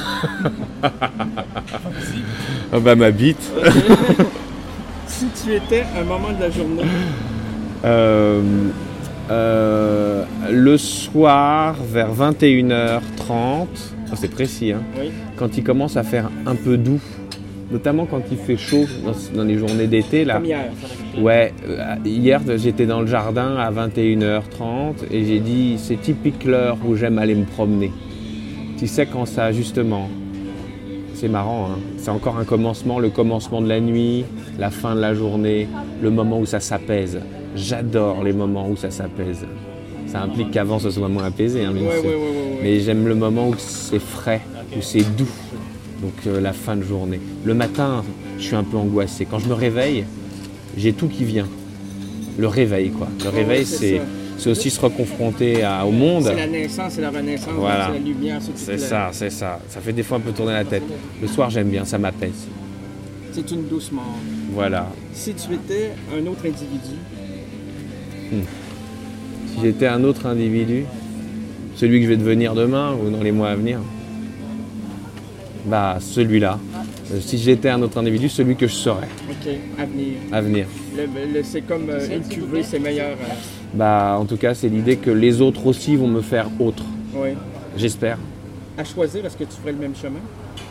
ah bah ma bite. Si tu étais un moment de la journée. Euh, euh, le soir, vers vingt et une heures trente, oh, c'est précis, hein, Oui. quand il commence à faire un peu doux, notamment quand il fait chaud dans, dans les journées d'été. Là. Comme hier. Ouais, euh, hier j'étais dans le jardin à vingt et une heures trente et j'ai dit c'est typique l'heure où j'aime aller me promener. Tu sais quand ça justement, c'est marrant, hein, c'est encore un commencement, le commencement de la nuit, la fin de la journée, le moment où ça s'apaise. J'adore les moments où ça s'apaise. Ça implique qu'avant ce soit moins apaisé, hein, bien Oui, sûr. oui, oui, oui. Mais j'aime le moment où c'est frais, où c'est doux. Donc euh, la fin de journée. Le matin, je suis un peu angoissé. Quand je me réveille, j'ai tout qui vient. Le réveil, quoi. Le réveil, c'est c'est, ça. c'est aussi se reconfronter à- au monde. C'est la naissance, c'est la renaissance, Voilà. c'est la lumière. ce qui C'est te- ça, c'est ça. Ça fait des fois un peu tourner la tête. Le soir, j'aime bien, ça m'apaise. C'est une douce mort. Voilà. Si tu étais un autre individu, Si j'étais un autre individu, celui que je vais devenir demain ou dans les mois à venir, bah celui-là. Euh, Si j'étais un autre individu, celui que je serais ok, avenir. à venir. Le- le- c'est comme euh, une cuvée, c'est meilleur. euh, Bah en tout cas, c'est l'idée que les autres aussi vont me faire autre. oui. J'espère. À choisir, est-ce que tu ferais le même chemin?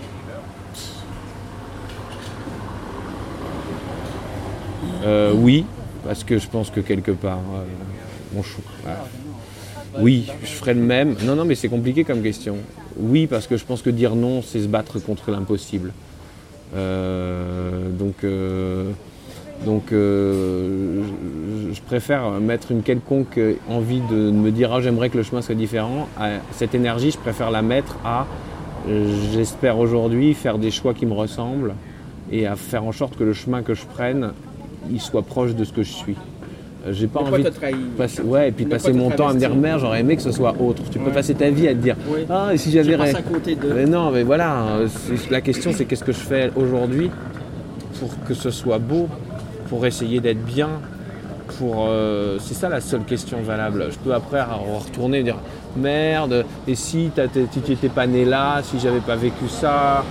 Euh, oui, parce que je pense que quelque part, euh, mon chou. voilà. Oui, je ferais le même. Non, non, mais c'est compliqué comme question. Oui, parce que je pense que dire non, c'est se battre contre l'impossible. Euh, donc, euh, donc euh, je, je préfère mettre une quelconque envie de me dire ah, j'aimerais que le chemin soit différent. À cette énergie, je préfère la mettre à euh, j'espère aujourd'hui faire des choix qui me ressemblent et à faire en sorte que le chemin que je prenne, il soit proche de ce que je suis. J'ai pas Ne envie pas de te trahir. passer, ouais, et puis Ne passer pas te mon temps à me dire travestir. merde, j'aurais aimé que ce soit autre. Tu peux Ouais. passer ta vie à te dire Oui. ah, et si j'avais J'ai passé ré- à côté de... Mais non, mais voilà, c'est- la question c'est qu'est-ce que je fais aujourd'hui pour que ce soit beau, pour essayer d'être bien, pour euh, c'est ça la seule question valable. Je peux après retourner et dire merde, et si t'as- t'es- tu n'étais pas né là, si j'avais pas vécu ça.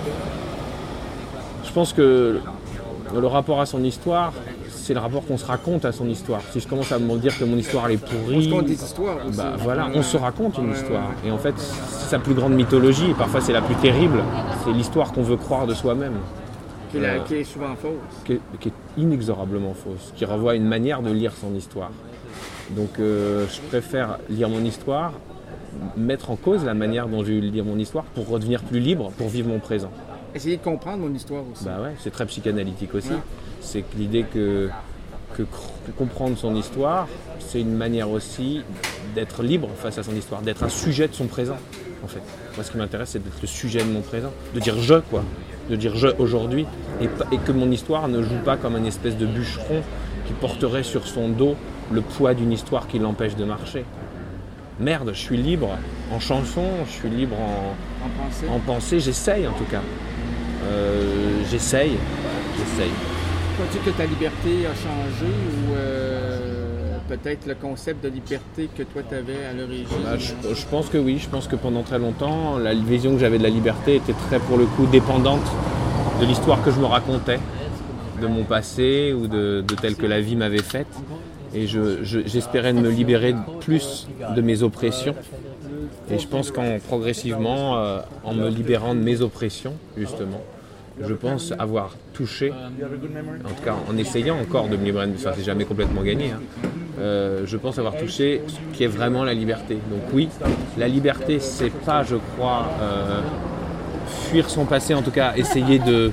Je pense que le rapport à son histoire, c'est le rapport qu'on se raconte à son histoire. Si je commence à me dire que mon histoire elle est pourrie, On se compte des histoires aussi. bah voilà, Ouais. on se raconte une Ouais, histoire. Et en fait, c'est sa plus grande mythologie, et parfois c'est la plus terrible, c'est l'histoire qu'on veut croire de soi-même, Qui est, la- Euh, qui est souvent fausse. qui est, qui est inexorablement fausse, qui renvoie à une manière de lire son histoire. Donc euh, je préfère lire mon histoire, mettre en cause la manière dont j'ai eu de lire mon histoire pour redevenir plus libre, pour vivre mon présent. Essayer de comprendre mon histoire aussi. Bah ouais, c'est très psychanalytique aussi. Ouais. C'est que l'idée que, que cr- comprendre son histoire, c'est une manière aussi d'être libre face à son histoire, d'être un sujet de son présent, en fait. Moi, ce qui m'intéresse, c'est d'être le sujet de mon présent, de dire je, quoi, de dire je aujourd'hui, et, pas- et que mon histoire ne joue pas comme un espèce de bûcheron qui porterait sur son dos le poids d'une histoire qui l'empêche de marcher. Merde, je suis libre en chanson, je suis libre en, En pensée. en pensée, j'essaye en tout cas. Euh, j'essaye, j'essaye. Crois-tu que ta liberté a changé ou euh, peut-être le concept de liberté que toi tu avais à l'origine? Bah, je, je pense que oui, je pense que pendant très longtemps, la vision que j'avais de la liberté était très pour le coup dépendante de l'histoire que je me racontais, de mon passé ou de, de telle que la vie m'avait faite. Et je, je- j'espérais me libérer plus de mes oppressions. Et je pense qu'en progressivement, euh, en me libérant de mes oppressions, justement, je pense avoir touché, en tout cas en essayant encore de me libérer, de ça c'est jamais complètement gagné, hein, euh, je pense avoir touché ce qui est vraiment la liberté. Donc oui, la liberté c'est pas, je crois, euh, fuir son passé, en tout cas essayer de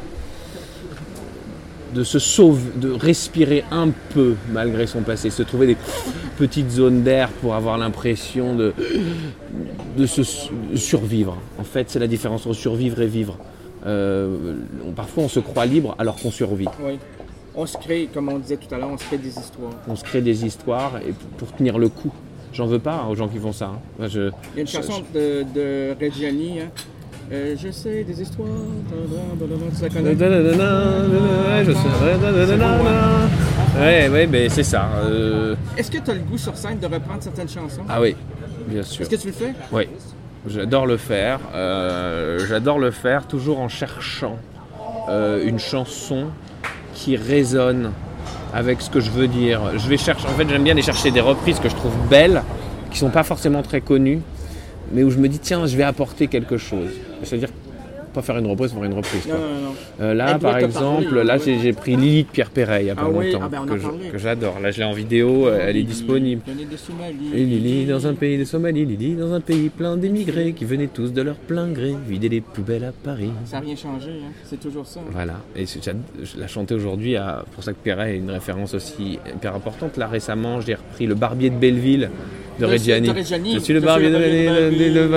de se sauver, de respirer un peu malgré son passé, se trouver des petites zones d'air pour avoir l'impression de, de se survivre. En fait, c'est la différence entre survivre et vivre. Euh, on- parfois, on se croit libre alors qu'on survit. Oui. On se crée, comme on disait tout à l'heure, on se crée des histoires. On se crée des histoires et pour, pour tenir le coup. J'en veux pas aux gens qui font ça. hein. Moi, je, Il y a une je- chanson de, de Reggiani, hein. Euh, je sais des histoires. Tu la connais? je sais. Ouais, ouais, mais c'est ça. euh, Est-ce que tu as le goût sur scène de reprendre certaines chansons? Ah oui, bien sûr. Est-ce que tu le fais? Oui, j'adore le faire. Euh, j'adore le faire toujours en cherchant euh, une chanson qui résonne avec ce que je veux dire. Je vais chercher. En fait, j'aime bien aller chercher des reprises que je trouve belles, qui sont pas forcément très connues, mais où je me dis tiens, je vais apporter quelque chose. C'est-à-dire pas faire une reprise pour une reprise. quoi. Non, non, non. Euh, là, Elle doit par te exemple, parler, là ouais. j'ai, j'ai pris Lily de Pierre Perret il y a pas Ah oui, longtemps, ah ben, on en que, je- parlait. que j'adore. Là, je l'ai en vidéo, elle est disponible. Venez de Somalie. Et Lily dans un pays de Somalie, Lily dans un pays plein d'émigrés qui venaient tous de leur plein gré vider les poubelles à Paris. Ça n'a rien changé, hein. C'est toujours ça. Voilà, et c'est- j'ad- je la chantais aujourd'hui, à- pour ça que Perret est une référence aussi hyper importante. Là récemment, j'ai repris Le Barbier de Belleville de De- Reggiani. de Reggiani. Je suis le Je barbier suis de le barbier de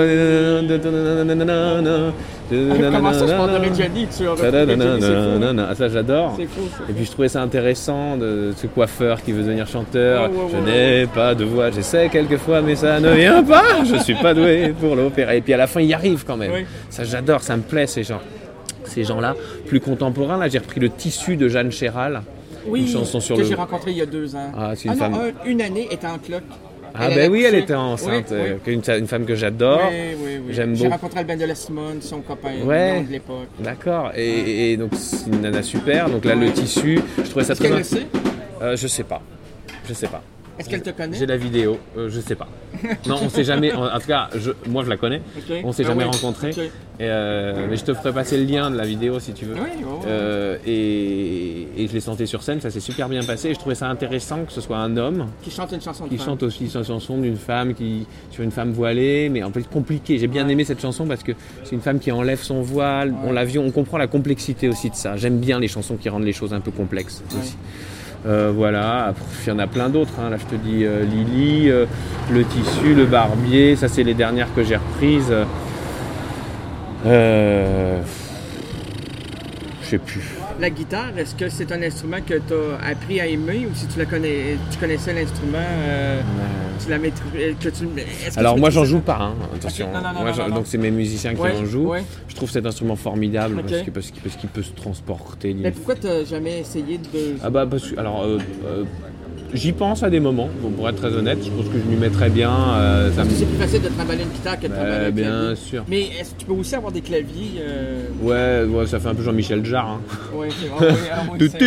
Belleville. Comment ça, je parle de Reggiani? Tu as repris Reggiani, c'est fou. Ah, ça j'adore. C'est fou, ça. Et puis je trouvais ça intéressant de ce coiffeur qui veut devenir chanteur. Ouais, ouais, Je ouais, n'ai pas de voix, j'essaie quelquefois, mais ça ne vient pas. Je suis pas doué pour l'opéra. Et puis à la fin, il y arrive quand même. Oui. Ça, j'adore, ça me plaît ces gens. Ces gens-là, plus contemporains. Là, j'ai repris Le Tissu de Jeanne Chéral. Oui, Une chanson sur que le- j'ai rencontré il y a deux ans. Ah, c'est une non, femme- un- une année était en cloque. Ah Elle ben avait oui, elle accouché. était enceinte. Oui, euh, oui. Une, une femme que j'adore. Oui, oui, oui. J'aime J'ai beaucoup. rencontré Albin de la Simone, son copain Ouais. nom de l'époque. D'accord. Et, et donc c'est une nana super. Donc là, Le Tissu, je trouvais ça Est-ce très. qu'elle le sait? Euh, je sais pas. Je sais pas. Est-ce qu'elle te connaît? J'ai la vidéo, euh, je sais pas. Non, on s'est jamais. En, en tout cas, je, moi je la connais. Ok. On s'est Ah jamais oui. rencontrés. Ok. Et, euh, mais je te ferai passer le lien de la vidéo si tu veux. Oui, oui, oui. Euh, et, et je l'ai sentais sur scène, ça s'est super bien passé. Et je trouvais ça intéressant que ce soit un homme Qui chante une chanson de qui femme. chante aussi sa chanson d'une femme qui sur une femme voilée, mais en fait compliquée. J'ai bien aimé cette chanson parce que c'est une femme qui enlève son voile. On l'a vu, on comprend la complexité aussi de ça. J'aime bien les chansons qui rendent les choses un peu complexes aussi. Euh, voilà, après, il y en a plein d'autres. hein. Là, je te dis euh, Lily, euh, Le Tissu, Le Barbier. Ça, c'est les dernières que j'ai reprises. Euh... Je sais plus. La guitare, est-ce que c'est un instrument que tu as appris à aimer ou si tu la connais, tu connaissais l'instrument, euh, ouais. tu la maîtrises, que tu est-ce que Alors tu moi j'en joue pas, hein. Attention. Okay. Non, non, non, moi, non, non, non. Donc c'est mes musiciens qui ouais, en jouent. Ouais. Je trouve cet instrument formidable okay. parce, que, parce, qu'il, parce qu'il peut se transporter. Mais pourquoi tu n'as jamais essayé de... Ah bah parce que, alors... Euh, euh, J'y pense à des moments, bon, pour être très honnête, je pense que je m'y mettrais bien. Euh, Parce ça que me... c'est plus facile de trimballer une guitare que de trimballer bah, un bien clavier. sûr. Mais est-ce que tu peux aussi avoir des claviers euh... ouais, ouais, ça fait un peu Jean-Michel Jarre. Hein. Ouais, c'est vrai. Ah oui, ça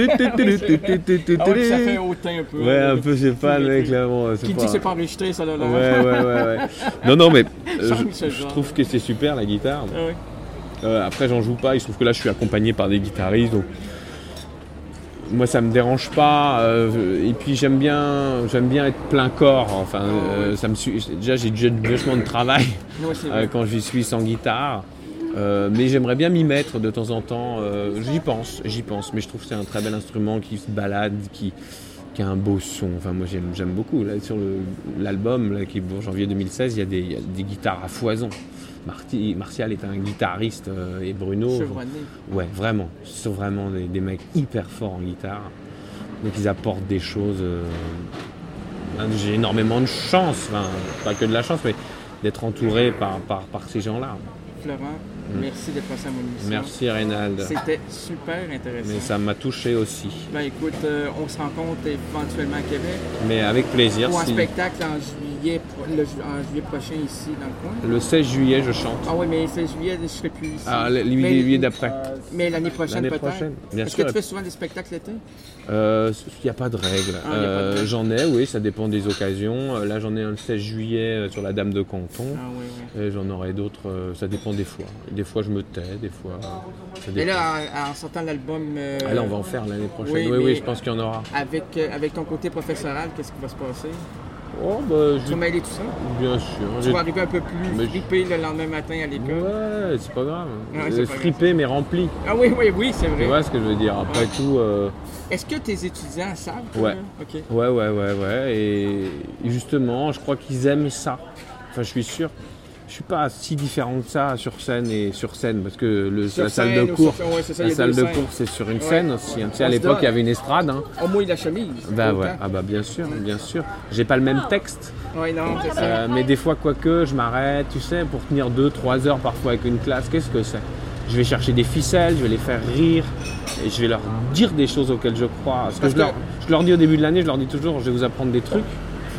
fait hautain un peu. Ouais, un peu, c'est pas le mec là. Bon, qui pas... dit que c'est pas enregistré, ça là. Ouais, ouais, ouais, ouais. Non, non, mais euh, je, je trouve que c'est super la guitare. Ah oui. euh, après, j'en joue pas. Il se trouve que là, je suis accompagné par des guitaristes, donc. Moi, ça me dérange pas. Euh, et puis, j'aime bien, j'aime bien être plein corps. Enfin, euh, ça me suit. Déjà, j'ai déjà vachement de travail ouais, euh, quand j'y suis sans guitare. Euh, mais j'aimerais bien m'y mettre de temps en temps. Euh, j'y pense, j'y pense. Mais je trouve que c'est un très bel instrument qui se balade, qui, qui a un beau son. Enfin, moi, j'aime, j'aime beaucoup. Là, sur le, l'album, là, qui est pour janvier deux mille seize, il y a des, il y a des guitares à foison. Marty, Martial est un guitariste euh, et Bruno. Chevronné. Ouais, vraiment. Ce sont vraiment des, des mecs hyper forts en guitare. Donc ils apportent des choses. Euh, j'ai énormément de chance, enfin, pas que de la chance, mais d'être entouré par, par, par ces gens-là. Florent, mmh. merci d'être passé à mon émission. Merci Reynald. C'était super intéressant. Mais ça m'a touché aussi. Ben écoute, euh, on se rencontre éventuellement à Québec. Mais avec plaisir. Ou un si... spectacle en juillet, le, en juillet prochain ici dans le coin. Le seize juillet, je chante. Ah oui, mais le seize juillet, je ne serai plus ici. Ah, le juillet d'après. Mais l'année prochaine l'année peut-être. Prochaine, bien Est-ce sûr. que tu fais souvent des spectacles l'été? Il euh, n'y a pas de règle. Ah, euh, pas de règle. J'en ai, oui, ça dépend des occasions. Euh, là, j'en ai un le seize juillet sur la Dame de Canton. Ah, oui, oui. Et j'en aurai d'autres, euh, ça dépend des fois. Des fois, je me tais, des fois. Ça Et là, en, en sortant l'album. Euh... Ah, là, on va en faire l'année prochaine. Oui, oui, oui, je pense qu'il y en aura. Avec, euh, avec ton côté professoral, qu'est-ce qui va se passer? Oh, bah, tu vas mêler tout ça? Bien sûr. Tu j'ai... vas arriver un peu plus mais fripé je... le lendemain matin à l'école? Ouais, c'est pas grave. Ah, c'est pas fripé, grave. Mais rempli. Ah oui, oui, oui, c'est vrai. Tu vois ce que je veux dire? Après ouais. tout... Euh... Est-ce que tes étudiants savent? Ouais. Okay. Ouais, ouais, ouais, ouais. Et justement, je crois qu'ils aiment ça. Enfin, je suis sûr. Je suis pas si différent que ça sur scène et sur scène parce que le, sur la scène, salle de cours, sur... ouais, ça, la salle de scènes. cours c'est sur une ouais. scène aussi. Hein. Tu sais, à On l'époque il y avait une estrade. Hein. On mouille la chemise. Bah ouais, ah bah bien sûr, bien sûr. J'ai pas le même texte. Ouais, non, c'est ça. Euh, mais des fois, quoique, je m'arrête, tu sais, pour tenir deux trois heures parfois avec une classe. Qu'est-ce que c'est? Je vais chercher des ficelles, je vais les faire rire et je vais leur dire des choses auxquelles je crois. Parce, Parce que, que... Je, leur, je leur dis au début de l'année, je leur dis toujours, je vais vous apprendre des trucs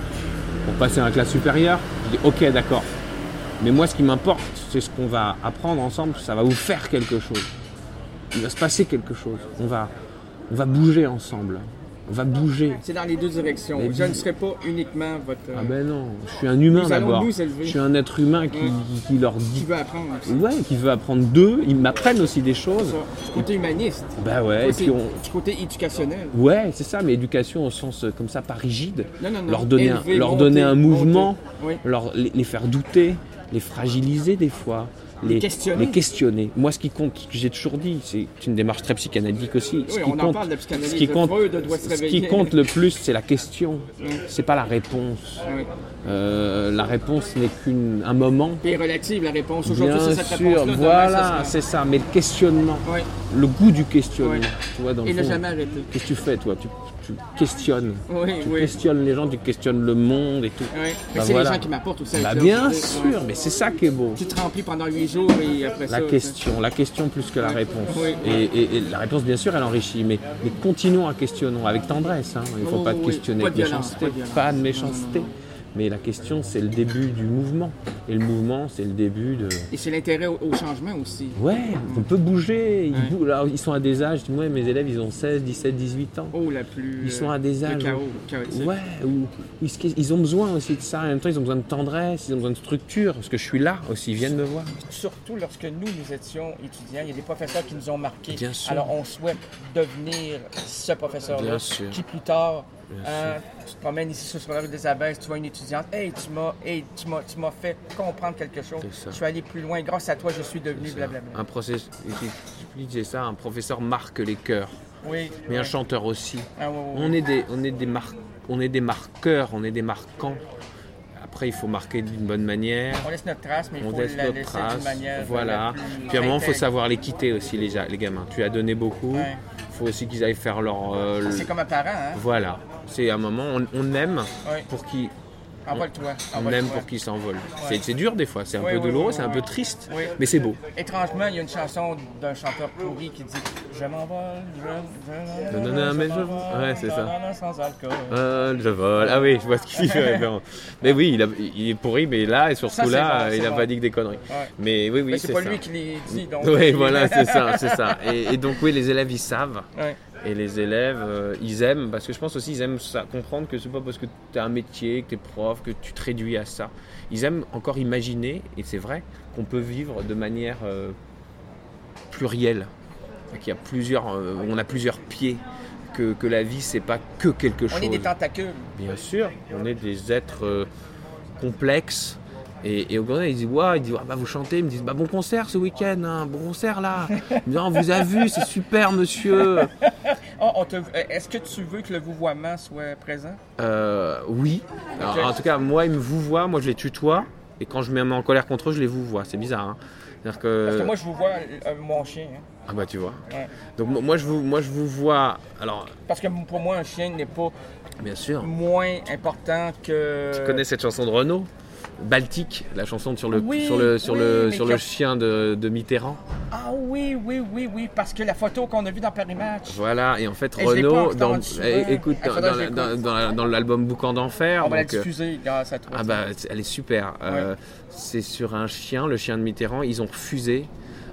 pour passer à la classe supérieure. Je dis ok, d'accord. Mais moi, ce qui m'importe, c'est ce qu'on va apprendre ensemble. Ça va vous faire quelque chose. Il va se passer quelque chose. On va, on va bouger ensemble. On va bouger. C'est dans les deux directions. Les je ne serai pas uniquement votre... Ah ben non, je suis un humain d'abord. Je suis un être humain qui, ouais. qui, qui leur dit... Qui veut apprendre aussi. Ouais, qui veut apprendre d'eux. Ils m'apprennent aussi des choses. Du côté humaniste. Bah ouais. Et puis on... Du côté éducationnel. Ouais, c'est ça, mais éducation au sens comme ça, pas rigide. Non, non, non. Leur donner, Élever, un, leur monter, donner un mouvement, oui. leur, les, les faire douter, les fragiliser des fois. Les, les, questionner. les questionner. Moi, ce qui compte, ce que j'ai toujours dit, c'est une démarche très psychanalytique aussi. Oui, ce qui on compte, en parle de la psychanalyse. Ce qui, compte, doit se ce qui compte le plus, c'est la question. Oui. C'est pas la réponse. Oui. Euh, la réponse n'est qu'un moment. Et relative, la réponse. Aujourd'hui, Bien c'est cette sûr, réponse-là. voilà, c'est ça. Mais le questionnement, oui. le goût du questionnement. Oui. Tu vois, dans Et le ne fond, jamais arrêter. Qu'est-ce que tu fais, toi? tu, tu questionnes. Oui, tu oui. questionnes les gens, tu questionnes le monde et tout. Oui. Mais bah, c'est voilà. les gens qui m'apportent aussi. Bah, bien sûr, ouais. Mais c'est ça qui est beau. Tu te remplis pendant huit jours et après la ça... question, la question plus que la oui. réponse. Oui. Et, et, et la réponse, bien sûr, elle enrichit, mais, mais continuons à questionner avec tendresse. Hein. Il ne faut oh, pas te oui. questionner pas avec de méchanceté, violence, pas, pas de méchanceté. Non, non, non. Mais la question, c'est le début du mouvement. Et le mouvement, c'est le début de... Et c'est l'intérêt au, au changement aussi. Ouais, on peut bouger. Ils, ouais. bougent. Alors, ils sont à des âges, moi, mes élèves, ils ont seize, dix-sept, dix-huit ans. Oh, la plus... Ils sont à des âges... Le chaos, chaotique. Ouais, où, où ils ont besoin aussi de ça. En même temps, ils ont besoin de tendresse, ils ont besoin de structure. Parce que je suis là aussi, ils viennent me voir. Surtout lorsque nous, nous étions étudiants, il y a des professeurs qui nous ont marqués. Bien sûr. Alors, on souhaite devenir ce professeur-là. Qui plus tard... Euh, tu te promènes ici sur la rue des Abbesses, tu vois une étudiante, hey, tu m'as, hey, tu m'as, tu m'as fait comprendre quelque chose. Je suis allé plus loin, grâce à toi, je suis devenu blablabla. Un process, je disais ça, un professeur marque les cœurs. Oui. Mais oui. un chanteur aussi. Ah, oui, oui, on, oui. Est des, on, est des mar- on est des marqueurs, on est des marquants. Après, après, il faut marquer d'une bonne manière. On laisse notre trace, mais il On faut laisse la notre laisser trace. d'une manière. Voilà. plus Puis à un moment, il faut intègre. savoir les quitter aussi, les, ja- les gamins. Tu as donné beaucoup. Il Ouais. faut aussi qu'ils aillent faire leur. euh, le- C'est comme un parent, hein? Voilà. C'est un moment, on, on aime Ouais. pour qu'ils. Envole-toi. On envole-toi. aime pour qu'ils s'envolent. C'est, c'est dur des fois, c'est un Ouais, peu ouais, douloureux, ouais, c'est un ouais. peu triste, Oui. mais c'est beau. Étrangement, il y a une chanson d'un chanteur pourri qui dit Je m'envole, je, je, Non, non, non, mais je- m'envole, ouais, c'est ça. nanana, sans alcool. Euh, je vole. Ah oui, je vois ce qu'il fait. Non. Mais oui, il, a- il est pourri, mais là, et sur ce Ça, c'est coup-là, bon, c'est il n'a bon. pas dit que des conneries. Ouais. Mais oui, oui, Mais c'est, c'est pas ça. lui qui les dit, donc. Oui, voilà, c'est ça, c'est ça. Et, et donc, oui, les élèves, ils savent. Ouais. Et les élèves, euh, ils aiment, parce que je pense aussi, ils aiment ça, comprendre que c'est pas parce que tu as un métier, que tu es prof, que tu te réduis à ça. Ils aiment encore imaginer, et c'est vrai, qu'on peut vivre de manière euh, plurielle. Qu'il y a plusieurs, euh, on a plusieurs pieds, que, que la vie, c'est pas que quelque chose. On est des tentacules. Bien sûr, on est des êtres euh, complexes. Et, et au contraire, ils disent, ouais, ils disent, ah, bah, vous chantez, ils me disent, bah, bon concert ce week-end, hein, bon concert là. Ils me disent, on vous a vu, c'est super, monsieur. Oh, on te- Est-ce que tu veux que le vouvoiement soit présent? Euh, oui. Alors, Ok. en tout cas, moi, ils me vous voient, moi, je les tutoie. Et quand je me mets en colère contre eux, je les vous vois. C'est bizarre. Hein. C'est-à-dire que... Parce que moi, je vous vois euh, mon chien. hein. Ah bah tu vois. Ouais. Donc mo- moi, je vous, moi, je vous vois. Alors, Parce que pour moi, un chien n'est pas bien sûr. moins important que. Tu connais cette chanson de Renaud, Baltique, la chanson sur le, Oui, sur le, sur oui, le, mais sur qui le a- chien de, de Mitterrand. Ah oui, oui, oui, oui, parce que la photo qu'on a vue dans Paris Match. Voilà, et en fait, Et je l'ai pas Renaud, dans, entendu souvent. eh, écoute, Il dans, faudrait que dans je la- dans- l'écoute. dans la- dans l'album Boucan d'Enfer, On va la donc, euh, diffuser grâce à toi. ah bah, elle est super. Euh, c'est sur un chien, le chien de Mitterrand. Ils ont refusé.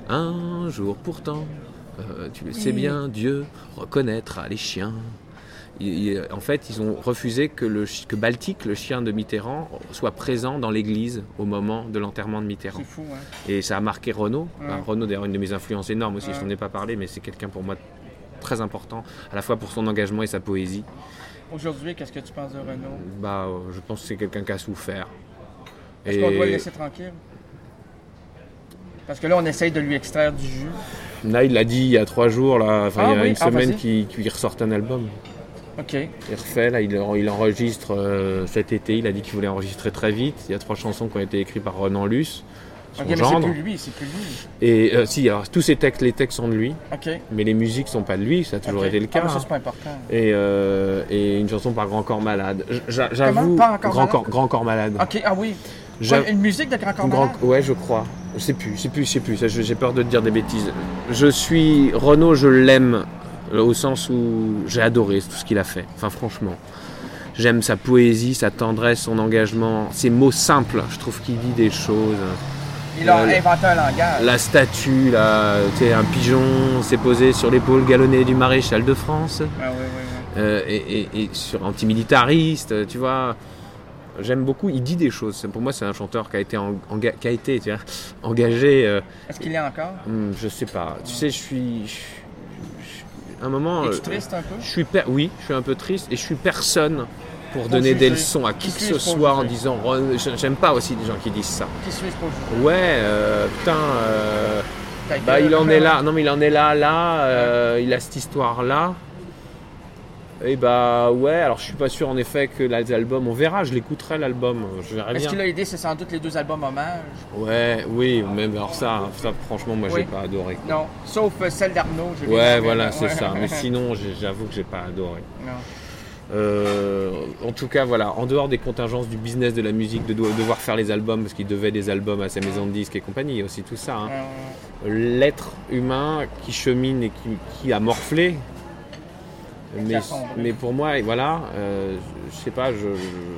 Un jour pourtant, euh, tu le sais Oui. bien, Dieu reconnaîtra les chiens. Il- il- en fait, ils ont refusé que, le, chi- que Baltique, le chien de Mitterrand, soit présent dans l'église au moment de l'enterrement de Mitterrand. C'est fou, hein. Et ça a marqué Renaud. Ouais. Enfin, Renaud, d'ailleurs, une de mes influences énormes aussi, je Ouais. t'en ai pas parlé, mais c'est quelqu'un pour moi très important, à la fois pour son engagement et sa poésie. Aujourd'hui, qu'est-ce que tu penses de Renaud? Bah, euh, je pense que c'est quelqu'un qui a souffert. Est-ce qu'on doit le laisser tranquille? Parce que là, on essaye de lui extraire du jus. Là, il l'a dit il y a trois jours, là, enfin, Ah il y a oui, une ah, semaine vas-y. qu'il qu'il ressorte un album. OK. Il refait, là, il, il enregistre euh, cet été. Il a dit qu'il voulait enregistrer très vite. Il y a trois chansons qui ont été écrites par Renan Luce, son OK, mais c'est gendre. plus lui, c'est plus lui. Et euh, si, alors tous ces textes, les textes sont de lui, OK. mais les musiques sont pas de lui. Ça a toujours OK. été le cas. Ah, mais ça, hein. c'est pas important. Et, euh, et une chanson par Grand Corps Malade. J'a- J'avoue, Pas Encore Grand, Malade Corps, Grand Corps Malade. OK, ah oui. J'a- Ouais, une musique de Grand Corps Grand- Malade? ouais, je crois. Je sais plus, je sais plus, je sais plus. Ça, je- J'ai peur de te dire des bêtises. Je suis Renaud, je l'aime euh, au sens où j'ai adoré tout ce qu'il a fait. Enfin, franchement, j'aime sa poésie, sa tendresse, son engagement, ses mots simples. Je trouve qu'il dit des choses. Il a Euh, inventé un langage. La statue, là, tu sais, un pigeon s'est posé sur l'épaule galonnée du maréchal de France. Ah oui, oui, oui. Euh, et, et- et sur antimilitariste, tu vois. J'aime beaucoup, il dit des choses. C'est- Pour moi, c'est un chanteur qui a été, en- enga- qui a été tu vois, engagé. euh, Est-ce qu'il est encore? hum, je sais pas. Tu sais, je suis. je- je- à un moment. Es-tu euh, triste un peu? je suis per- Oui, je suis un peu triste et je suis personne pour Pour donner des juger. leçons à qui Qui que suis-je ce pour soit en juger? disant. Re- J'aime pas aussi les gens qui disent ça. Qui suis-je pour juger? Ouais, euh, putain. euh, Ta bah, gueule. il en est là. Non, mais il en est là, là. euh, il a cette histoire-là. Et bah ouais, alors je suis pas sûr en effet que les albums, on verra, je l'écouterai l'album, je verrai Mais ce bien. qu'il a aidé, c'est sans doute les deux albums hommages. Ouais, oui, même alors ça, ça franchement moi Oui. j'ai pas adoré. Non, sauf euh, celle d'Arnaud. j'ai bien Ouais, aimé, voilà, là. c'est Ouais. ça. Mais sinon, j'ai- j'avoue que j'ai pas adoré. Non. Euh, en tout cas, voilà, en dehors des contingences du business de la musique, de do- devoir faire les albums, parce qu'il devait des albums à sa maison de disques et compagnie, il y a aussi tout ça. hein. Euh, L'être humain qui chemine et qui, qui a morflé. Mais, a sombré. mais pour moi, voilà, euh, je sais pas, je,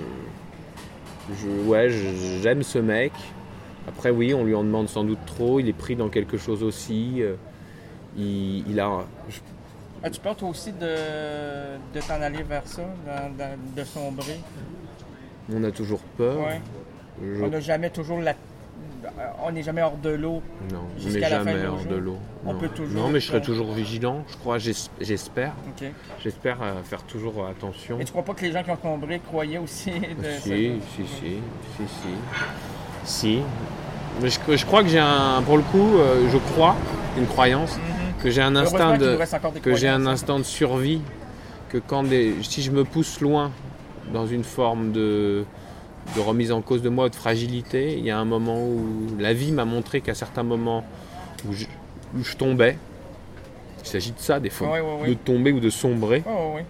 je, je- ouais, je- j'aime ce mec. Après, oui, on lui en demande sans doute trop. Il est pris dans quelque chose aussi. euh, il, il a, je- As-tu peur toi aussi de, de t'en aller vers ça, dans- dans- de sombrer? on a toujours peur. Ouais. Je- On n'a jamais toujours la... On n'est jamais hors de l'eau. non, on jusqu'à n'est la fin jamais de nos hors jours. de l'eau. On non. peut toujours- Non, mais je serai ouais. toujours vigilant. Je crois, j'es- j'espère. OK. J'espère euh, faire toujours attention. Et tu crois pas que les gens qui ont sombré croyaient aussi de Si, ça? si, si, si, si. Si. Mais je, je crois que j'ai un, pour le coup, euh, je crois, une croyance, Mhm. que j'ai un Heureusement instinct qu'il de, nous reste encore des que j'ai un croyances, hein. instinct de survie, que quand des, si je me pousse loin dans une forme de, de remise en cause de moi, de fragilité. Il y a un moment où la vie m'a montré qu'à certains moments où je, où je tombais, il s'agit de ça des fois, ouais, ouais, ouais. de tomber ou de sombrer. Oh, oui.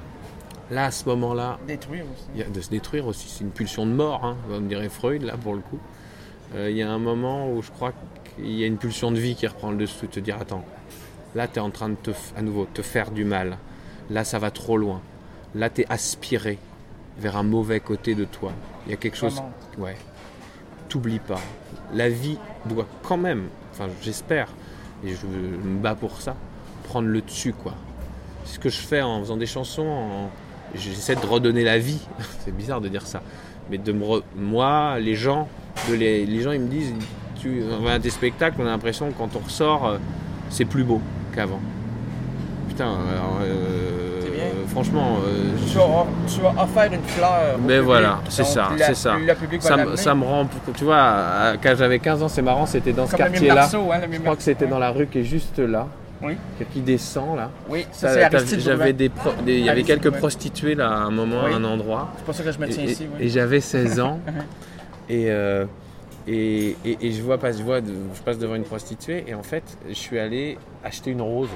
Là, à ce moment-là, Détruire aussi. il y a de se détruire aussi, c'est une pulsion de mort, hein, on dirait Freud, là, pour le coup. Euh, il y a un moment où je crois qu'il y a une pulsion de vie qui reprend le dessus, de te dire, attends, là, tu es en train de, te, à nouveau, te faire du mal. Là, ça va trop loin. Là, tu es aspiré vers un mauvais côté de toi. Il y a quelque chose... Vraiment. Ouais. T'oublies pas. La vie doit quand même, enfin, j'espère, et je me bats pour ça, prendre le dessus, quoi. C'est ce que je fais en faisant des chansons, en... j'essaie de redonner la vie. C'est bizarre de dire ça. Mais de me re... moi, les gens, de les... les gens, ils me disent, tu... on va à des spectacles, on a l'impression que quand on ressort, euh, c'est plus beau qu'avant. Putain, alors, euh... c'est bien. franchement... Euh, tu, vas, tu vas offrir une fleur. Mais public, voilà, c'est ça, la, c'est ça. Le public ça, va me, ça me rend... Tu vois, quand j'avais quinze ans, c'est marrant, c'était dans ce quartier-là. Hein, je crois que c'était ouais. dans la rue qui est juste là. Oui. Qui descend là. Oui, ça, ça c'est Aristide. J'avais des, pro, des il y avait quelques prostituées là à un moment, oui. à un endroit. C'est pour ça que je me tiens et, ici. Oui. Et j'avais seize ans et, euh, et, et et je vois pas, je vois, je passe devant une prostituée et en fait, je suis allé acheter une rose.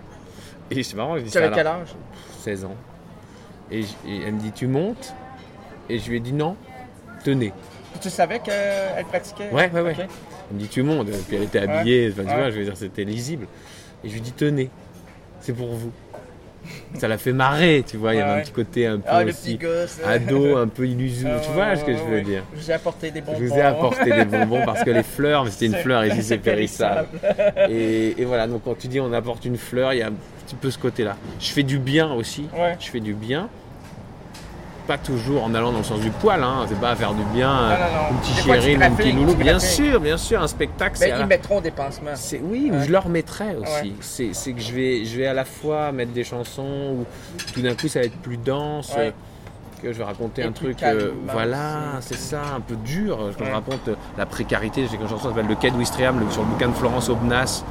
Et c'est marrant. Tu avais quel âge? seize ans. Et, et elle me dit tu montes et je lui ai dit non, tenez. Tu savais qu'elle pratiquait? Ouais, ouais, ouais. Okay. Elle me dit tu montes, et puis elle était habillée, ouais. Enfin, tu ouais. vois, je veux dire, c'était lisible. Et je lui dis tenez, c'est pour vous. Ça l'a fait marrer, tu vois, ouais, il y avait ouais. un petit côté un peu ah, aussi gosse, ado, un peu illusion, ah, tu vois ouais, ce que je veux ouais. dire. Je vous ai apporté des bonbons. Je vous ai apporté des bonbons parce que les fleurs, c'était une fleur ici, c'est périssable. Et, et voilà, donc quand tu dis on apporte une fleur, il y a un petit peu ce côté-là. Je fais du bien aussi, ouais. je fais du bien. Pas toujours en allant dans le sens du poil, hein. C'est pas à faire du bien, non, non, non. un petit chéri, un petit loulou. Bien sûr, bien sûr, un spectacle. Mais ils la... mettront des pansements. C'est... Oui, ouais. je leur mettrai aussi. Ouais. C'est, c'est que je vais, je vais à la fois mettre des chansons où tout d'un coup ça va être plus dense, ouais. que je vais raconter Et un truc. Calme, euh, voilà, c'est ça, un peu dur. Je ouais. raconte euh, la précarité. J'ai une chanson qui s'appelle Le Quai de Ouistreham, sur le bouquin de Florence Aubenas.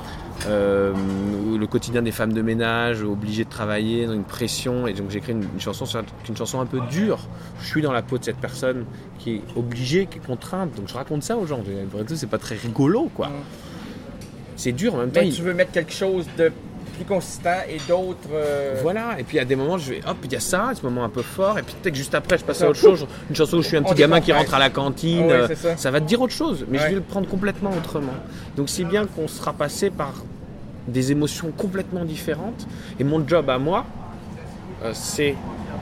Euh, le quotidien des femmes de ménage obligées de travailler dans une pression, et donc j'ai écrit une, une chanson une chanson un peu dure. Je suis dans la peau de cette personne qui est obligée, qui est contrainte, donc je raconte ça aux gens. Pour tout, c'est pas très rigolo, quoi. Mmh. C'est dur en même temps. Mais tu veux mettre quelque chose de plus consistant et d'autres. Euh... Voilà, et puis à des moments, je vais hop, il y a ça, ce moment un peu fort, et puis peut-être que juste après, je passe à autre chose. Une chanson où je suis un petit gamin qui rentre à la cantine, oh, ouais, ça. ça va te dire autre chose, mais ouais. je vais le prendre complètement autrement. Donc, si bien qu'on sera passé par des émotions complètement différentes, et mon job à moi, euh, c'est,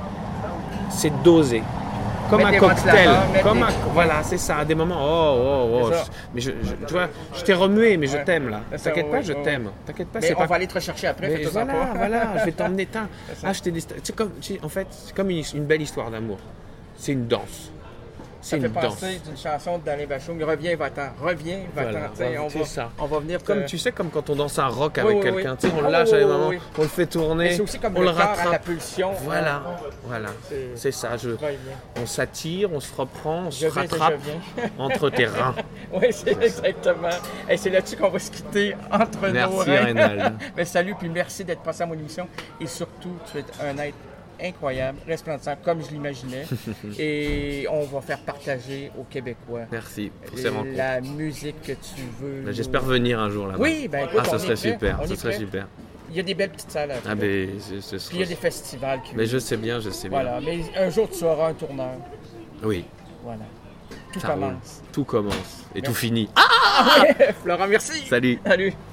c'est de doser. Comme un cocktail, comme des... un, voilà, c'est ça, à des moments, oh, oh, oh, je, mais je, je, tu vois, je t'ai remué, mais je ouais. t'aime là. Ça, T'inquiète ouais, pas, je ouais. t'aime. T'inquiète pas, mais c'est on pas... va aller te rechercher après. Mais voilà, pas. voilà, je vais t'emmener. T'as acheté des, c'est comme, en fait, c'est comme une, une belle histoire d'amour. C'est une danse. Ça c'est fait une penser d'une chanson d'Alain Bachung, reviens, va-t'en, reviens, va-t'en. Voilà, on, va, va, ça. on va venir te... Comme tu sais, comme quand on danse un rock avec oui, quelqu'un, oui. on le lâche oh, à un moment, oui. on le fait tourner, c'est aussi comme on le le rattrape. À la pulsion. Voilà, oh, voilà, c'est, c'est ça. Je, on s'attire, on se reprend, on se je rattrape viens, je entre tes reins. Oui, c'est exactement. Et c'est là-dessus qu'on va se quitter entre merci, nos reins. Rénal. Mais salut, puis merci d'être passé à mon émission. Et surtout, tu es un être incroyable, resplendissant comme je l'imaginais. Et on va faire partager aux Québécois. Merci pour ces rencontres. La musique que tu veux. Ben, j'espère venir un jour là-bas. Oui, ben écoute, ah, ça on serait est super. On ça est serait prêt. super. Il y a des belles petites salles. Ah ben, ce, ce serait... Puis il y a des festivals qui. Mais je sais bien, je sais bien. Voilà, mais un jour tu auras un tourneur. Oui. Voilà. Tout ça commence. Roule. Tout commence et merci. Tout finit. Ah, ah ouais. Florent, merci. Salut. Salut.